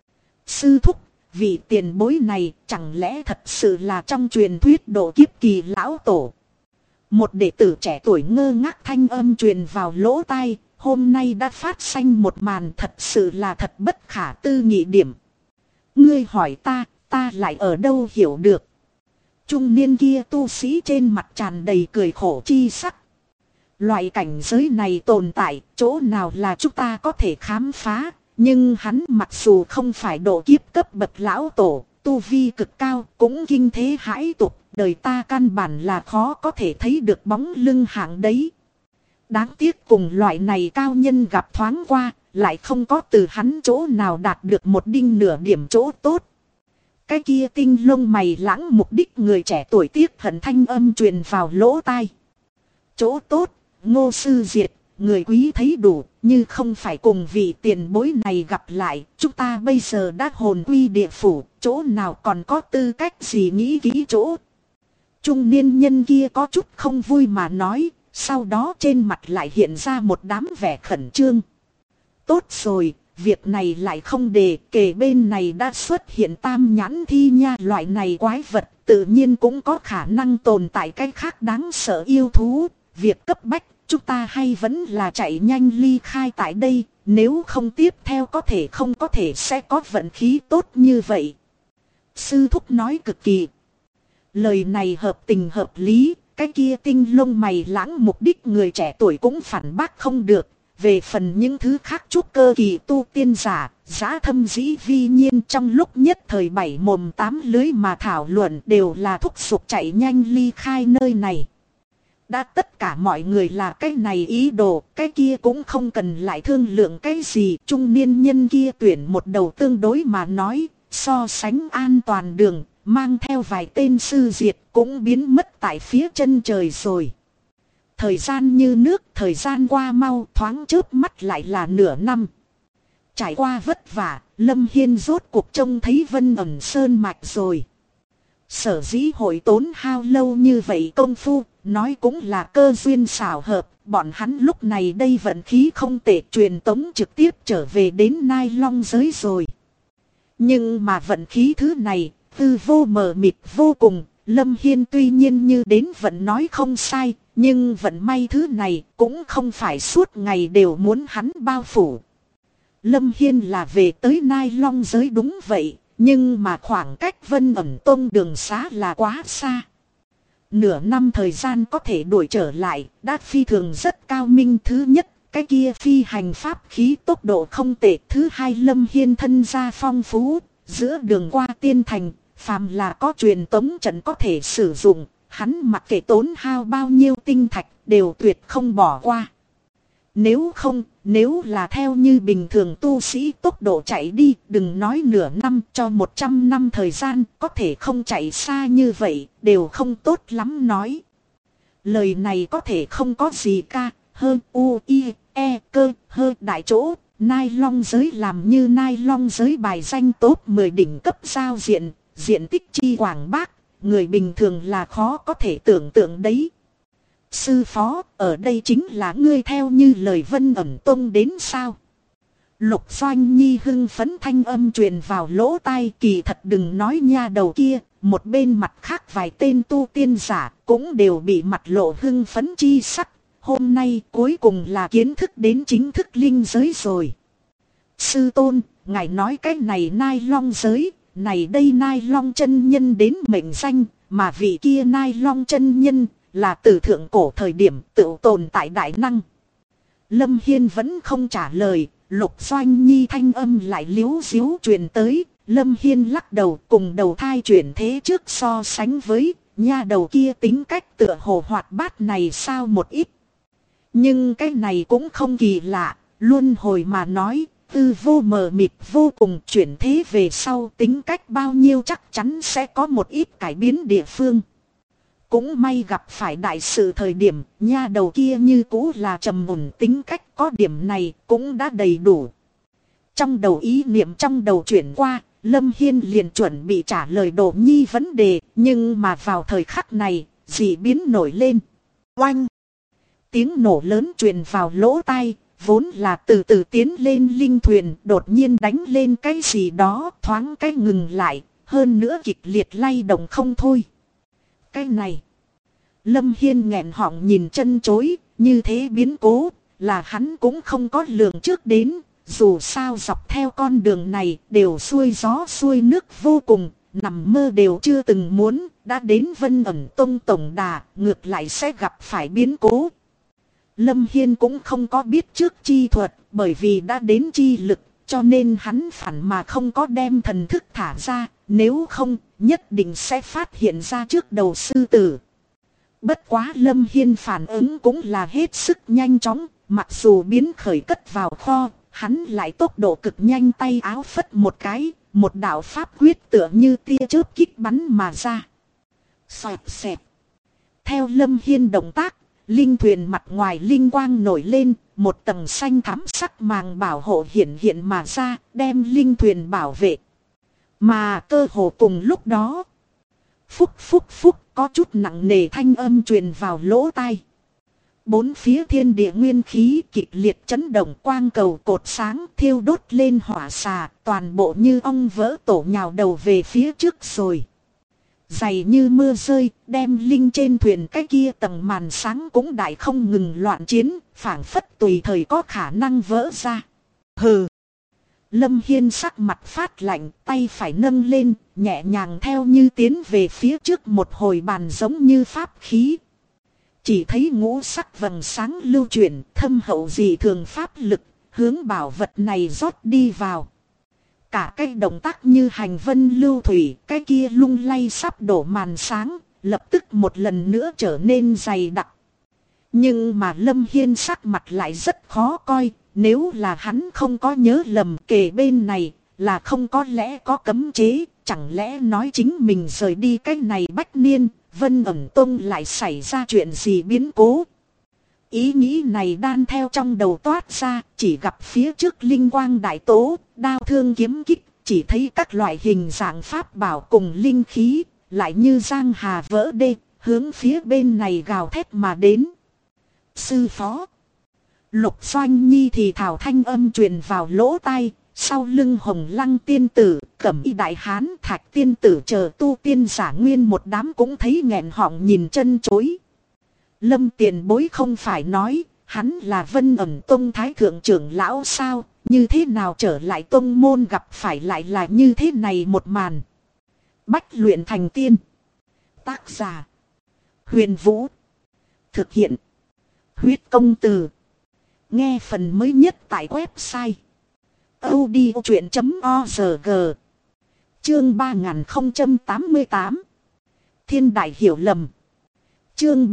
Sư thúc, vị tiền bối này chẳng lẽ thật sự là trong truyền thuyết độ kiếp kỳ lão tổ? Một đệ tử trẻ tuổi ngơ ngác thanh âm truyền vào lỗ tai, hôm nay đã phát sanh một màn thật sự là thật bất khả tư nghị điểm. Ngươi hỏi ta lại ở đâu hiểu được? Trung niên kia tu sĩ trên mặt tràn đầy cười khổ chi sắc. Loại cảnh giới này tồn tại, chỗ nào là chúng ta có thể khám phá? Nhưng hắn mặc dù không phải độ kiếp cấp bậc lão tổ, tu vi cực cao, cũng kinh thế hãi tục, đời ta căn bản là khó có thể thấy được bóng lưng hạng đấy. Đáng tiếc cùng loại này cao nhân gặp thoáng qua, lại không có từ hắn chỗ nào đạt được một đinh nửa điểm chỗ tốt. Cái kia tinh lông mày lãng mục đích người trẻ tuổi tiếc hận thanh âm truyền vào lỗ tai. Chỗ tốt, Ngô sư diệt, người quý thấy đủ, như không phải cùng vị tiền bối này gặp lại, chúng ta bây giờ đã hồn quy địa phủ, chỗ nào còn có tư cách gì nghĩ kỹ chỗ. Trung niên nhân kia có chút không vui mà nói, sau đó trên mặt lại hiện ra một đám vẻ khẩn trương. Tốt rồi, việc này lại không để, kể bên này đã xuất hiện tam nhãn thi nha, loại này quái vật, tự nhiên cũng có khả năng tồn tại cái khác đáng sợ yêu thú, việc cấp bách. Chúng ta hay vẫn là chạy nhanh ly khai tại đây, nếu không tiếp theo có thể không có thể sẽ có vận khí tốt như vậy. Sư thúc nói cực kỳ. Lời này hợp tình hợp lý, cái kia tinh lông mày lãng mục đích người trẻ tuổi cũng phản bác không được, Về phần những thứ khác trúc cơ kỳ tu tiên giả, giá thâm dĩ vi nhiên trong lúc nhất thời bảy mồm tám lưới mà thảo luận đều là thúc giục chạy nhanh ly khai nơi này. Đã tất cả mọi người là cái này ý đồ, cái kia cũng không cần lại thương lượng cái gì. Trung niên nhân kia tuyển một đầu tương đối mà nói, so sánh an toàn đường, mang theo vài tên sư diệt cũng biến mất tại phía chân trời rồi. Thời gian như nước, thời gian qua mau, thoáng chớp mắt lại là nửa năm. Trải qua vất vả, Lâm Hiên rốt cuộc trông thấy Vân Ẩn Sơn Mạch rồi. Sở dĩ hội tốn hao lâu như vậy công phu, nói cũng là cơ duyên xảo hợp. Bọn hắn lúc này đây vận khí không tệ, truyền tống trực tiếp trở về đến Nai Long giới rồi. Nhưng mà vận khí thứ này, tư vô mờ mịt vô cùng. Lâm Hiên tuy nhiên như đến vận nói không sai, nhưng vận may thứ này cũng không phải suốt ngày đều muốn hắn bao phủ. Lâm Hiên là về tới Nai Long giới đúng vậy, nhưng mà khoảng cách Vân Ẩn Tông đường xá là quá xa. Nửa năm thời gian có thể đuổi trở lại, đã phi thường rất cao minh. Thứ nhất, cái kia phi hành pháp khí tốc độ không tệ. Thứ hai, Lâm Hiên thân gia phong phú, giữa đường qua tiên thành, phàm là có truyền tống trận có thể sử dụng, hắn mặc kệ tốn hao bao nhiêu tinh thạch đều tuyệt không bỏ qua. Nếu không, nếu là theo như bình thường tu sĩ tốc độ chạy đi, đừng nói nửa năm, cho 100 năm thời gian, có thể không chạy xa như vậy, đều không tốt lắm nói. Lời này có thể không có gì ca, hơn u, i, e, cơ, hơn đại chỗ. Nai Long giới làm như Nai Long giới bài danh top 10 đỉnh cấp giao diện, diện tích chi quảng bác, người bình thường là khó có thể tưởng tượng đấy. Sư phó, ở đây chính là ngươi theo như lời Vân Ẩn Tông đến sao? Lục Doanh Nhi hưng phấn thanh âm truyền vào lỗ tai. Kỳ thật đừng nói nha đầu kia, một bên mặt khác vài tên tu tiên giả cũng đều bị mặt lộ hưng phấn chi sắc. Hôm nay cuối cùng là kiến thức đến chính thức linh giới rồi. Sư tôn, ngài nói cái này Nai Long giới, này đây Nai Long chân nhân đến mệnh danh, mà vị kia Nai Long chân nhân là từ thượng cổ thời điểm tự tồn tại đại năng. Lâm Hiên vẫn không trả lời, Lục Doanh Nhi thanh âm lại liếu diếu truyền tới. Lâm Hiên lắc đầu, cùng đầu thai chuyển thế trước so sánh với, nha đầu kia tính cách tựa hồ hoạt bát này sao một ít. Nhưng cái này cũng không kỳ lạ, luân hồi mà nói, tư vô mờ mịt vô cùng, chuyển thế về sau tính cách bao nhiêu chắc chắn sẽ có một ít cải biến địa phương. Cũng may gặp phải đại sự thời điểm, nha đầu kia như cũ là trầm ổn, tính cách có điểm này cũng đã đầy đủ. Trong đầu ý niệm trong đầu chuyển qua, Lâm Hiên liền chuẩn bị trả lời Đỗ Nhi vấn đề, nhưng mà vào thời khắc này, dị biến nổi lên. Oanh! Tiếng nổ lớn truyền vào lỗ tai, vốn là từ từ tiến lên linh thuyền, đột nhiên đánh lên cái gì đó, thoáng cái ngừng lại, hơn nữa kịch liệt lay động không thôi. Cái này, Lâm Hiên nghẹn họng nhìn chân chối, như thế biến cố, là hắn cũng không có lường trước đến, dù sao dọc theo con đường này đều xuôi gió xuôi nước vô cùng, nằm mơ đều chưa từng muốn, đã đến Vân Ẩn Tông tổng đà, ngược lại sẽ gặp phải biến cố. Lâm Hiên cũng không có biết trước chi thuật, bởi vì đã đến chi lực, cho nên hắn phản mà không có đem thần thức thả ra, nếu không, nhất định sẽ phát hiện ra trước đầu sư tử. Bất quá Lâm Hiên phản ứng cũng là hết sức nhanh chóng, mặc dù biến khởi cất vào kho, hắn lại tốc độ cực nhanh, tay áo phất một cái, một đạo pháp quyết tựa như tia chớp kích bắn mà ra. Xoẹt xẹt. Theo Lâm Hiên động tác, linh thuyền mặt ngoài linh quang nổi lên, một tầng xanh thắm sắc màng bảo hộ hiện hiện mà ra, đem linh thuyền bảo vệ. Mà cơ hồ cùng lúc đó, phúc phúc phúc, có chút nặng nề thanh âm truyền vào lỗ tai. Bốn phía thiên địa nguyên khí kịch liệt chấn động, quang cầu cột sáng thiêu đốt lên hỏa xà, toàn bộ như ong vỡ tổ nhào đầu về phía trước rồi. Dày như mưa rơi, đem linh trên thuyền cái kia tầng màn sáng cũng đại không ngừng loạn chiến, phảng phất tùy thời có khả năng vỡ ra. Hừ! Lâm Hiên sắc mặt phát lạnh, tay phải nâng lên, nhẹ nhàng theo như tiến về phía trước một hồi bàn giống như pháp khí. Chỉ thấy ngũ sắc vầng sáng lưu chuyển, thâm hậu dị thường pháp lực, hướng bảo vật này rót đi vào. Cả cái động tác như hành vân lưu thủy, cái kia lung lay sắp đổ màn sáng, lập tức một lần nữa trở nên dày đặc. Nhưng mà Lâm Hiên sắc mặt lại rất khó coi, nếu là hắn không có nhớ lầm kề bên này là không có lẽ có cấm chế, chẳng lẽ nói chính mình rời đi cái này bách niên, Vân Ẩn Tông lại xảy ra chuyện gì biến cố. Ý nghĩ này đan theo trong đầu toát ra, chỉ gặp phía trước linh quang đại tố, đao thương kiếm kích, chỉ thấy các loại hình dạng pháp bảo cùng linh khí, lại như giang hà vỡ đê, hướng phía bên này gào thét mà đến. Sư phó. Lục Doanh Nhi thì thảo thanh âm truyền vào lỗ tai, sau lưng Hồng Lăng tiên tử, Cẩm Y đại hán, Thạch tiên tử chờ tu tiên giả nguyên một đám cũng thấy nghẹn họng nhìn chân chối. Lâm tiền bối không phải nói, hắn là Vân Ẩn Tông thái thượng trưởng lão sao, như thế nào trở lại tông môn gặp phải lại là như thế này một màn. Bách luyện thành tiên. Tác giả. Huyền Vũ. Thực hiện. Huyết công từ. Nghe phần mới nhất tại website audiochuyện.org. Chương 3088. Thiên đại hiểu lầm. Chương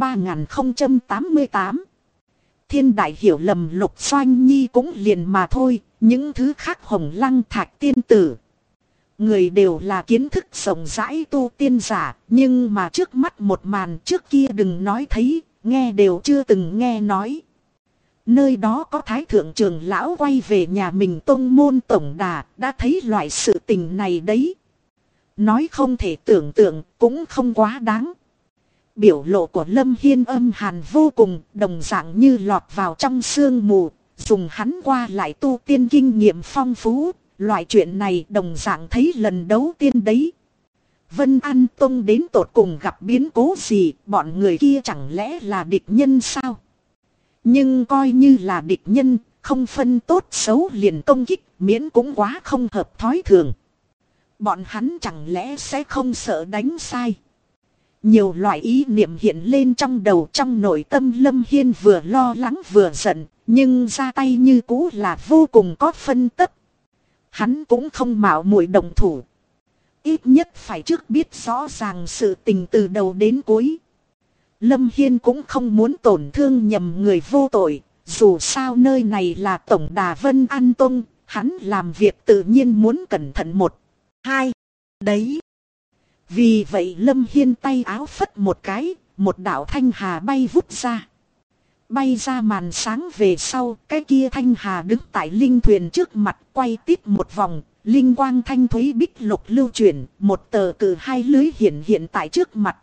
3088. Thiên đại hiểu lầm. Lục Doanh Nhi cũng liền mà thôi, những thứ khác Hồng Lăng Thạch tiên tử. Người đều là kiến thức rộng rãi tu tiên giả, nhưng mà trước mắt một màn trước kia đừng nói thấy, nghe đều chưa từng nghe nói. Nơi đó có thái thượng trưởng lão quay về nhà mình tông môn tổng đà, đã thấy loại sự tình này đấy. Nói không thể tưởng tượng, cũng không quá đáng. Biểu lộ của Lâm Hiên âm hàn vô cùng, đồng dạng như lọt vào trong sương mù, dùng hắn qua lại tu tiên kinh nghiệm phong phú, loại chuyện này đồng dạng thấy lần đầu tiên đấy. Vân An Tông đến tột cùng gặp biến cố gì, bọn người kia chẳng lẽ là địch nhân sao? Nhưng coi như là địch nhân, không phân tốt xấu liền công kích, miễn cũng quá không hợp thói thường. Bọn hắn chẳng lẽ sẽ không sợ đánh sai? Nhiều loại ý niệm hiện lên trong đầu, trong nội tâm Lâm Hiên vừa lo lắng vừa giận, nhưng ra tay như cũ là vô cùng có phân tất. Hắn cũng không mạo muội động thủ. Ít nhất phải trước biết rõ ràng sự tình từ đầu đến cuối. Lâm Hiên cũng không muốn tổn thương nhầm người vô tội, dù sao nơi này là tổng đà Vân An Tông, hắn làm việc tự nhiên muốn cẩn thận một, hai, đấy. Vì vậy Lâm Hiên tay áo phất một cái, một đạo thanh hà bay vút ra. Bay ra màn sáng về sau, cái kia thanh hà đứng tại linh thuyền trước mặt quay tít một vòng, linh quang thanh thúy bích lục lưu chuyển, một tờ cử hai lưới hiện tại trước mặt.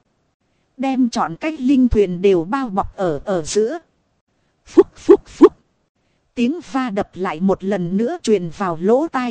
Đem chọn cái linh thuyền đều bao bọc ở giữa. Phúc phúc phúc. Tiếng va đập lại một lần nữa truyền vào lỗ tai.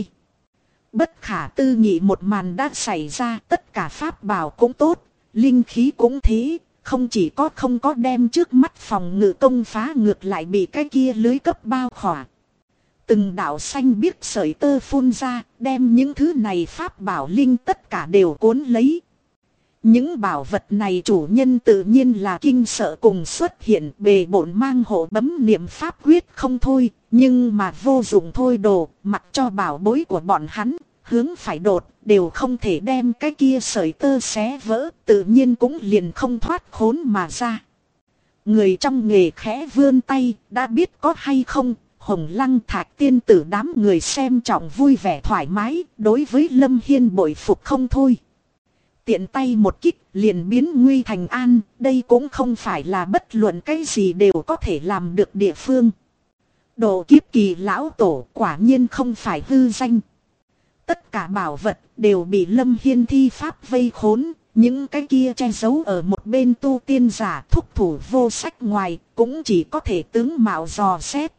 Bất khả tư nghị một màn đã xảy ra, tất cả pháp bảo cũng tốt, linh khí cũng thế, không chỉ có không có đem trước mắt phòng ngự công phá ngược lại bị cái kia lưới cấp bao khỏa. Từng đạo xanh biếc sợi tơ phun ra, đem những thứ này pháp bảo linh tất cả đều cuốn lấy. Những bảo vật này chủ nhân tự nhiên là kinh sợ cùng xuất hiện, bề bộn mang hộ bấm niệm pháp quyết không thôi, nhưng mà vô dụng thôi đồ, mặc cho bảo bối của bọn hắn, hướng phải đột, đều không thể đem cái kia sợi tơ xé vỡ, tự nhiên cũng liền không thoát khốn mà ra. Người trong nghề khẽ vươn tay, đã biết có hay không, Hồng Lăng Thạch tiên tử đám người xem trọng vui vẻ thoải mái, đối với Lâm Hiên bội phục không thôi. Tiện tay một kích liền biến nguy thành an, đây cũng không phải là bất luận cái gì đều có thể làm được địa phương. Độ kiếp kỳ lão tổ quả nhiên không phải hư danh. Tất cả bảo vật đều bị Lâm Hiên thi pháp vây khốn, những cái kia che giấu ở một bên tu tiên giả thúc thủ vô sách ngoài, cũng chỉ có thể tướng mạo dò xét.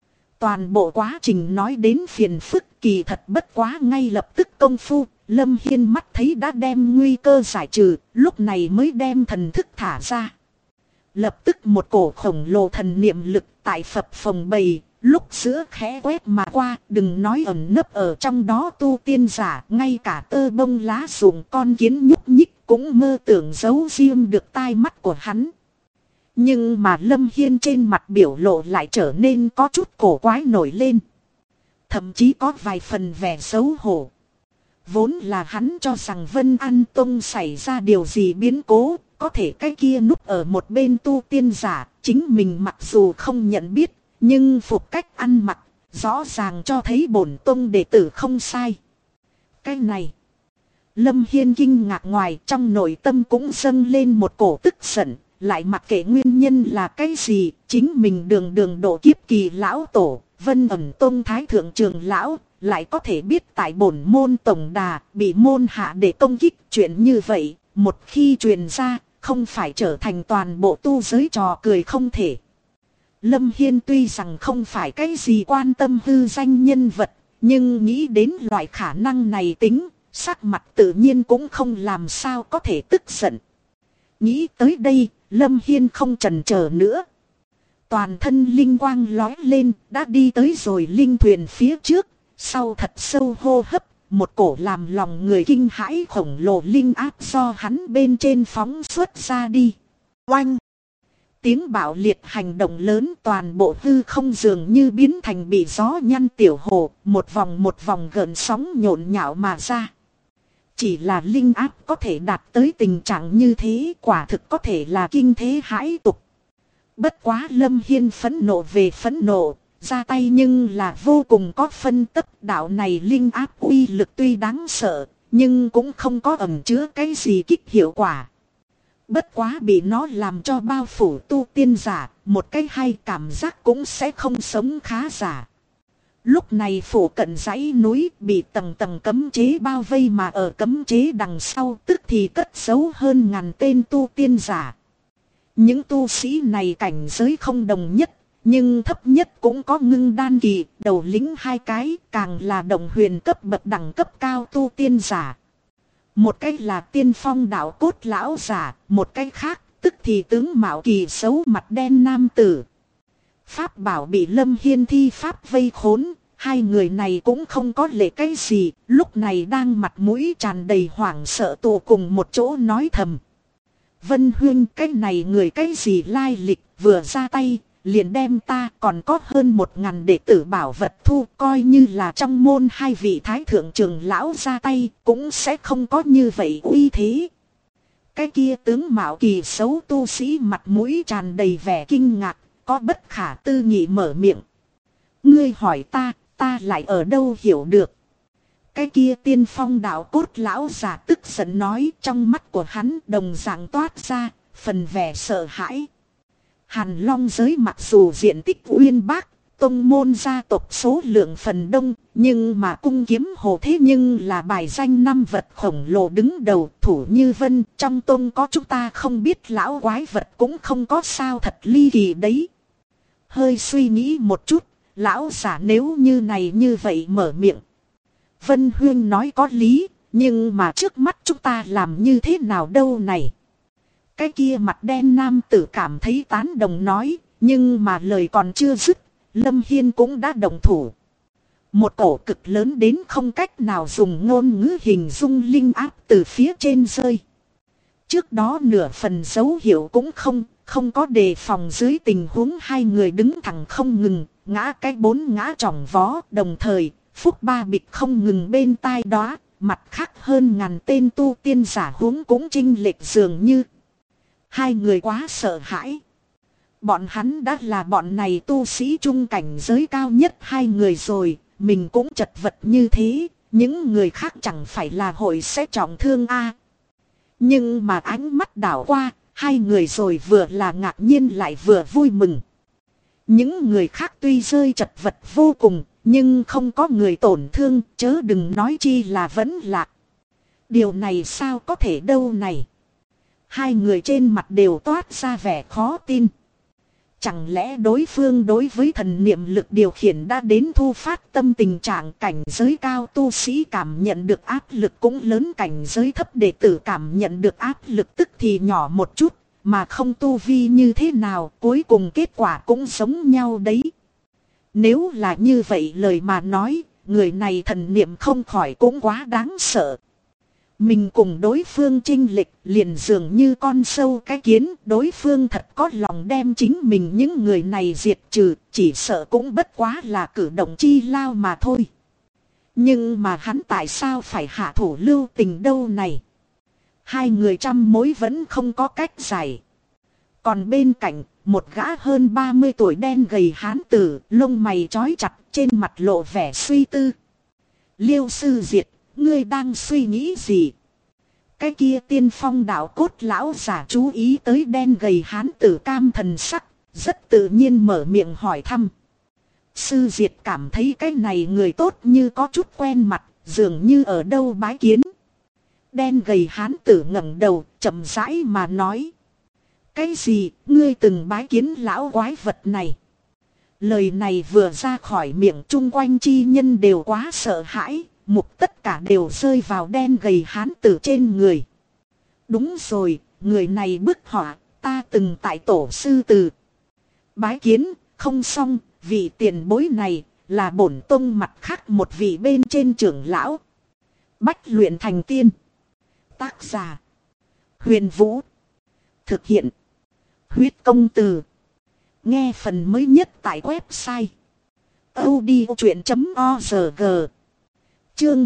Toàn bộ quá trình nói đến phiền phức kỳ thật bất quá ngay lập tức công phu, Lâm Hiên mắt thấy đã đem nguy cơ giải trừ, lúc này mới đem thần thức thả ra. Lập tức một cổ khổng lồ thần niệm lực tại phập phồng bầy, lúc giữa khẽ quét mà qua, đừng nói ẩn nấp ở trong đó tu tiên giả, ngay cả tơ bông lá rụng con kiến nhúc nhích cũng mơ tưởng giấu riêng được tai mắt của hắn. Nhưng mà Lâm Hiên trên mặt biểu lộ lại trở nên có chút cổ quái nổi lên. Thậm chí có vài phần vẻ xấu hổ. Vốn là hắn cho rằng Vân An Tông xảy ra điều gì biến cố, có thể cái kia núp ở một bên tu tiên giả, chính mình mặc dù không nhận biết, nhưng phục cách ăn mặc, rõ ràng cho thấy bổn tông đệ tử không sai. Cái này, Lâm Hiên kinh ngạc, ngoài trong nội tâm cũng dâng lên một cổ tức giận, lại mặc kệ nguyên nhân là cái gì, chính mình đường đường độ kiếp kỳ lão tổ, Vân Ẩn Tông thái thượng trưởng lão, lại có thể biết tại bổn môn tổng đà, bị môn hạ để công kích. Chuyện như vậy, một khi truyền ra, không phải trở thành toàn bộ tu giới trò cười không thể. Lâm Hiên tuy rằng không phải cái gì quan tâm hư danh nhân vật, nhưng nghĩ đến loại khả năng này tính, sắc mặt tự nhiên cũng không làm sao có thể tức giận. Nghĩ tới đây, Lâm Hiên không chần chờ nữa. Toàn thân linh quang lói lên, đã đi tới rồi linh thuyền phía trước, sau thật sâu hô hấp, một cổ làm lòng người kinh hãi khổng lồ linh áp do hắn bên trên phóng xuất ra đi. Oanh! Tiếng bạo liệt hành động lớn, toàn bộ hư không dường như biến thành bị gió nhăn tiểu hồ, một vòng gợn sóng nhộn nhạo mà ra. Chỉ là linh áp có thể đạt tới tình trạng như thế, quả thực có thể là kinh thế hãi tục. Bất quá Lâm Hiên phẫn nộ về phẫn nộ, ra tay nhưng là vô cùng có phân tấp. Đạo này linh áp uy lực tuy đáng sợ, nhưng cũng không có ẩn chứa cái gì kích hiệu quả. Bất quá bị nó làm cho bao phủ tu tiên giả, một cái hay cảm giác cũng sẽ không sống khá giả. Lúc này phủ cận dãy núi bị tầng tầng cấm chế bao vây, mà ở cấm chế đằng sau tức thì cất giấu hơn ngàn tên tu tiên giả. Những tu sĩ này cảnh giới không đồng nhất, nhưng thấp nhất cũng có ngưng đan kỳ, đầu lĩnh 2 cái, càng là đồng huyền cấp bậc đẳng cấp cao tu tiên giả. Một cái là tiên phong đạo cốt lão giả, một cái khác tức thì tướng mạo kỳ xấu mặt đen nam tử. Pháp bảo bị Lâm Hiên thi pháp vây khốn, hai người này cũng không có lệ cái gì, lúc này đang mặt mũi tràn đầy hoảng sợ tụ cùng một chỗ nói thầm. Vân Huyên, cái này người cái gì lai lịch, vừa ra tay, liền đem ta còn có hơn 1000 đệ tử bảo vật thu, coi như là trong môn 2 vị thái thượng trưởng lão ra tay, cũng sẽ không có như vậy uy thế. Cái kia tướng mạo kỳ xấu tu sĩ mặt mũi tràn đầy vẻ kinh ngạc, có bất khả tư nghị mở miệng. Ngươi hỏi ta lại ở đâu hiểu được. Cái kia tiên phong đạo cốt lão giả tức giận nói, trong mắt của hắn đồng dạng toát ra phần vẻ sợ hãi. Hàn Long giới mặc dù diện tích uyên bác, tông môn gia tộc số lượng phần đông, nhưng mà cung kiếm hồ thế nhưng là bài danh 5 vật khổng lồ đứng đầu, thủ như vân. Trong tông có chúng ta không biết lão quái vật cũng không có sao, thật ly kỳ đấy. Hơi suy nghĩ một chút, lão giả nếu như này như vậy mở miệng. Vân Huyên nói có lý, nhưng mà trước mắt chúng ta làm như thế nào đâu này. Cái kia mặt đen nam tử cảm thấy tán đồng nói, nhưng mà lời còn chưa dứt, Lâm Hiên cũng đã động thủ. Một cổ cực lớn đến không cách nào dùng ngôn ngữ hình dung linh áp từ phía trên rơi. Trước đó nửa phần dấu hiệu cũng không có đề phòng dưới tình huống hai người đứng thẳng không ngừng, ngã cái 4 ngã trỏng vó, đồng thời phúc ba bịch không ngừng bên tai đó, mặt khác hơn ngàn tên tu tiên giả huống cũng chênh lệch dường như. Hai người quá sợ hãi. Bọn hắn đã là bọn này tu sĩ trung cảnh giới cao nhất 2 người rồi, mình cũng chật vật như thế, những người khác chẳng phải là hội sẽ trọng thương a. Nhưng mà ánh mắt đảo qua, 2 người rồi vừa là ngạc nhiên lại vừa vui mừng. Những người khác tuy rơi chật vật vô cùng, nhưng không có người tổn thương, chớ đừng nói chi là vẫn lạc. Điều này sao có thể đâu này. 2 người trên mặt đều toát ra vẻ khó tin. Chẳng lẽ đối phương đối với thần niệm lực điều khiển đã đến thu phát tâm tình trạng, cảnh giới cao tu sĩ cảm nhận được áp lực cũng lớn, cảnh giới thấp đệ tử cảm nhận được áp lực tức thì nhỏ một chút, mà không tu vi như thế nào, cuối cùng kết quả cũng giống nhau đấy. Nếu là như vậy lời mà nói, người này thần niệm không khỏi cũng quá đáng sợ. Mình cùng đối phương chênh lệch liền dường như con sâu cái kiến, đối phương thật có lòng đem chính mình những người này diệt trừ, chỉ sợ cũng bất quá là cử động chi lao mà thôi. Nhưng mà hắn tại sao phải hạ thủ lưu tình đâu này? Hai người trăm mối vẫn không có cách giải. Còn bên cạnh, một gã hơn 30 tuổi đen gầy hán tử, lông mày trói chặt, trên mặt lộ vẻ suy tư. Liêu sư Diệt, ngươi đang suy nghĩ gì? Cái kia tiên phong đạo cốt lão giả chú ý tới đen gầy hán tử cam thần sắc, rất tự nhiên mở miệng hỏi thăm. Sư Diệt cảm thấy cái này người tốt như có chút quen mặt, dường như ở đâu bái kiến. Đen gầy hán tử ngẩng đầu, chậm rãi mà nói. Cái gì, ngươi từng bái kiến lão quái vật này? Lời này vừa ra khỏi miệng, chung quanh chi nhân đều quá sợ hãi, mục tất cả đều rơi vào đen gầy hán tử trên người. Đúng rồi, người này bức họa, ta từng tại tổ sư từ bái kiến, không xong, vị tiền bối này là bổn tông mặt khác một vị bên trên trưởng lão. Bách luyện thành tiên. Tác giả Huyền Vũ. Thực hiện Huyết Công Từ. Nghe phần mới nhất tại website audiochuyện.org. Chương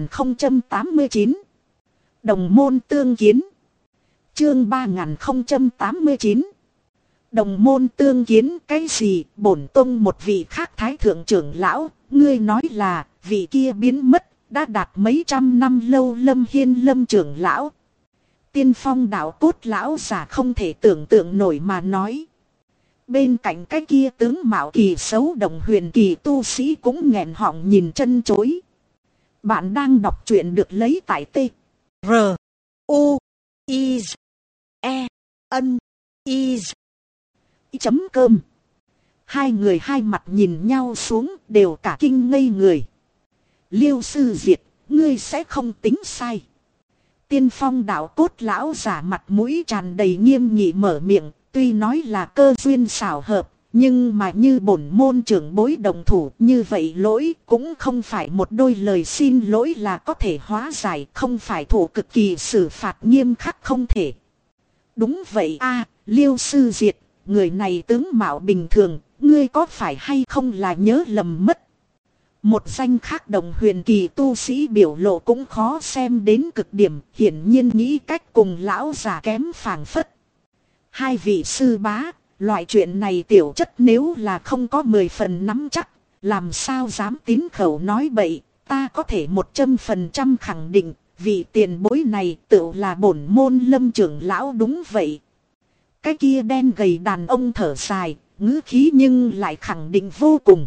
3089 Đồng môn tương kiến. Chương 3089 Đồng môn tương kiến. Cái gì? Bổn tông một vị khác thái thượng trưởng lão, ngươi nói là vị kia biến mất đã đạt mấy trăm năm lâu Lâm Hiên Lâm trưởng lão. Tiên phong đạo cốt lão giả không thể tưởng tượng nổi mà nói. Bên cạnh cái kia tướng mạo kỳ xấu đồng huyền kỳ tu sĩ cũng nghẹn họng nhìn chân chối. Bạn đang đọc truyện được lấy tại T R U I E N I chấm cơm. Hai người hai mặt nhìn nhau xuống đều cả kinh ngây người. Liêu sư Diệt, ngươi sẽ không tính sai. Tiên phong đạo cốt lão giả mặt mũi tràn đầy nghiêm nghị mở miệng, tuy nói là cơ duyên xảo hợp, nhưng mà như bổn môn trưởng bối đồng thủ như vậy lỗi cũng không phải một đôi lời xin lỗi là có thể hóa giải, không phải thủ cực kỳ xử phạt nghiêm khắc không thể. Đúng vậy a, Liêu sư Diệt, người này tướng mạo bình thường, ngươi có phải hay không là nhớ lầm mất? Một danh khác đồng huyền kỳ tu sĩ biểu lộ cũng khó xem đến cực điểm, hiển nhiên nghĩ cách cùng lão già kém phảng phất. Hai vị sư bá, loại chuyện này tiểu chất nếu là không có 10 phần nắm chắc, làm sao dám tín khẩu nói bậy, ta có thể 100% khẳng định, vị tiền bối này tự là bổn môn Lâm trưởng lão đúng vậy. Cái kia đen gầy đàn ông thở dài, ngữ khí nhưng lại khẳng định vô cùng.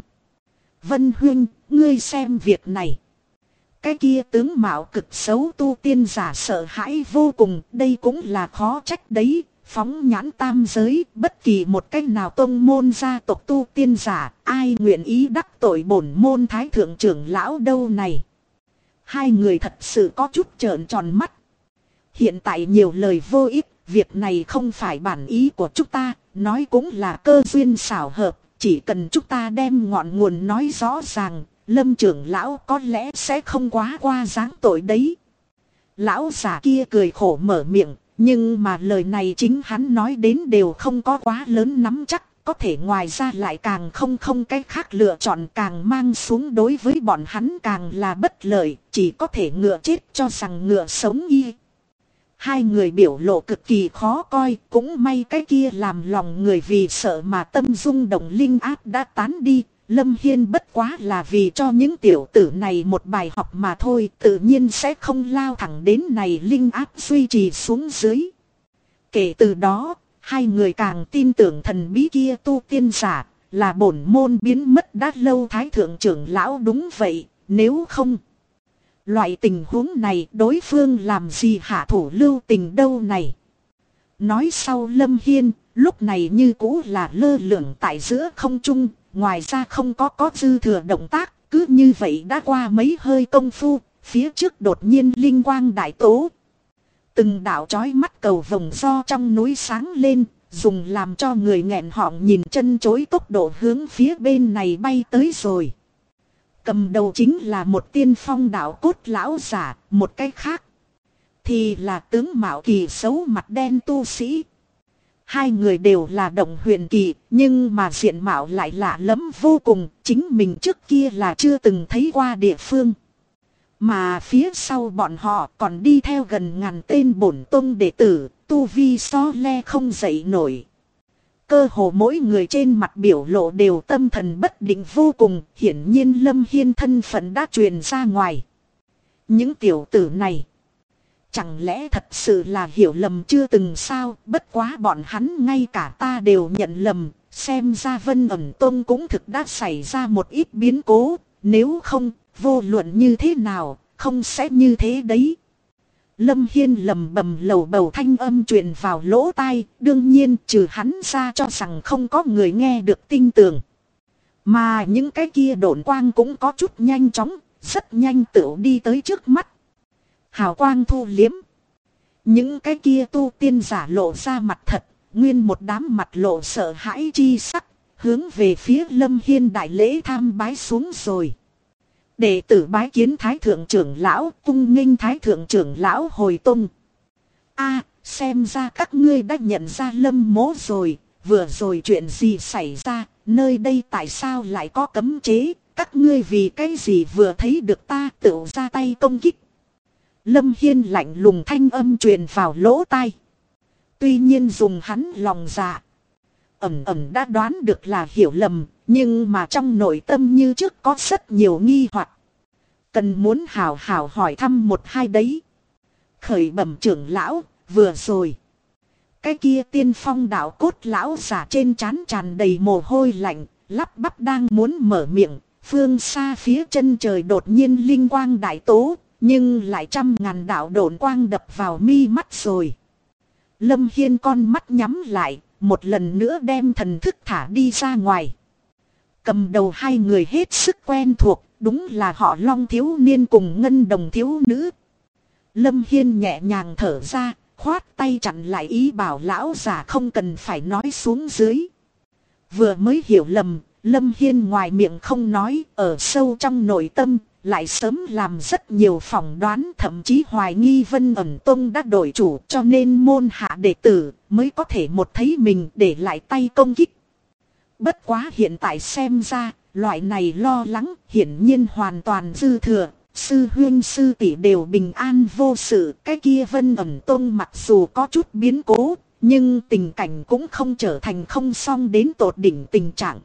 Vân Huynh, ngươi xem việc này. Cái kia tướng mạo cực xấu tu tiên giả sợ hãi vô cùng, đây cũng là khó trách đấy. Phóng nhãn tam giới, bất kỳ một cách nào tông môn gia tộc tu tiên giả, ai nguyện ý đắc tội bổn môn thái thượng trưởng lão đâu này. Hai người thật sự có chút trợn tròn mắt. Hiện tại nhiều lời vô ích, việc này không phải bản ý của chúng ta, nói cũng là cơ duyên xảo hợp. Chỉ cần chúng ta đem ngọn nguồn nói rõ ràng, Lâm trưởng lão có lẽ sẽ không quá qua dáng tội đấy. Lão già kia cười khổ mở miệng, nhưng mà lời này chính hắn nói đến đều không có quá lớn nắm chắc, có thể ngoài ra lại càng không cái khác lựa chọn, càng mang xuống đối với bọn hắn càng là bất lợi, chỉ có thể ngựa chết cho rằng ngựa sống y. Hai người biểu lộ cực kỳ khó coi, cũng may cái kia làm lòng người vì sợ mà tâm dung động linh áp đã tán đi. Lâm Hiên bất quá là vì cho những tiểu tử này một bài học mà thôi, tự nhiên sẽ không lao thẳng đến này linh áp duy trì xuống dưới. Kể từ đó, hai người càng tin tưởng thần bí kia tu tiên giả, là bổn môn biến mất đã lâu thái thượng trưởng lão đúng vậy, nếu không. Loại tình huống này đối phương làm gì hạ thủ lưu tình đâu này. Nói sau Lâm Hiên, lúc này như cũ là lơ lửng tại giữa không trung, ngoài ra không có dư thừa động tác, cứ như vậy đã qua mấy hơi công phu, phía trước đột nhiên linh quang đại tố. Từng đạo chói mắt cầu vồng do trong núi sáng lên, dùng làm cho người nghẹn họng nhìn chân chối tốc độ hướng phía bên này bay tới rồi. Cầm đầu chính là một tiên phong đạo cốt lão giả, một cái khác. thì là tướng mạo kỳ xấu mặt đen tu sĩ. Hai người đều là động huyền kỳ, nhưng mà diện mạo lại lạ lẫm vô cùng, chính mình trước kia là chưa từng thấy qua địa phương. Mà phía sau bọn họ còn đi theo gần ngàn tên bổn tông đệ tử, tu vi so le không dậy nổi. Cơ hồ mỗi người trên mặt biểu lộ đều tâm thần bất định vô cùng, hiển nhiên Lâm Hiên thân phận đã truyền ra ngoài. Những tiểu tử này, chẳng lẽ thật sự là hiểu lầm chưa từng sao, bất quá bọn hắn ngay cả ta đều nhận lầm, xem ra Vân Ẩn Tông cũng thực đã xảy ra một ít biến cố, nếu không, vô luận như thế nào, không sẽ như thế đấy. Lâm Hiên lầm bầm lầu bầu thanh âm truyền vào lỗ tai, đương nhiên trừ hắn ra cho rằng không có người nghe được tin tưởng. Mà những cái kia độn quang cũng có chút nhanh chóng, rất nhanh tựu đi tới trước mắt. Hào quang thu liếm. Những cái kia tu tiên giả lộ ra mặt thật, nguyên một đám mặt lộ sợ hãi chi sắc, hướng về phía Lâm Hiên đại lễ tham bái xuống rồi. Đệ tử bái kiến Thái Thượng trưởng lão, cung nghênh Thái Thượng trưởng lão hồi tông. A, xem ra các ngươi đã nhận ra Lâm mỗ rồi, vừa rồi chuyện gì xảy ra, nơi đây tại sao lại có cấm chế, các ngươi vì cái gì vừa thấy được ta tự ra tay công kích. Lâm Hiên lạnh lùng thanh âm truyền vào lỗ tai. Tuy nhiên dùng hắn lòng dạ, ẩn ẩn đã đoán được là hiểu lầm, nhưng mà trong nội tâm như trước có rất nhiều nghi hoặc. Cần muốn hào hào hỏi thăm một hai đấy. Khởi bẩm trưởng lão, vừa rồi. Cái kia tiên phong đạo cốt lão giả trên trán tràn đầy mồ hôi lạnh, lắp bắp đang muốn mở miệng. Phương xa phía chân trời đột nhiên linh quang đại tố, nhưng lại trăm ngàn đạo độn quang đập vào mi mắt rồi. Lâm Hiên con mắt nhắm lại, một lần nữa đem thần thức thả đi ra ngoài. Cầm đầu hai người hết sức quen thuộc, đúng là họ Long thiếu niên cùng Ngân Đồng thiếu nữ. Lâm Hiên nhẹ nhàng thở ra, khoát tay chặn lại ý bảo lão giả không cần phải nói xuống dưới. Vừa mới hiểu lầm, Lâm Hiên ngoài miệng không nói, ở sâu trong nội tâm, lại sớm làm rất nhiều phỏng đoán, thậm chí hoài nghi Vân Ẩn Tông đã đổi chủ, cho nên môn hạ đệ tử mới có thể một thấy mình để lại tay công kích. Bất quá hiện tại xem ra, loại này lo lắng hiển nhiên hoàn toàn dư thừa. Sư huynh sư tỷ đều bình an vô sự, cái kia Vân Ẩn Tông mặc dù có chút biến cố, nhưng tình cảnh cũng không trở thành không xong đến tột đỉnh tình trạng.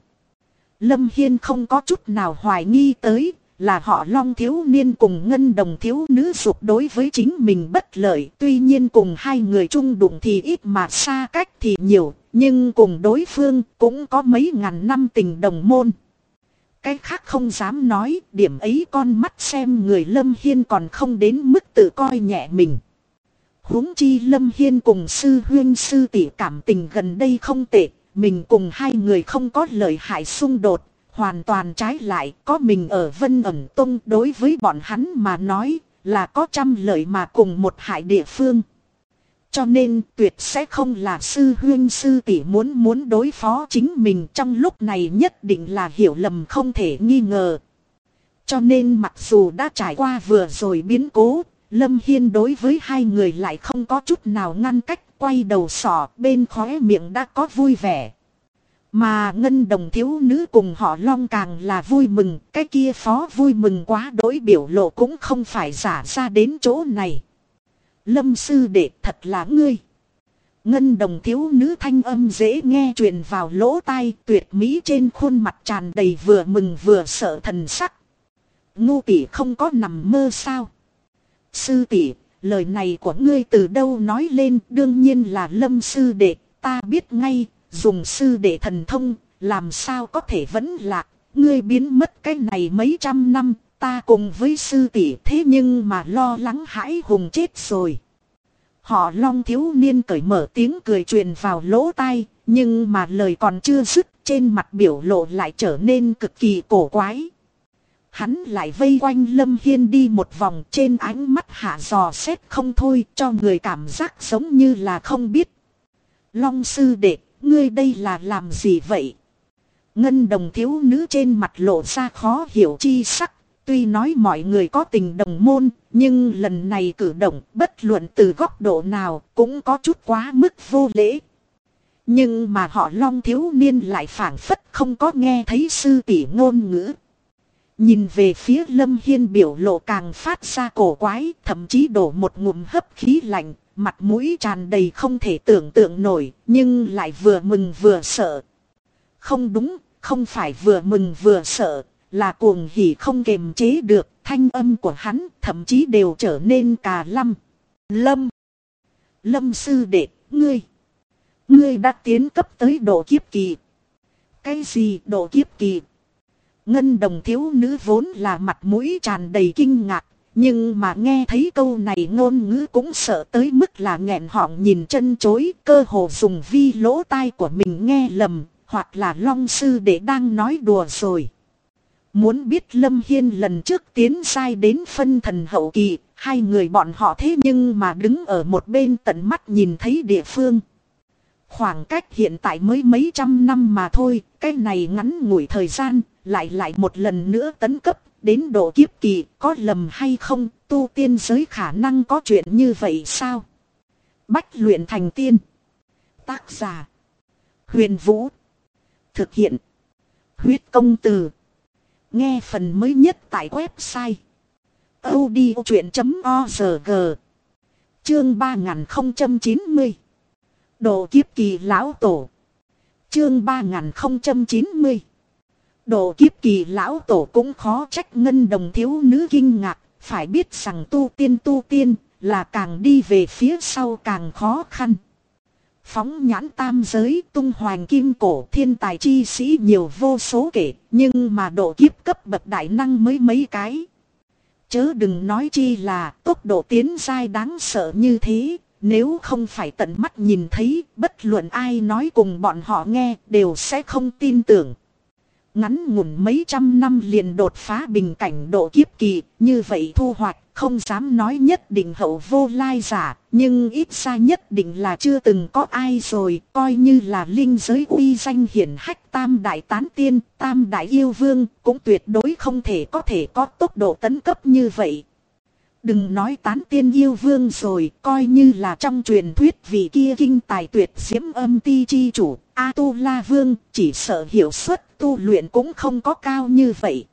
Lâm Hiên không có chút nào hoài nghi tới, là họ Long thiếu niên cùng Ngân Đồng thiếu nữ dục đối với chính mình bất lợi. Tuy nhiên cùng hai người chung đụng thì ít mà xa cách thì nhiều, nhưng cùng đối phương cũng có mấy ngàn năm tình đồng môn. Cái khác không dám nói, điểm ấy con mắt xem người Lâm Hiên còn không đến mức tự coi nhẹ mình. Huống chi Lâm Hiên cùng sư huynh sư tỷ cảm tình gần đây không tệ, mình cùng hai người không có lợi hại xung đột, hoàn toàn trái lại, có mình ở Vân Ẩn Tông đối với bọn hắn mà nói là có trăm lợi mà cùng một hại địa phương. Cho nên tuyệt sẽ không là sư huynh sư tỷ muốn đối phó chính mình, trong lúc này nhất định là hiểu lầm không thể nghi ngờ. Cho nên mặc dù đã trải qua vừa rồi biến cố, Lâm Hiên đối với hai người lại không có chút nào ngăn cách, quay đầu sỏ bên khóe miệng đã có vui vẻ. Mà Ngân Đồng thiếu nữ cùng họ Long càng là vui mừng, cái kia phó vui mừng quá đỗi biểu lộ cũng không phải giả ra đến chỗ này. Lâm sư đệ thật là ngươi. Ngân Đồng thiếu nữ thanh âm dễ nghe truyền vào lỗ tai, tuyệt mỹ trên khuôn mặt tràn đầy vừa mừng vừa sợ thần sắc. Ngu tỷ không có nằm mơ sao? Sư tỷ, lời này của ngươi từ đâu nói lên? Đương nhiên là Lâm sư đệ, ta biết ngay, dùng sư đệ thần thông, làm sao có thể vẫn lạc, ngươi biến mất cái này mấy trăm năm. Ta cùng với sư tỷ thế nhưng mà lo lắng hãi hùng chết rồi. Họ Long thiếu niên cởi mở tiếng cười truyền vào lỗ tai, nhưng mà lời còn chưa dứt, trên mặt biểu lộ lại trở nên cực kỳ cổ quái. Hắn lại vây quanh Lâm Hiên đi một vòng, trên ánh mắt hạ dò xét không thôi, cho người cảm giác giống như là không biết. Long sư đệ, ngươi đây là làm gì vậy? Ngân Đồng thiếu nữ trên mặt lộ ra khó hiểu chi sắc. Tuy nói mọi người có tình đồng môn, nhưng lần này cử động bất luận từ góc độ nào cũng có chút quá mức vô lễ. Nhưng mà họ Long thiếu niên lại phảng phất không có nghe thấy sư tỷ ngôn ngữ. Nhìn về phía Lâm Hiên biểu lộ càng phát ra cổ quái, thậm chí đổ một ngụm hấp khí lạnh, mặt mũi tràn đầy không thể tưởng tượng nổi, nhưng lại vừa mừng vừa sợ. Không đúng, không phải vừa mừng vừa sợ, là cuồng hỉ không kềm chế được, thanh âm của hắn thậm chí đều trở nên cà lăm. Lâm sư đệ, ngươi đã tiến cấp tới độ kiếp kỳ. Cái gì độ kiếp kỳ? Ngân đồng thiếu nữ vốn là mặt mũi tràn đầy kinh ngạc, nhưng mà nghe thấy câu này ngôn ngữ cũng sợ tới mức là nghẹn họng nhìn chân chối, cơ hồ dùng vi lỗ tai của mình nghe lầm, hoặc là Long sư đệ đang nói đùa rồi. Muốn biết Lâm Hiên lần trước tiến sai đến phân thần hậu kỳ, hai người bọn họ thế nhưng mà đứng ở một bên tận mắt nhìn thấy địa phương. Khoảng cách hiện tại mới mấy trăm năm mà thôi, cái này ngắn ngủi thời gian, lại một lần nữa tấn cấp, đến độ kiếp kỳ, có lầm hay không, tu tiên giới khả năng có chuyện như vậy sao? Bách luyện thành tiên. Tác giả: Huyền Vũ. Thực hiện: Huyết Công Từ. Nghe phần mới nhất tại website audiochuyện.org. Chương 3090. Độ kiếp kỳ lão tổ. Chương 3090. Độ kiếp kỳ lão tổ cũng khó trách ngân đồng thiếu nữ kinh ngạc, phải biết rằng tu tiên là càng đi về phía sau càng khó khăn. Phóng nhãn tam giới, tung hoành kim cổ, thiên tài chi sĩ nhiều vô số kể, nhưng mà độ kiếp cấp bậc đại năng mới mấy cái. Chớ đừng nói chi là tốc độ tiến giai đáng sợ như thế, nếu không phải tận mắt nhìn thấy, bất luận ai nói cùng bọn họ nghe đều sẽ không tin tưởng. Ngắn ngủn mấy trăm năm liền đột phá bình cảnh độ kiếp kỳ, như vậy thu hoạch không dám nói nhất định hậu vô lai giả, nhưng ít ra nhất định là chưa từng có ai rồi, coi như là linh giới uy danh hiển hách tam đại tán tiên, tam đại yêu vương, cũng tuyệt đối không thể có tốc độ tấn cấp như vậy. Đừng nói tán tiên yêu vương rồi, coi như là trong truyền thuyết vị kia kinh tài tuyệt diễm âm ti chi chủ, A-tu-la vương, chỉ sợ hiệu suất tu luyện cũng không có cao như vậy.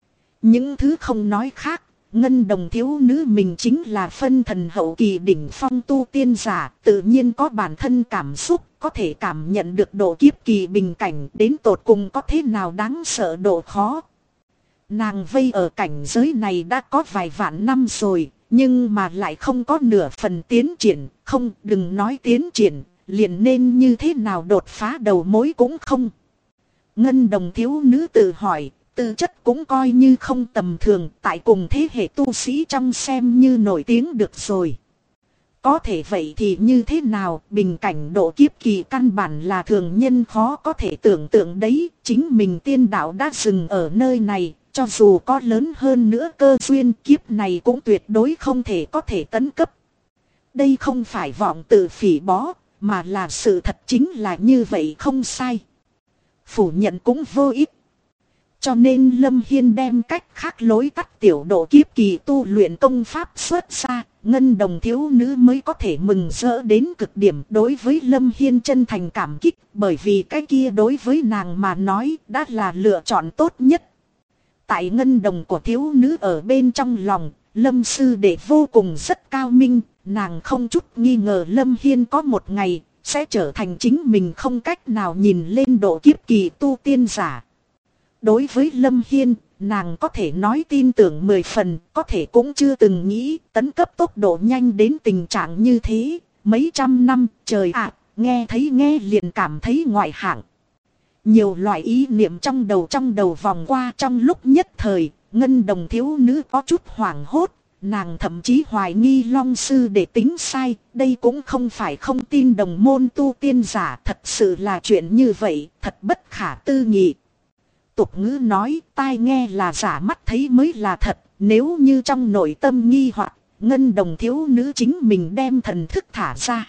Những thứ không nói khác, ngân đồng thiếu nữ mình chính là phân thần hậu kỳ đỉnh phong tu tiên giả, tự nhiên có bản thân cảm xúc, có thể cảm nhận được độ kiếp kỳ bình cảnh đến tột cùng có thế nào đáng sợ độ khó. Nàng vây ở cảnh giới này đã có vài vạn năm rồi, nhưng mà lại không có nửa phần tiến triển, không, đừng nói tiến triển, liền nên như thế nào đột phá đầu mối cũng không. Ngân đồng thiếu nữ tự hỏi, tư chất cũng coi như không tầm thường, tại cùng thế hệ tu sĩ trong xem như nổi tiếng được rồi. Có thể vậy thì như thế nào, bình cảnh độ kiếp kỳ căn bản là thường nhân khó có thể tưởng tượng đấy, chính mình tiên đạo đã dừng ở nơi này. Cho dù có lớn hơn nữa cơ duyên kiếp này cũng tuyệt đối không thể tấn cấp. Đây không phải vọng tự phỉ bó, mà là sự thật chính là như vậy không sai. Phủ nhận cũng vô ích. Cho nên Lâm Hiên đem cách khác lối tắt tiểu độ kiếp kỳ tu luyện công pháp xuất ra, ngân đồng thiếu nữ mới có thể mừng rỡ đến cực điểm. Đối với Lâm Hiên chân thành cảm kích, bởi vì cái kia đối với nàng mà nói đã là lựa chọn tốt nhất. Tại ngân đồng của thiếu nữ ở bên trong lòng, Lâm sư đệ vô cùng rất cao minh, nàng không chút nghi ngờ Lâm Hiên có một ngày sẽ trở thành chính mình không cách nào nhìn lên độ kiếp kỳ tu tiên giả. Đối với Lâm Hiên, nàng có thể nói tin tưởng 10 phần, có thể cũng chưa từng nghĩ tấn cấp tốc độ nhanh đến tình trạng như thế. Mấy trăm năm, trời ạ, nghe liền cảm thấy ngoại hạng. Nhiều loại ý niệm trong đầu vòng qua trong lúc nhất thời, ngân đồng thiếu nữ có chút hoảng hốt, nàng thậm chí hoài nghi Long sư để tính sai, đây cũng không phải không tin đồng môn tu tiên giả, thật sự là chuyện như vậy, thật bất khả tư nghị. Tục ngữ nói, tai nghe là giả, mắt thấy mới là thật, nếu như trong nội tâm nghi hoặc, ngân đồng thiếu nữ chính mình đem thần thức thả ra.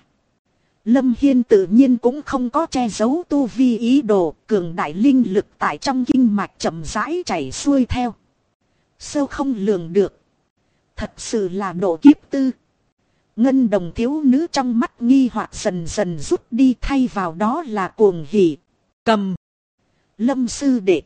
Lâm Hiên tự nhiên cũng không có che giấu tu vi ý đồ, cường đại linh lực tại trong kinh mạch chậm rãi chảy xuôi theo. Sâu không lường được. Thật sự là độ kiếp tư. Ngân đồng thiếu nữ trong mắt nghi hoặc dần dần rút đi, thay vào đó là cuồng hỉ. Cầm. Lâm sư đệ,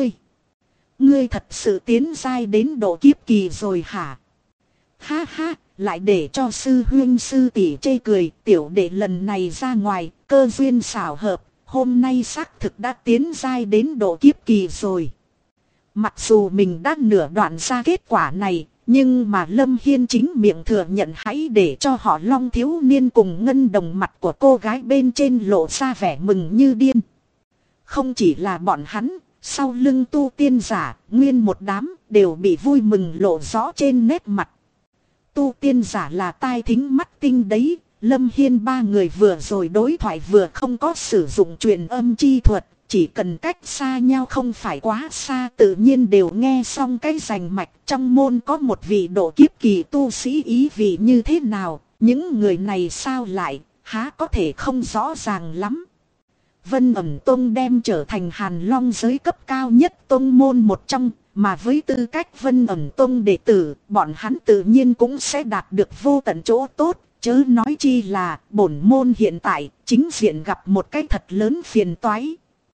ngươi thật sự tiến giai đến độ kiếp kỳ rồi hả? Ha ha, lại để cho sư huynh sư tỷ chê cười. Tiểu đệ lần này ra ngoài, cơ duyên xảo hợp, hôm nay xác thực đã tiến giai đến độ kiếp kỳ rồi. Mặc dù mình đã nửa đoạn ra kết quả này, nhưng mà Lâm Hiên chính miệng thừa nhận, hãy để cho họ Long thiếu niên cùng ngân đồng mặt của cô gái bên trên lộ ra vẻ mừng như điên. Không chỉ là bọn hắn, sau lưng tu tiên giả, nguyên một đám đều bị vui mừng lộ rõ trên nét mặt. Tu tiên giả là tai thính mắt tinh đấy. Lâm Hiên ba người vừa rồi đối thoại vừa không có sử dụng truyền âm chi thuật. Chỉ cần cách xa nhau không phải quá xa, tự nhiên đều nghe xong cái rành mạch. Trong môn có một vị độ kiếp kỳ tu sĩ ý vị như thế nào, những người này sao lại, há có thể không rõ ràng lắm. Vân Ẩm Tông đem trở thành Hàn Long giới cấp cao nhất tông môn một trong, mà với tư cách Vân Ẩm Tông đệ tử, bọn hắn tự nhiên cũng sẽ đạt được vô tận chỗ tốt, chớ nói chi là bổn môn hiện tại chính diện gặp một cái thật lớn phiền toái.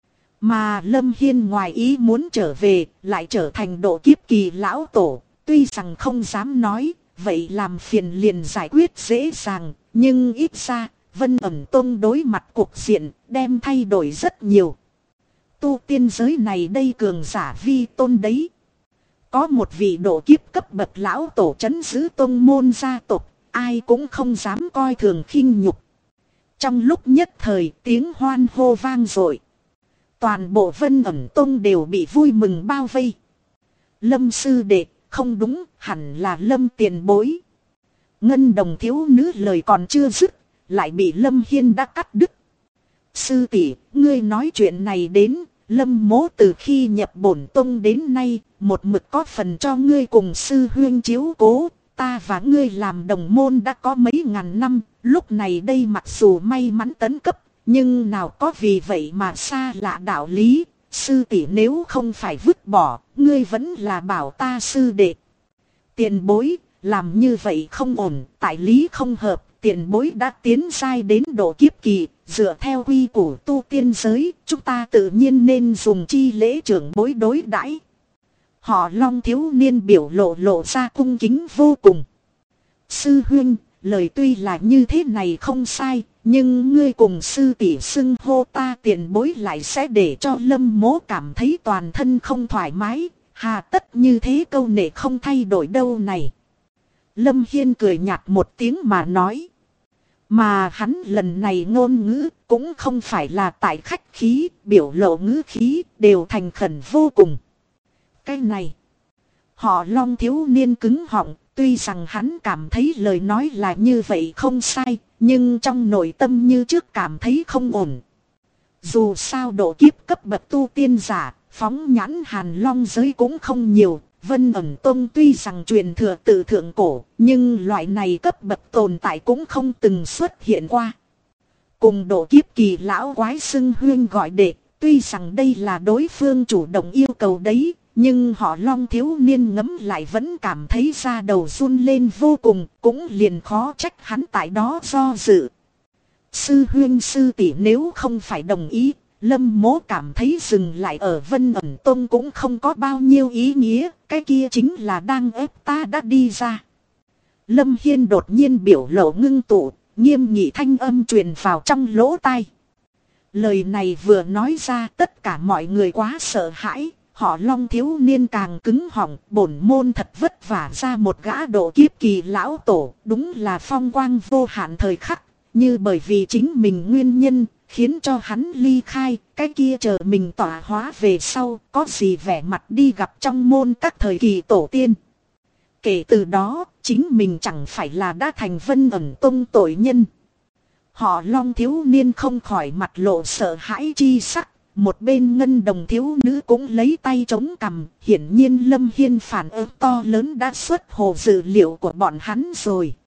Mà Lâm Hiên ngoài ý muốn trở về, lại trở thành độ kiếp kỳ lão tổ, tuy rằng không dám nói, vậy làm phiền liền giải quyết dễ dàng, nhưng ít ra Vân Ẩm Tông đối mặt cuộc diện, đem thay đổi rất nhiều. Tu tiên giới này đây cường giả vi tôn đấy. Có một vị độ kiếp cấp bậc lão tổ trấn giữ tông môn gia tộc, ai cũng không dám coi thường khinh nhục. Trong lúc nhất thời tiếng hoan hô vang dội. Toàn bộ Vân Ẩm Tông đều bị vui mừng bao vây. Lâm sư đệ, không đúng, hẳn là Lâm tiền bối. Ngân đồng thiếu nữ lời còn chưa dứt, lại bị Lâm Hiên đã cắt đứt. Sư tỷ, ngươi nói chuyện này đến, Lâm mố từ khi nhập bổn tông đến nay, một mực có phần cho ngươi cùng sư huyên chiếu cố. Ta và ngươi làm đồng môn đã có mấy ngàn năm, lúc này đây mặc dù may mắn tấn cấp, nhưng nào có vì vậy mà xa lạ đạo lý. Sư tỷ nếu không phải vứt bỏ, ngươi vẫn là bảo ta sư đệ. Tiền bối, làm như vậy không ổn, tại lý không hợp. Tiền bối đã tiến giai đến độ kiếp kỳ, dựa theo quy củ tu tiên giới, chúng ta tự nhiên nên dùng chi lễ trưởng bối đối đãi. Họ Long thiếu niên biểu lộ ra cung kính vô cùng. Sư huynh, lời tuy là như thế này không sai, nhưng ngươi cùng sư tỷ xưng hô ta tiền bối lại sẽ để cho Lâm mố cảm thấy toàn thân không thoải mái, hà tất như thế câu nệ không thay đổi đâu này. Lâm Hiên cười nhạt một tiếng mà nói. Mà hắn lần này ngôn ngữ cũng không phải là tại khách khí, biểu lộ ngữ khí đều thành khẩn vô cùng. Cái này, họ Long thiếu niên cứng họng, tuy rằng hắn cảm thấy lời nói là như vậy không sai, nhưng trong nội tâm như trước cảm thấy không ổn. Dù sao độ kiếp cấp bậc tu tiên giả, phóng nhãn Hàn Long giới cũng không nhiều. Vân Ẩm Tông tuy rằng truyền thừa từ thượng cổ, nhưng loại này cấp bậc tồn tại cũng không từng xuất hiện qua. Cùng độ kiếp kỳ lão quái xưng huyên gọi đệ, tuy rằng đây là đối phương chủ động yêu cầu đấy, nhưng họ Long thiếu niên ngấm lại vẫn cảm thấy da đầu run lên vô cùng, cũng liền khó trách hắn tại đó do dự. Sư huyên sư tỷ nếu không phải đồng ý, Lâm mố cảm thấy dừng lại ở Vân Ẩm Tông cũng không có bao nhiêu ý nghĩa, cái kia chính là đang ép ta đã đi ra. Lâm Hiên đột nhiên biểu lộ ngưng tụ, nghiêm nghị thanh âm truyền vào trong lỗ tai. Lời này vừa nói ra tất cả mọi người quá sợ hãi, họ Long thiếu niên càng cứng họng, bổn môn thật vất vả ra một gã độ kiếp kỳ lão tổ, đúng là phong quang vô hạn thời khắc, như bởi vì chính mình nguyên nhân, khiến cho hắn ly khai, cái kia chờ mình tỏa hóa về sau, có gì vẻ mặt đi gặp trong môn các thời kỳ tổ tiên. Kể từ đó, chính mình chẳng phải là đã thành Vân Ẩm Tông tội nhân. Họ Long thiếu niên không khỏi mặt lộ sợ hãi chi sắc, một bên ngân đồng thiếu nữ cũng lấy tay chống cằm, hiển nhiên Lâm Hiên phản ứng to lớn đã xuất hồ dữ liệu của bọn hắn rồi.